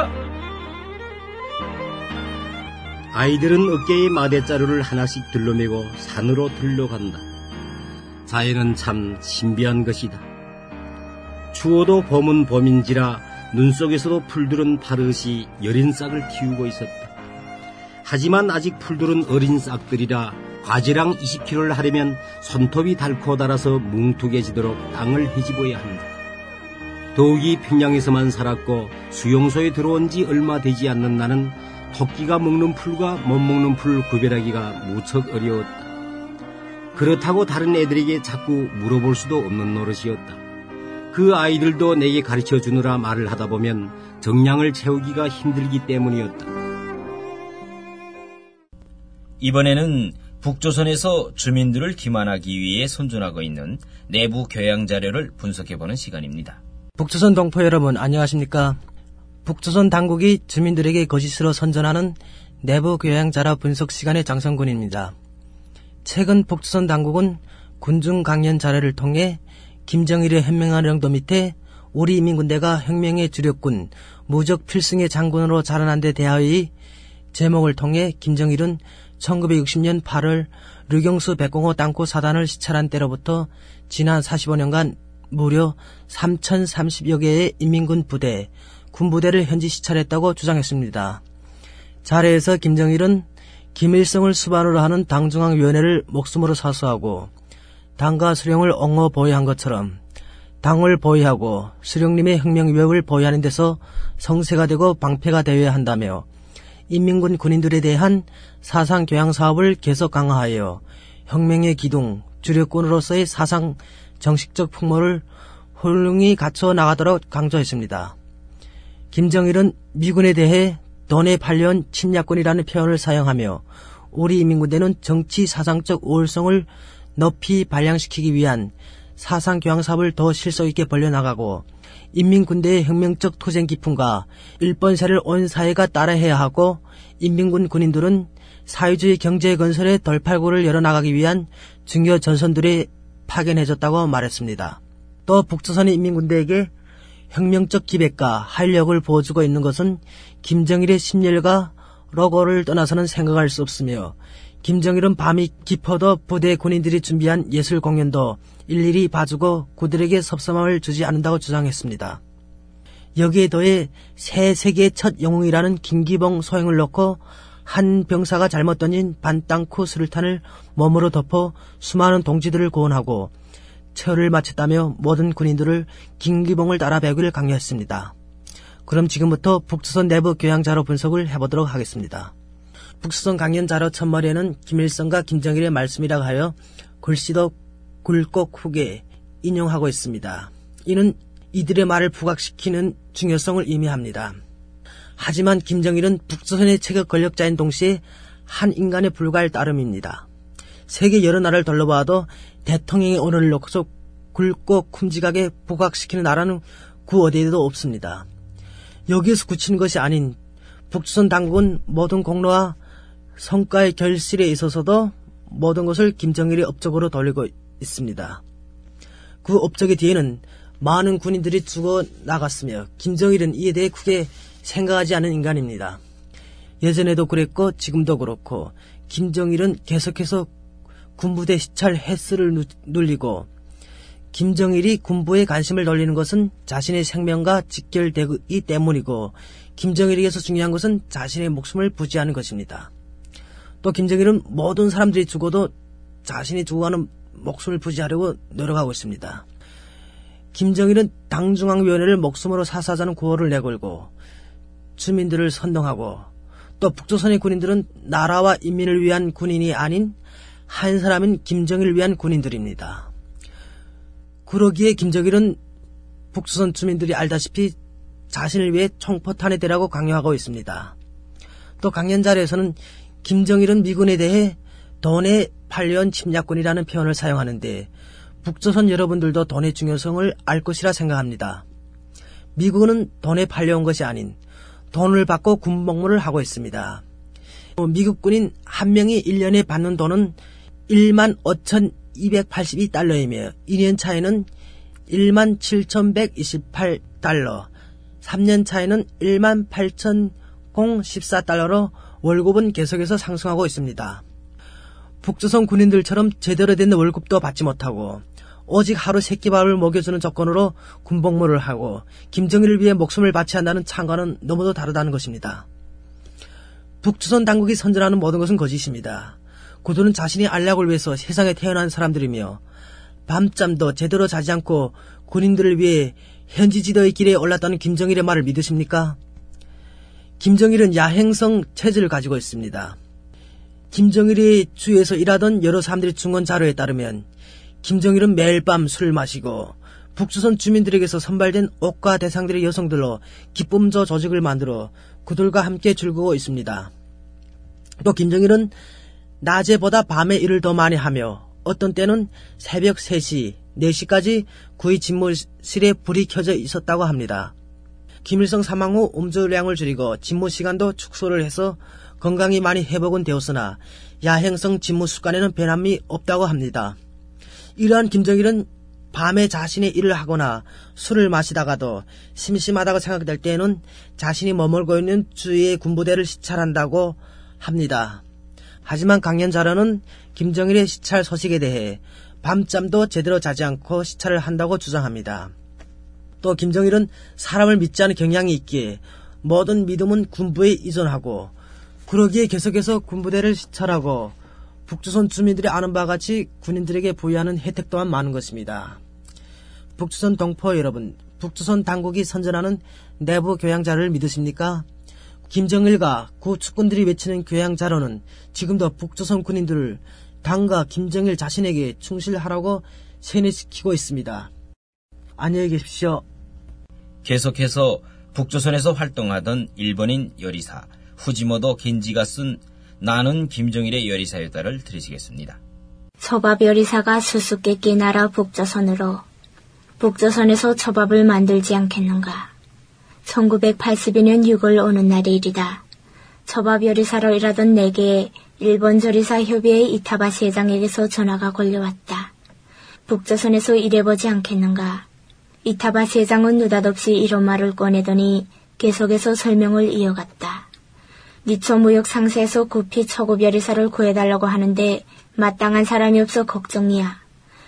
아이들은 어깨에 마대자루를 하나씩 들러매고 산으로 들러간다. 자연은 참 신비한 것이다. 추워도 봄은 봄인지라 눈 속에서도 풀들은 파릇이 여린 싹을 틔우고 있었다. 하지만 아직 풀들은 어린 싹들이라 과지랑 20kg를 하려면 손톱이 닳고 닳아서 뭉툭해지도록 땅을 헤집어야 한다. 더욱이 평양에서만 살았고 수용소에 들어온 지 얼마 되지 않는 나는 토끼가 먹는 풀과 못 먹는 풀 구별하기가 무척 어려웠다. 그렇다고 다른 애들에게 자꾸 물어볼 수도 없는 노릇이었다. 그 아이들도 내게 가르쳐 주느라 말을 하다 보면 정량을 채우기가 힘들기 때문이었다. 이번에는 북조선에서 주민들을 기만하기 위해 손존하고 있는 내부 교양 자료를 분석해보는 시간입니다. 북조선 동포 여러분, 안녕하십니까? 북조선 당국이 주민들에게 거짓으로 선전하는 내부 교양 자료 분석 시간의 장성군입니다. 최근 북조선 당국은 군중 강연 자료를 통해 김정일의 현명한 영도 밑에 우리 인민군대가 혁명의 주력군, 무적 필승의 장군으로 자라난 데 대하의 제목을 통해 김정일은 1960년 8월 류경수 백공호 땅굴 사단을 시찰한 때로부터 지난 45년간 무려 3,030여 개의 인민군 부대, 군부대를 현지 시찰했다고 주장했습니다. 자료에서 김정일은 김일성을 수반으로 하는 당중앙위원회를 목숨으로 사수하고 당과 수령을 옹호 보위한 것처럼 당을 보위하고 수령님의 혁명 위협을 보위하는 데서 성세가 되고 방패가 되어야 한다며 인민군 군인들에 대한 사상 교양 사업을 계속 강화하여 혁명의 기둥, 주력군으로서의 사상 정식적 풍모를 훌륭히 갖춰 나가도록 강조했습니다. 김정일은 미군에 대해 돈에 팔려온 침략군이라는 표현을 사용하며 우리 인민군대는 정치 사상적 우월성을 높이 발扬시키기 위한 사상 교양 사업을 더 실속 있게 벌려나가고 인민군대의 혁명적 투쟁 기풍과 일본세를 온 사회가 따라해야 하고 인민군 군인들은 사회주의 경제 건설의 돌팔구를 열어나가기 위한 중요 전선들이 파견해졌다고 말했습니다. 또 북조선의 인민군대에게 혁명적 기백과 활력을 부어주고 있는 것은 김정일의 심혈과 로고를 떠나서는 생각할 수 없으며 김정일은 밤이 깊어도 부대 군인들이 준비한 예술 공연도 일일이 봐주고 그들에게 섭섭함을 주지 않는다고 주장했습니다. 여기에 더해 새 세계의 첫 영웅이라는 김기봉 소행을 놓고 한 병사가 잘못 던진 반땅쿠 수류탄을 몸으로 덮어 수많은 동지들을 구원하고 처를 마쳤다며 모든 군인들을 김기봉을 따라 배우기를 강요했습니다. 그럼 지금부터 북조선 내부 교양 자료 분석을 해보도록 하겠습니다. 북조선 강연 자료 첫머리에는 김일성과 김정일의 말씀이라고 하여 글씨도 굴곡 후게 인용하고 있습니다. 이는 이들의 말을 부각시키는 중요성을 의미합니다. 하지만 김정일은 북조선의 최고 권력자인 동시에 한 인간에 불과할 따름입니다. 세계 여러 나라를 둘러봐도 대통령의 언어를 놓고서 굵고 큼직하게 부각시키는 나라는 그 어디에도 없습니다. 여기에서 그치는 것이 아닌 북조선 당국은 모든 공로와 성과의 결실에 있어서도 모든 것을 김정일의 업적으로 돌리고 있습니다. 그 업적의 뒤에는 많은 군인들이 죽어 나갔으며 김정일은 이에 대해 크게 생각하지 않은 인간입니다. 예전에도 그랬고 지금도 그렇고 김정일은 계속해서 군부대 시찰 횟수를 늘리고 김정일이 군부에 관심을 돌리는 것은 자신의 생명과 직결되기 때문이고 김정일에게서 중요한 것은 자신의 목숨을 부지하는 것입니다. 또 김정일은 모든 사람들이 죽어도 자신이 죽어가는 목숨을 부지하려고 노력하고 있습니다. 김정일은 당중앙위원회를 목숨으로 사수하자는 구호를 내걸고 주민들을 선동하고 또 북조선의 군인들은 나라와 인민을 위한 군인이 아닌 한 사람인 김정일을 위한 군인들입니다. 그러기에 김정일은 북조선 주민들이 알다시피 자신을 위해 총포탄에 대라고 강요하고 있습니다. 또 강연자료에서는 김정일은 미군에 대해 돈에 팔려온 침략군이라는 표현을 사용하는데 북조선 여러분들도 돈의 중요성을 알 것이라 생각합니다. 미국은 돈에 팔려온 것이 아닌 돈을 받고 군복무를 하고 있습니다. 미국 군인 한 명이 1년에 받는 돈은 15,282달러이며 2년 차에는 17,128달러, 3년 차에는 18,014달러로 월급은 계속해서 상승하고 있습니다. 북조선 군인들처럼 제대로 된 월급도 받지 못하고 오직 하루 세끼밥을 먹여주는 조건으로 군복무를 하고 김정일을 위해 목숨을 바쳐야 한다는 창과는 너무도 다르다는 것입니다. 북조선 당국이 선전하는 모든 것은 거짓입니다. 그들은 자신이 안락을 위해서 세상에 태어난 사람들이며 밤잠도 제대로 자지 않고 군인들을 위해 현지지도의 길에 올랐다는 김정일의 말을 믿으십니까? 김정일은 야행성 체질을 가지고 있습니다. 김정일이 주위에서 일하던 여러 사람들이 증언 자료에 따르면 김정일은 매일 밤 술을 마시고 북조선 주민들에게서 선발된 옥과 대상들의 여성들로 기쁨조 조직을 만들어 그들과 함께 즐기고 있습니다. 또 김정일은 낮에보다 밤에 일을 더 많이 하며 어떤 때는 새벽 3시, 4시까지 그의 집무실에 불이 켜져 있었다고 합니다. 김일성 사망 후 음주량을 줄이고 집무 시간도 축소를 해서 건강이 많이 회복은 되었으나 야행성 집무 습관에는 변함이 없다고 합니다. 이러한 김정일은 밤에 자신의 일을 하거나 술을 마시다가도 심심하다고 생각될 때에는 자신이 머물고 있는 주위의 군부대를 시찰한다고 합니다. 하지만 강연자료는 김정일의 시찰 소식에 대해 밤잠도 제대로 자지 않고 시찰을 한다고 주장합니다. 또 김정일은 사람을 믿지 않는 경향이 있기에 모든 믿음은 군부에 의존하고 그러기에 계속해서 군부대를 시찰하고 북조선 주민들이 아는 바와 같이 군인들에게 부여하는 혜택 또한 많은 것입니다. 북조선 동포 여러분, 북조선 당국이 선전하는 내부 교양자료를 믿으십니까? 김정일과 그 측근들이 외치는 교양자료는 지금도 북조선 군인들을 당과 김정일 자신에게 충실하라고 세뇌시키고 있습니다. 안녕히 계십시오. 계속해서 북조선에서 활동하던 일본인 요리사 후지모토 겐지가 쓴 나는 김정일의 요리사였다를 들으시겠습니다. 초밥 요리사가 수수께끼 나라 북조선으로 북조선에서 초밥을 만들지 않겠는가. 1982년 6월 오는 날의 일이다. 초밥 요리사로 일하던 내게 일본 조리사 협의회 이타바시 회장에게서 전화가 걸려왔다. 북조선에서 일해보지 않겠는가. 이타바시 회장은 느닷없이 이런 말을 꺼내더니 계속해서 설명을 이어갔다. 니초무역 상세에서 급히 초급 요리사를 구해달라고 하는데 마땅한 사람이 없어 걱정이야.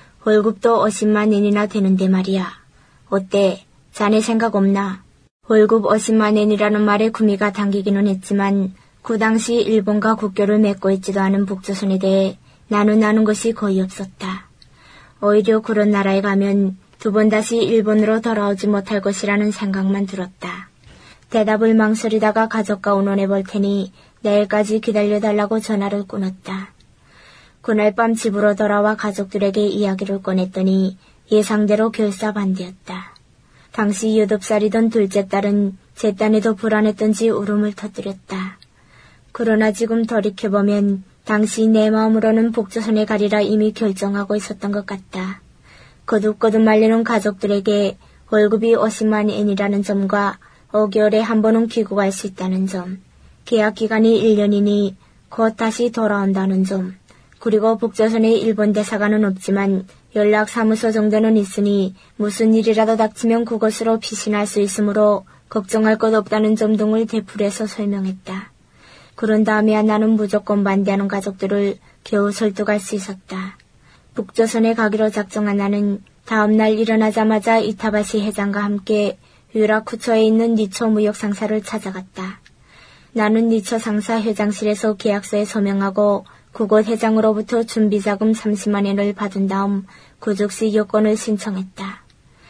월급도 50만 엔이나 되는데 말이야. 어때? 자네 생각 없나? 월급 50만 엔이라는 말에 구미가 당기기는 했지만 그 당시 일본과 국교를 맺고 있지도 않은 북조선에 대해 나는 아는 것이 거의 없었다. 오히려 그런 나라에 가면 두 번 다시 일본으로 돌아오지 못할 것이라는 생각만 들었다. 대답을 망설이다가 가족과 의논해 볼 테니 내일까지 기다려달라고 전화를 끊었다. 그날 밤 집으로 돌아와 가족들에게 이야기를 꺼냈더니 예상대로 결사반대였다. 당시 8살이던 둘째 딸은 제 딴에도 불안했던지 울음을 터뜨렸다. 그러나 지금 돌이켜보면 당시 내 마음으로는 북조선에 가리라 이미 결정하고 있었던 것 같다. 거듭거듭 말리는 가족들에게 월급이 50만 엔이라는 점과 5개월에 한 번은 귀국할 수 있다는 점, 계약 기간이 1년이니 곧 다시 돌아온다는 점, 그리고 북조선에 일본 대사관은 없지만 연락사무소 정도는 있으니 무슨 일이라도 닥치면 그것으로 피신할 수 있으므로 걱정할 것 없다는 점 등을 되풀이해서 설명했다. 그런 다음에야 나는 무조건 반대하는 가족들을 겨우 설득할 수 있었다. 북조선에 가기로 작정한 나는 다음날 일어나자마자 이타바시 회장과 함께 유라쿠초에 있는 니초 무역 상사를 찾아갔다. 나는 니초 상사 회장실에서 계약서에 서명하고 그곳 회장으로부터 준비자금 30만 엔을 받은 다음 구족시 요건을 신청했다.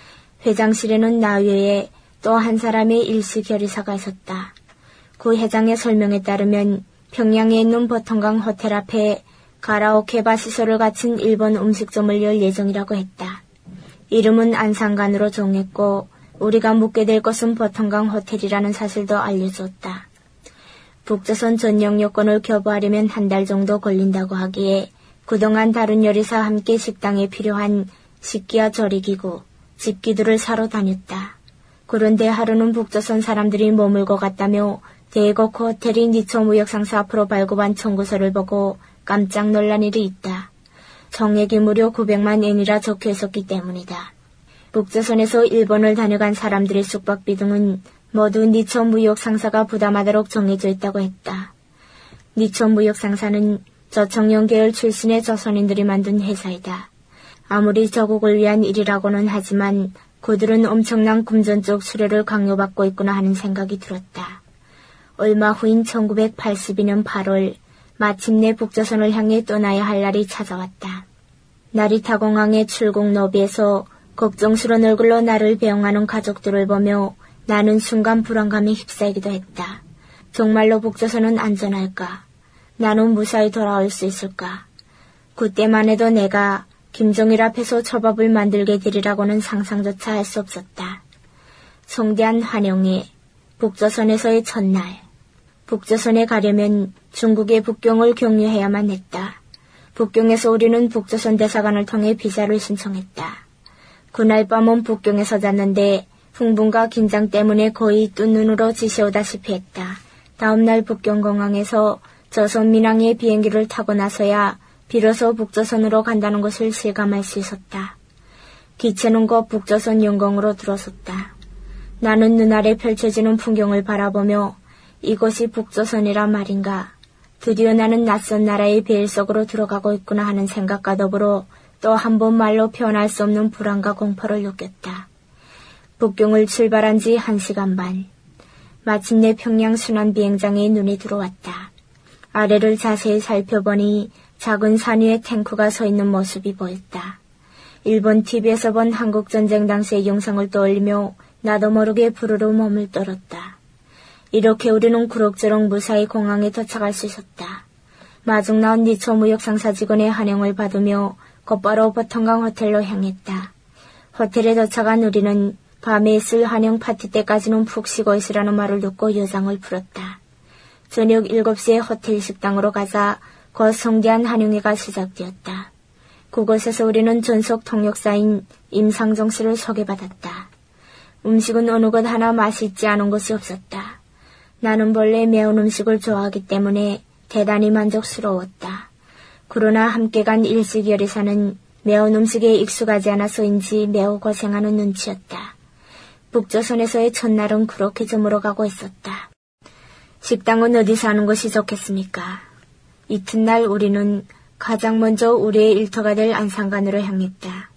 회장실에는 나 외에 또 한 사람의 일시 요리사가 있었다. 그 회장의 설명에 따르면 평양에 있는 버통강 호텔 앞에 가라오케바 시설을 갖춘 일본 음식점을 열 예정이라고 했다. 이름은 안산간으로 정했고 우리가 묵게 될 것은 버텀강 호텔이라는 사실도 알려줬다. 북조선 전용 여권을 교부하려면 1달 정도 걸린다고 하기에 그동안 다른 요리사와 함께 식당에 필요한 식기와 조리기구, 집기들을 사러 다녔다. 그런데 하루는 북조선 사람들이 머물고 갔다며 대거 그 호텔이 니초무역상사 앞으로 발급한 청구서를 보고 깜짝 놀란 일이 있다. 정액이 무려 900만 엔이라 적혀 있었기 때문이다. 북조선에서 일본을 다녀간 사람들의 숙박비 등은 모두 니초무역상사가 부담하도록 정해져 있다고 했다. 니초무역상사는 저청령 계열 출신의 조선인들이 만든 회사이다. 아무리 저국을 위한 일이라고는 하지만 그들은 엄청난 금전적 수료를 강요받고 있구나 하는 생각이 들었다. 얼마 후인 1982년 8월 마침내 북조선을 향해 떠나야 할 날이 찾아왔다. 나리타 공항의 출국 로비에서 걱정스러운 얼굴로 나를 배웅하는 가족들을 보며 나는 순간 불안감에 휩싸이기도 했다. 정말로 북조선은 안전할까? 나는 무사히 돌아올 수 있을까? 그때만 해도 내가 김정일 앞에서 초밥을 만들게 되리라고는 상상조차 할 수 없었다. 성대한 환영회, 북조선에서의 첫날. 북조선에 가려면 중국의 북경을 경유해야만 했다. 북경에서 우리는 북조선 대사관을 통해 비자를 신청했다. 그날 밤은 북경에서 잤는데 흥분과 긴장 때문에 거의 뜬 눈으로 지새우다시피 했다. 다음날 북경공항에서 조선 민항의 비행기를 타고 나서야 비로소 북조선으로 간다는 것을 실감할 수 있었다. 기체는 곧 북조선 영공으로 들어섰다. 나는 눈아래 펼쳐지는 풍경을 바라보며 이곳이 북조선이라 말인가, 드디어 나는 낯선 나라의 베일 속으로 들어가고 있구나 하는 생각과 더불어 또 한 번 말로 표현할 수 없는 불안과 공포를 느꼈다. 북경을 출발한 지 1시간 반. 마침내 평양 순환 비행장에 눈이 들어왔다. 아래를 자세히 살펴보니 작은 산 위에 탱크가 서 있는 모습이 보였다. 일본 TV에서 본 한국전쟁 당시의 영상을 떠올리며 나도 모르게 부르르 몸을 떨었다. 이렇게 우리는 그럭저럭 무사히 공항에 도착할 수 있었다. 마중 나온 니초무역 상사 직원의 환영을 받으며 곧바로 버텀강 호텔로 향했다. 호텔에 도착한 우리는 밤에 있을 환영 파티 때까지는 푹 쉬고 있으라는 말을 듣고 여장을 풀었다. 저녁 7시에 호텔 식당으로 가자 곧 성대한 환영회가 시작되었다. 그곳에서 우리는 전속 통역사인 임상정 씨를 소개받았다. 음식은 어느 것 하나 맛있지 않은 것이 없었다. 나는 본래 매운 음식을 좋아하기 때문에 대단히 만족스러웠다. 그러나 함께 간 일식 요리사는 매운 음식에 익숙하지 않아서인지 매우 고생하는 눈치였다. 북조선에서의 첫날은 그렇게 저물어가고 있었다. 식당은 어디서 하는 것이 좋겠습니까? 이튿날 우리는 가장 먼저 우리의 일터가 될 안산간으로 향했다.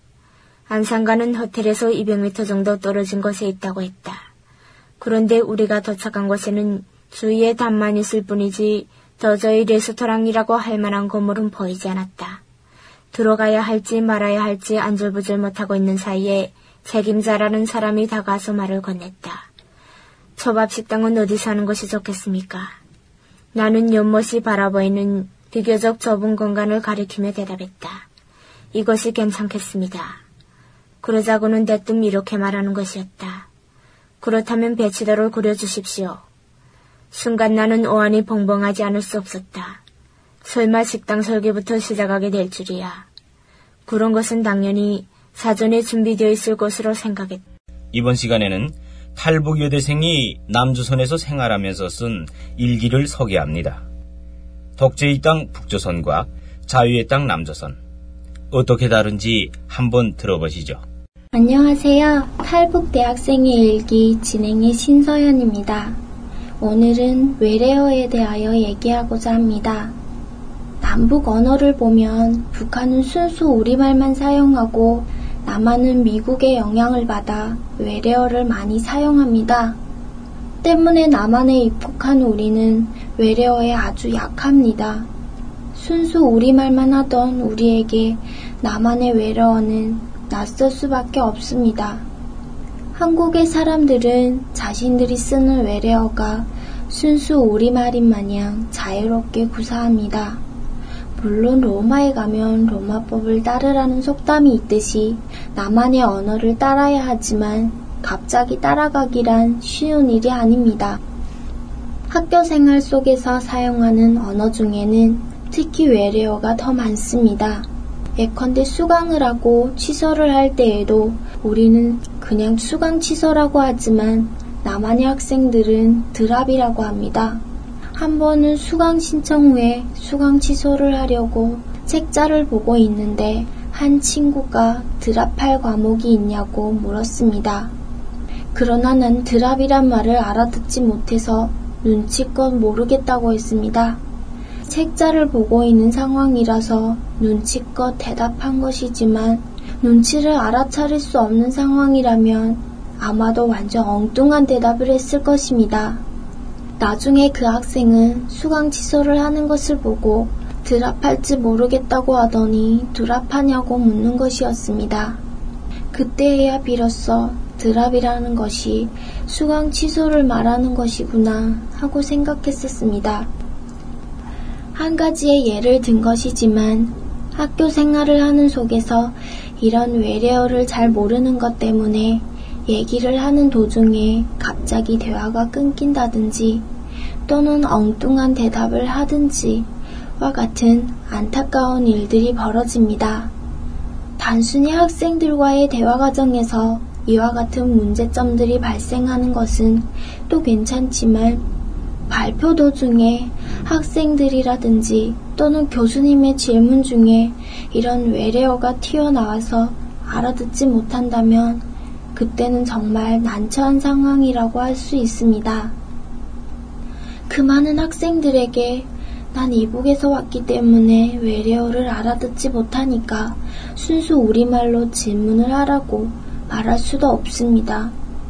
안산간은 호텔에서 200m 정도 떨어진 곳에 있다고 했다. 그런데 우리가 도착한 곳에는 주위에 담만 있을 뿐이지 도저히 레스토랑이라고 할 만한 건물은 보이지 않았다. 들어가야 할지 말아야 할지 안절부절 못하고 있는 사이에 책임자라는 사람이 다가와서 말을 건넸다. 초밥식당은 어디서 하는 것이 좋겠습니까? 나는 연못이 바라보이는 비교적 좁은 공간을 가리키며 대답했다. 이것이 괜찮겠습니다. 그러자고는 대뜸 이렇게 말하는 것이었다. 그렇다면 배치도를 그려주십시오. 순간 나는 오한이 벙벙하지 않을 수 없었다. 설마 식당 설계부터 시작하게 될 줄이야. 그런 것은 당연히 사전에 준비되어 있을 것으로 생각했다. 이번 시간에는 탈북 여대생이 남조선에서 생활하면서 쓴 일기를 소개합니다. 독재의 땅 북조선과 자유의 땅 남조선. 어떻게 다른지 한번 들어보시죠. 안녕하세요. 탈북 대학생의 일기 진행의 신서연입니다. 오늘은 외래어에 대하여 얘기하고자 합니다. 남북 언어를 보면 북한은 순수 우리말만 사용하고 남한은 미국의 영향을 받아 외래어를 많이 사용합니다. 때문에 남한에 입국한 우리는 외래어에 아주 약합니다. 순수 우리말만 하던 우리에게 남한의 외래어는 낯설 수밖에 없습니다. 한국의 사람들은 자신들이 쓰는 외래어가 순수 우리말인 마냥 자유롭게 구사합니다. 물론 로마에 가면 로마법을 따르라는 속담이 있듯이 나만의 언어를 따라야 하지만 갑자기 따라가기란 쉬운 일이 아닙니다. 학교 생활 속에서 사용하는 언어 중에는 특히 외래어가 더 많습니다. 예컨대 수강을 하고 취소를 할 때에도 우리는 그냥 수강 취소라고 하지만 남한의 학생들은 드랍이라고 합니다. 한 번은 수강 신청 후에 수강 취소를 하려고 책자를 보고 있는데 한 친구가 드랍할 과목이 있냐고 물었습니다. 그러나 난 드랍이란 말을 알아듣지 못해서 눈치껏 모르겠다고 했습니다. 책자를 보고 있는 상황이라서 눈치껏 대답한 것이지만 눈치를 알아차릴 수 없는 상황이라면 아마도 완전 엉뚱한 대답을 했을 것입니다. 나중에 그 학생은 수강 취소를 하는 것을 보고 드랍할지 모르겠다고 하더니 드랍하냐고 묻는 것이었습니다. 그때야 비로소 드랍이라는 것이 수강 취소를 말하는 것이구나 하고 생각했었습니다. 한 가지의 예를 든 것이지만 학교 생활을 하는 속에서 이런 외래어를 잘 모르는 것 때문에 얘기를 하는 도중에 갑자기 대화가 끊긴다든지 또는 엉뚱한 대답을 하든지와 같은 안타까운 일들이 벌어집니다. 단순히 학생들과의 대화 과정에서 이와 같은 문제점들이 발생하는 것은 또 괜찮지만 발표 도중에 학생들이라든지 또는 교수님의 질문 중에 이런 외래어가 튀어나와서 알아듣지 못한다면 그때는 정말 난처한 상황이라고 할 수 있습니다. 그 많은 학생들에게 난 이북에서 왔기 때문에 외래어를 알아듣지 못하니까 순수 우리말로 질문을 하라고 말할 수도 없습니다.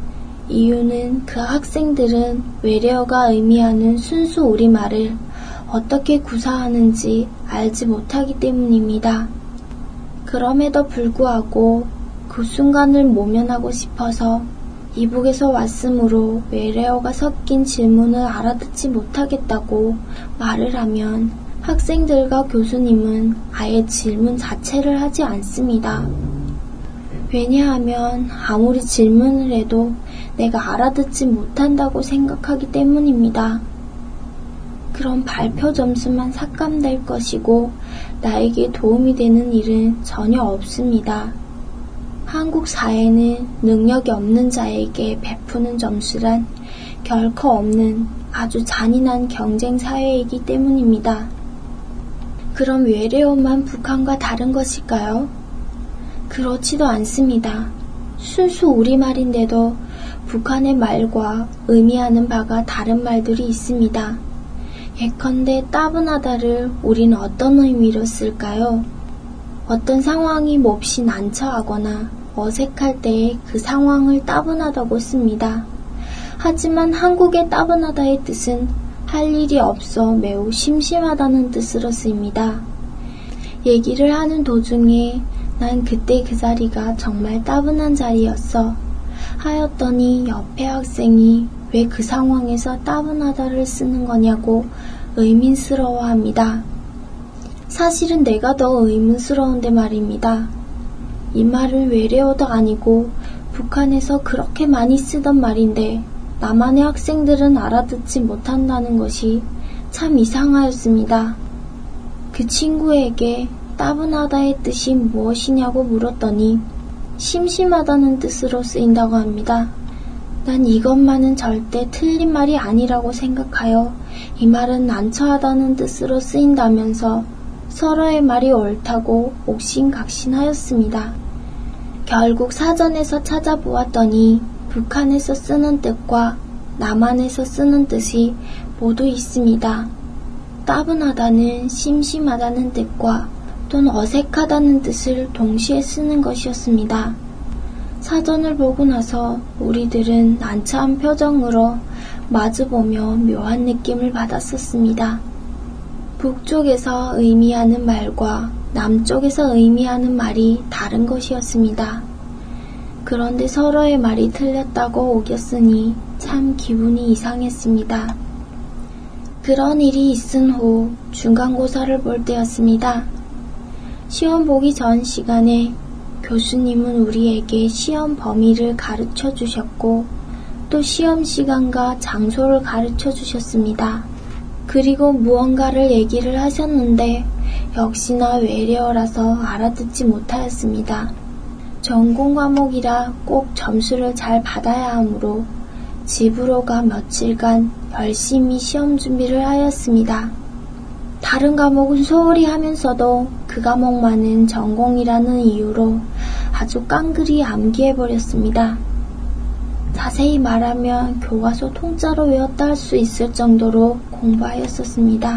이유는 그 학생들은 외래어가 의미하는 순수 우리말을 어떻게 구사하는지 알지 못하기 때문입니다. 그럼에도 불구하고 그 순간을 모면하고 싶어서 이북에서 왔으므로 외래어가 섞인 질문을 알아듣지 못하겠다고 말을 하면 학생들과 교수님은 아예 질문 자체를 하지 않습니다. 왜냐하면 아무리 질문을 해도 내가 알아듣지 못한다고 생각하기 때문입니다. 그럼 발표 점수만 삭감될 것이고 나에게 도움이 되는 일은 전혀 없습니다. 한국 사회는 능력이 없는 자에게 베푸는 점수란 결코 없는 아주 잔인한 경쟁 사회이기 때문입니다. 그럼 외래어만 북한과 다른 것일까요? 그렇지도 않습니다. 순수 우리말인데도 북한의 말과 의미하는 바가 다른 말들이 있습니다. 예컨대 따분하다를 우리는 어떤 의미로 쓸까요? 어떤 상황이 몹시 난처하거나 어색할 때에 그 상황을 따분하다고 씁니다. 하지만 한국의 따분하다의 뜻은 할 일이 없어 매우 심심하다는 뜻으로 쓰입니다. 얘기를 하는 도중에 난 그때 그 자리가 정말 따분한 자리였어 하였더니 옆에 학생이 왜 그 상황에서 따분하다를 쓰는 거냐고 의민스러워합니다. 사실은 내가 더 의문스러운데 말입니다. 이 말은 외래어도 아니고 북한에서 그렇게 많이 쓰던 말인데 남한의 학생들은 알아듣지 못한다는 것이 참 이상하였습니다. 그 친구에게 따분하다의 뜻이 무엇이냐고 물었더니 심심하다는 뜻으로 쓰인다고 합니다. 난 이것만은 절대 틀린 말이 아니라고 생각하여 이 말은 난처하다는 뜻으로 쓰인다면서 서로의 말이 옳다고 옥신각신하였습니다. 결국 사전에서 찾아보았더니 북한에서 쓰는 뜻과 남한에서 쓰는 뜻이 모두 있습니다. 따분하다는 심심하다는 뜻과 또는 어색하다는 뜻을 동시에 쓰는 것이었습니다. 사전을 보고 나서 우리들은 난처한 표정으로 마주보며 묘한 느낌을 받았었습니다. 북쪽에서 의미하는 말과 남쪽에서 의미하는 말이 다른 것이었습니다. 그런데 서로의 말이 틀렸다고 우겼으니 참 기분이 이상했습니다. 그런 일이 있은 후 중간고사를 볼 때였습니다. 시험 보기 전 시간에 교수님은 우리에게 시험 범위를 가르쳐 주셨고 또 시험 시간과 장소를 가르쳐 주셨습니다. 그리고 무언가를 얘기를 하셨는데 역시나 외래어라서 알아듣지 못하였습니다. 전공 과목이라 꼭 점수를 잘 받아야 하므로 집으로 가 며칠간 열심히 시험 준비를 하였습니다. 다른 과목은 소홀히 하면서도 그 과목만은 전공이라는 이유로 아주 깡그리 암기해버렸습니다. 자세히 말하면 교과서 통째로 외웠다 할 수 있을 정도로 공부하였었습니다.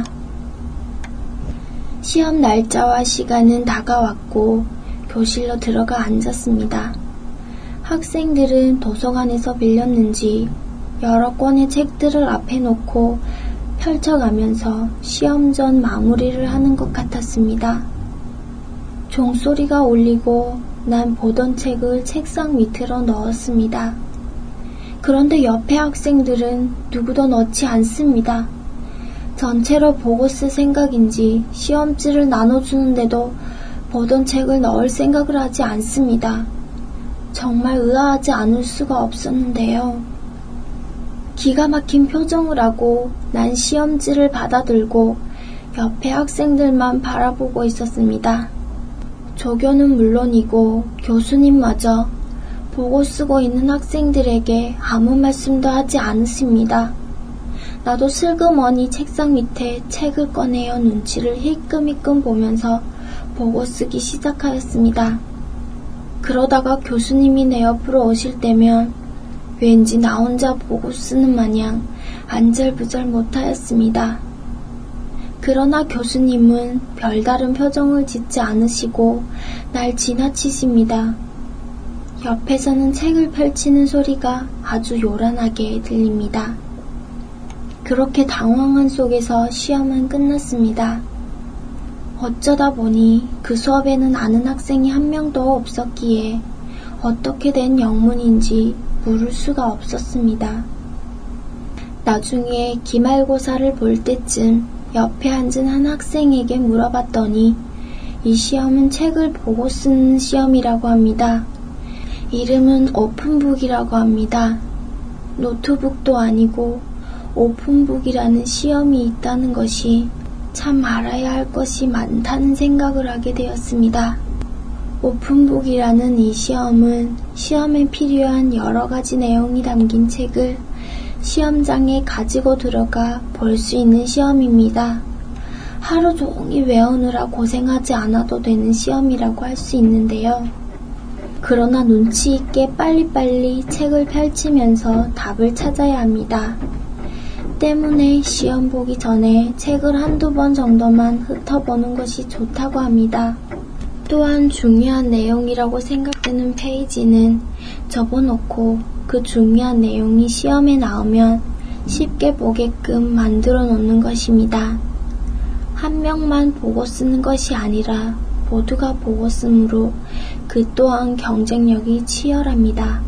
시험 날짜와 시간은 다가왔고 교실로 들어가 앉았습니다. 학생들은 도서관에서 빌렸는지 여러 권의 책들을 앞에 놓고 펼쳐가면서 시험 전 마무리를 하는 것 같았습니다. 종소리가 울리고 난 보던 책을 책상 밑으로 넣었습니다. 그런데 옆에 학생들은 누구도 넣지 않습니다. 전체로 보고 쓸 생각인지 시험지를 나눠주는데도 보던 책을 넣을 생각을 하지 않습니다. 정말 의아하지 않을 수가 없었는데요. 기가 막힌 표정을 하고 난 시험지를 받아들고 옆에 학생들만 바라보고 있었습니다. 조교는 물론이고 교수님마저 보고 쓰고 있는 학생들에게 아무 말씀도 하지 않으십니다. 나도 슬그머니 책상 밑에 책을 꺼내어 눈치를 힐끔힐끔 보면서 보고 쓰기 시작하였습니다. 그러다가 교수님이 내 옆으로 오실 때면 왠지 나 혼자 보고 쓰는 마냥 안절부절 못하였습니다. 그러나 교수님은 별다른 표정을 짓지 않으시고 날 지나치십니다. 옆에서는 책을 펼치는 소리가 아주 요란하게 들립니다. 그렇게 당황한 속에서 시험은 끝났습니다. 어쩌다 보니 그 수업에는 아는 학생이 한 명도 없었기에 어떻게 된 영문인지 물을 수가 없었습니다. 나중에 기말고사를 볼 때쯤 옆에 앉은 한 학생에게 물어봤더니 이 시험은 책을 보고 쓰는 시험이라고 합니다. 이름은 오픈북이라고 합니다. 노트북도 아니고 오픈북이라는 시험이 있다는 것이 참 알아야 할 것이 많다는 생각을 하게 되었습니다. 오픈북이라는 이 시험은 시험에 필요한 여러 가지 내용이 담긴 책을 시험장에 가지고 들어가 볼 수 있는 시험입니다. 하루 종일 외우느라 고생하지 않아도 되는 시험이라고 할 수 있는데요. 그러나 눈치 있게 빨리빨리 책을 펼치면서 답을 찾아야 합니다. 때문에 시험 보기 전에 책을 한두 번 정도만 훑어보는 것이 좋다고 합니다. 또한 중요한 내용이라고 생각되는 페이지는 접어놓고 그 중요한 내용이 시험에 나오면 쉽게 보게끔 만들어 놓는 것입니다. 한 명만 보고 쓰는 것이 아니라 모두가 보고 쓰므로 그 또한 경쟁력이 치열합니다.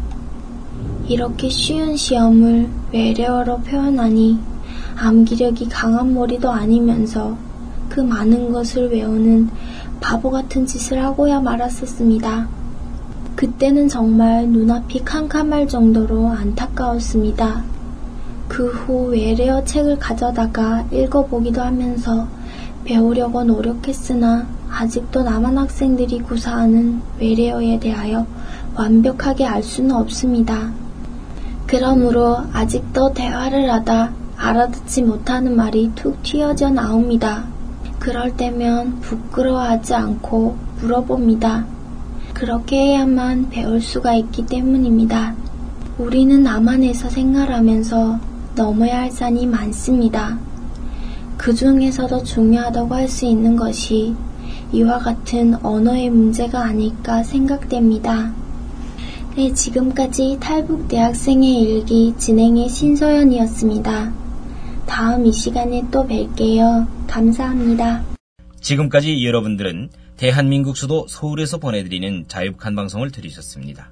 이렇게 쉬운 시험을 외래어로 표현하니 암기력이 강한 머리도 아니면서 그 많은 것을 외우는 바보 같은 짓을 하고야 말았었습니다. 그때는 정말 눈앞이 캄캄할 정도로 안타까웠습니다. 그 후 외래어 책을 가져다가 읽어보기도 하면서 배우려고 노력했으나 아직도 남한 학생들이 구사하는 외래어에 대하여 완벽하게 알 수는 없습니다. 그러므로 아직도 대화를 하다 알아듣지 못하는 말이 툭 튀어져 나옵니다. 그럴 때면 부끄러워하지 않고 물어봅니다. 그렇게 해야만 배울 수가 있기 때문입니다. 우리는 남한에서 생활하면서 넘어야 할 산이 많습니다. 그 중에서도 중요하다고 할 수 있는 것이 이와 같은 언어의 문제가 아닐까 생각됩니다. 네, 지금까지 탈북 대학생의 일기 진행의 신소연이었습니다. 다음 이 시간에 또 뵐게요. 감사합니다. 지금까지 여러분들은 대한민국 수도 서울에서 보내드리는 자유북한 방송을 들으셨습니다.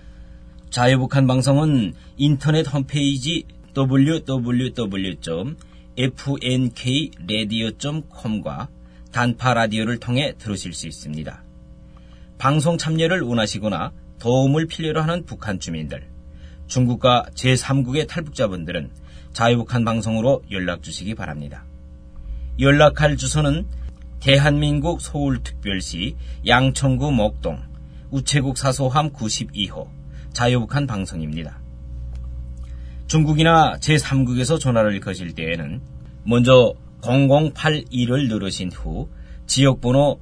자유북한 방송은 인터넷 홈페이지 www.fnkradio.com과 단파 라디오를 통해 들으실 수 있습니다. 방송 참여를 원하시거나 도움을 필요로 하는 북한 주민들, 중국과 제3국의 탈북자분들은 자유북한 방송으로 연락 주시기 바랍니다. 연락할 주소는 대한민국 서울특별시 양천구 목동 우체국 사소함 92호 자유북한 방송입니다. 중국이나 제3국에서 전화를 거실 때에는 먼저 0082를 누르신 후 지역번호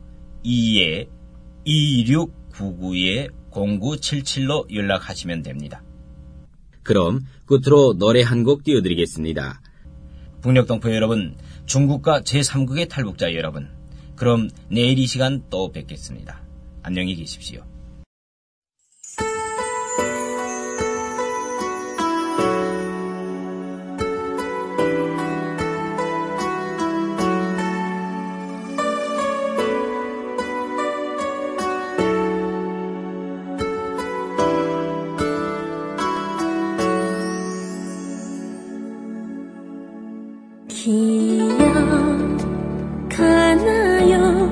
2-2699-0977로 연락하시면 됩니다. 그럼 끝으로 노래 한 곡 띄워드리겠습니다. 북녘동포 여러분, 중국과 제3국의 탈북자 여러분, 그럼 내일 이 시간 또 뵙겠습니다. 안녕히 계십시오. 기억하나요?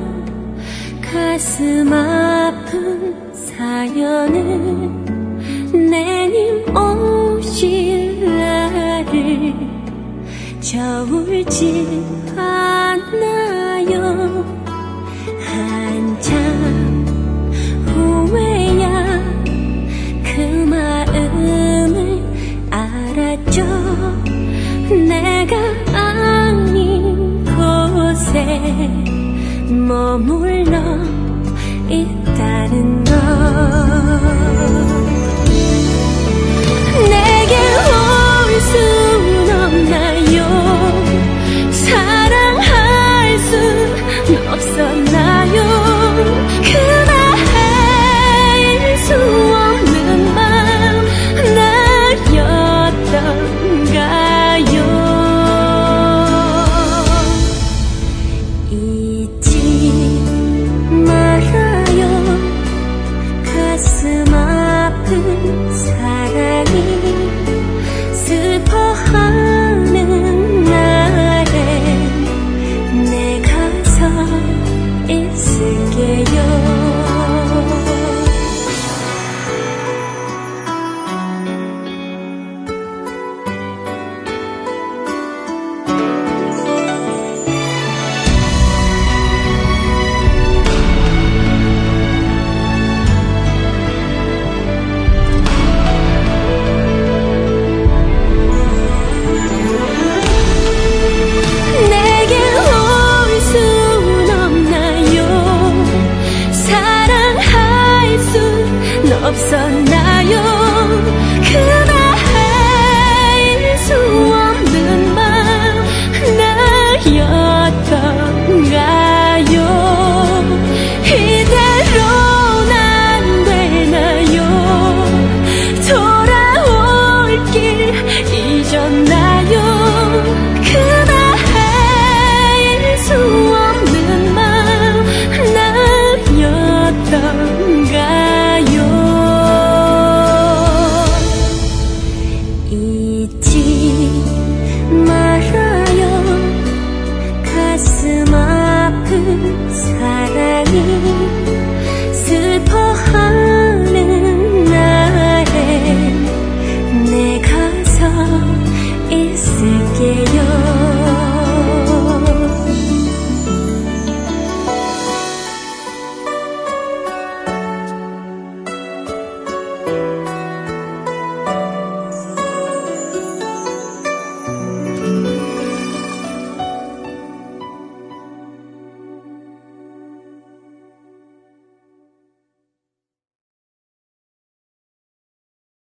가슴 아픈 사연을 내님 오실 날을 저울질 않나요? 한참 후에야 그 마음을 알았죠. 내가 아닌 곳에 머물러 있다는 것.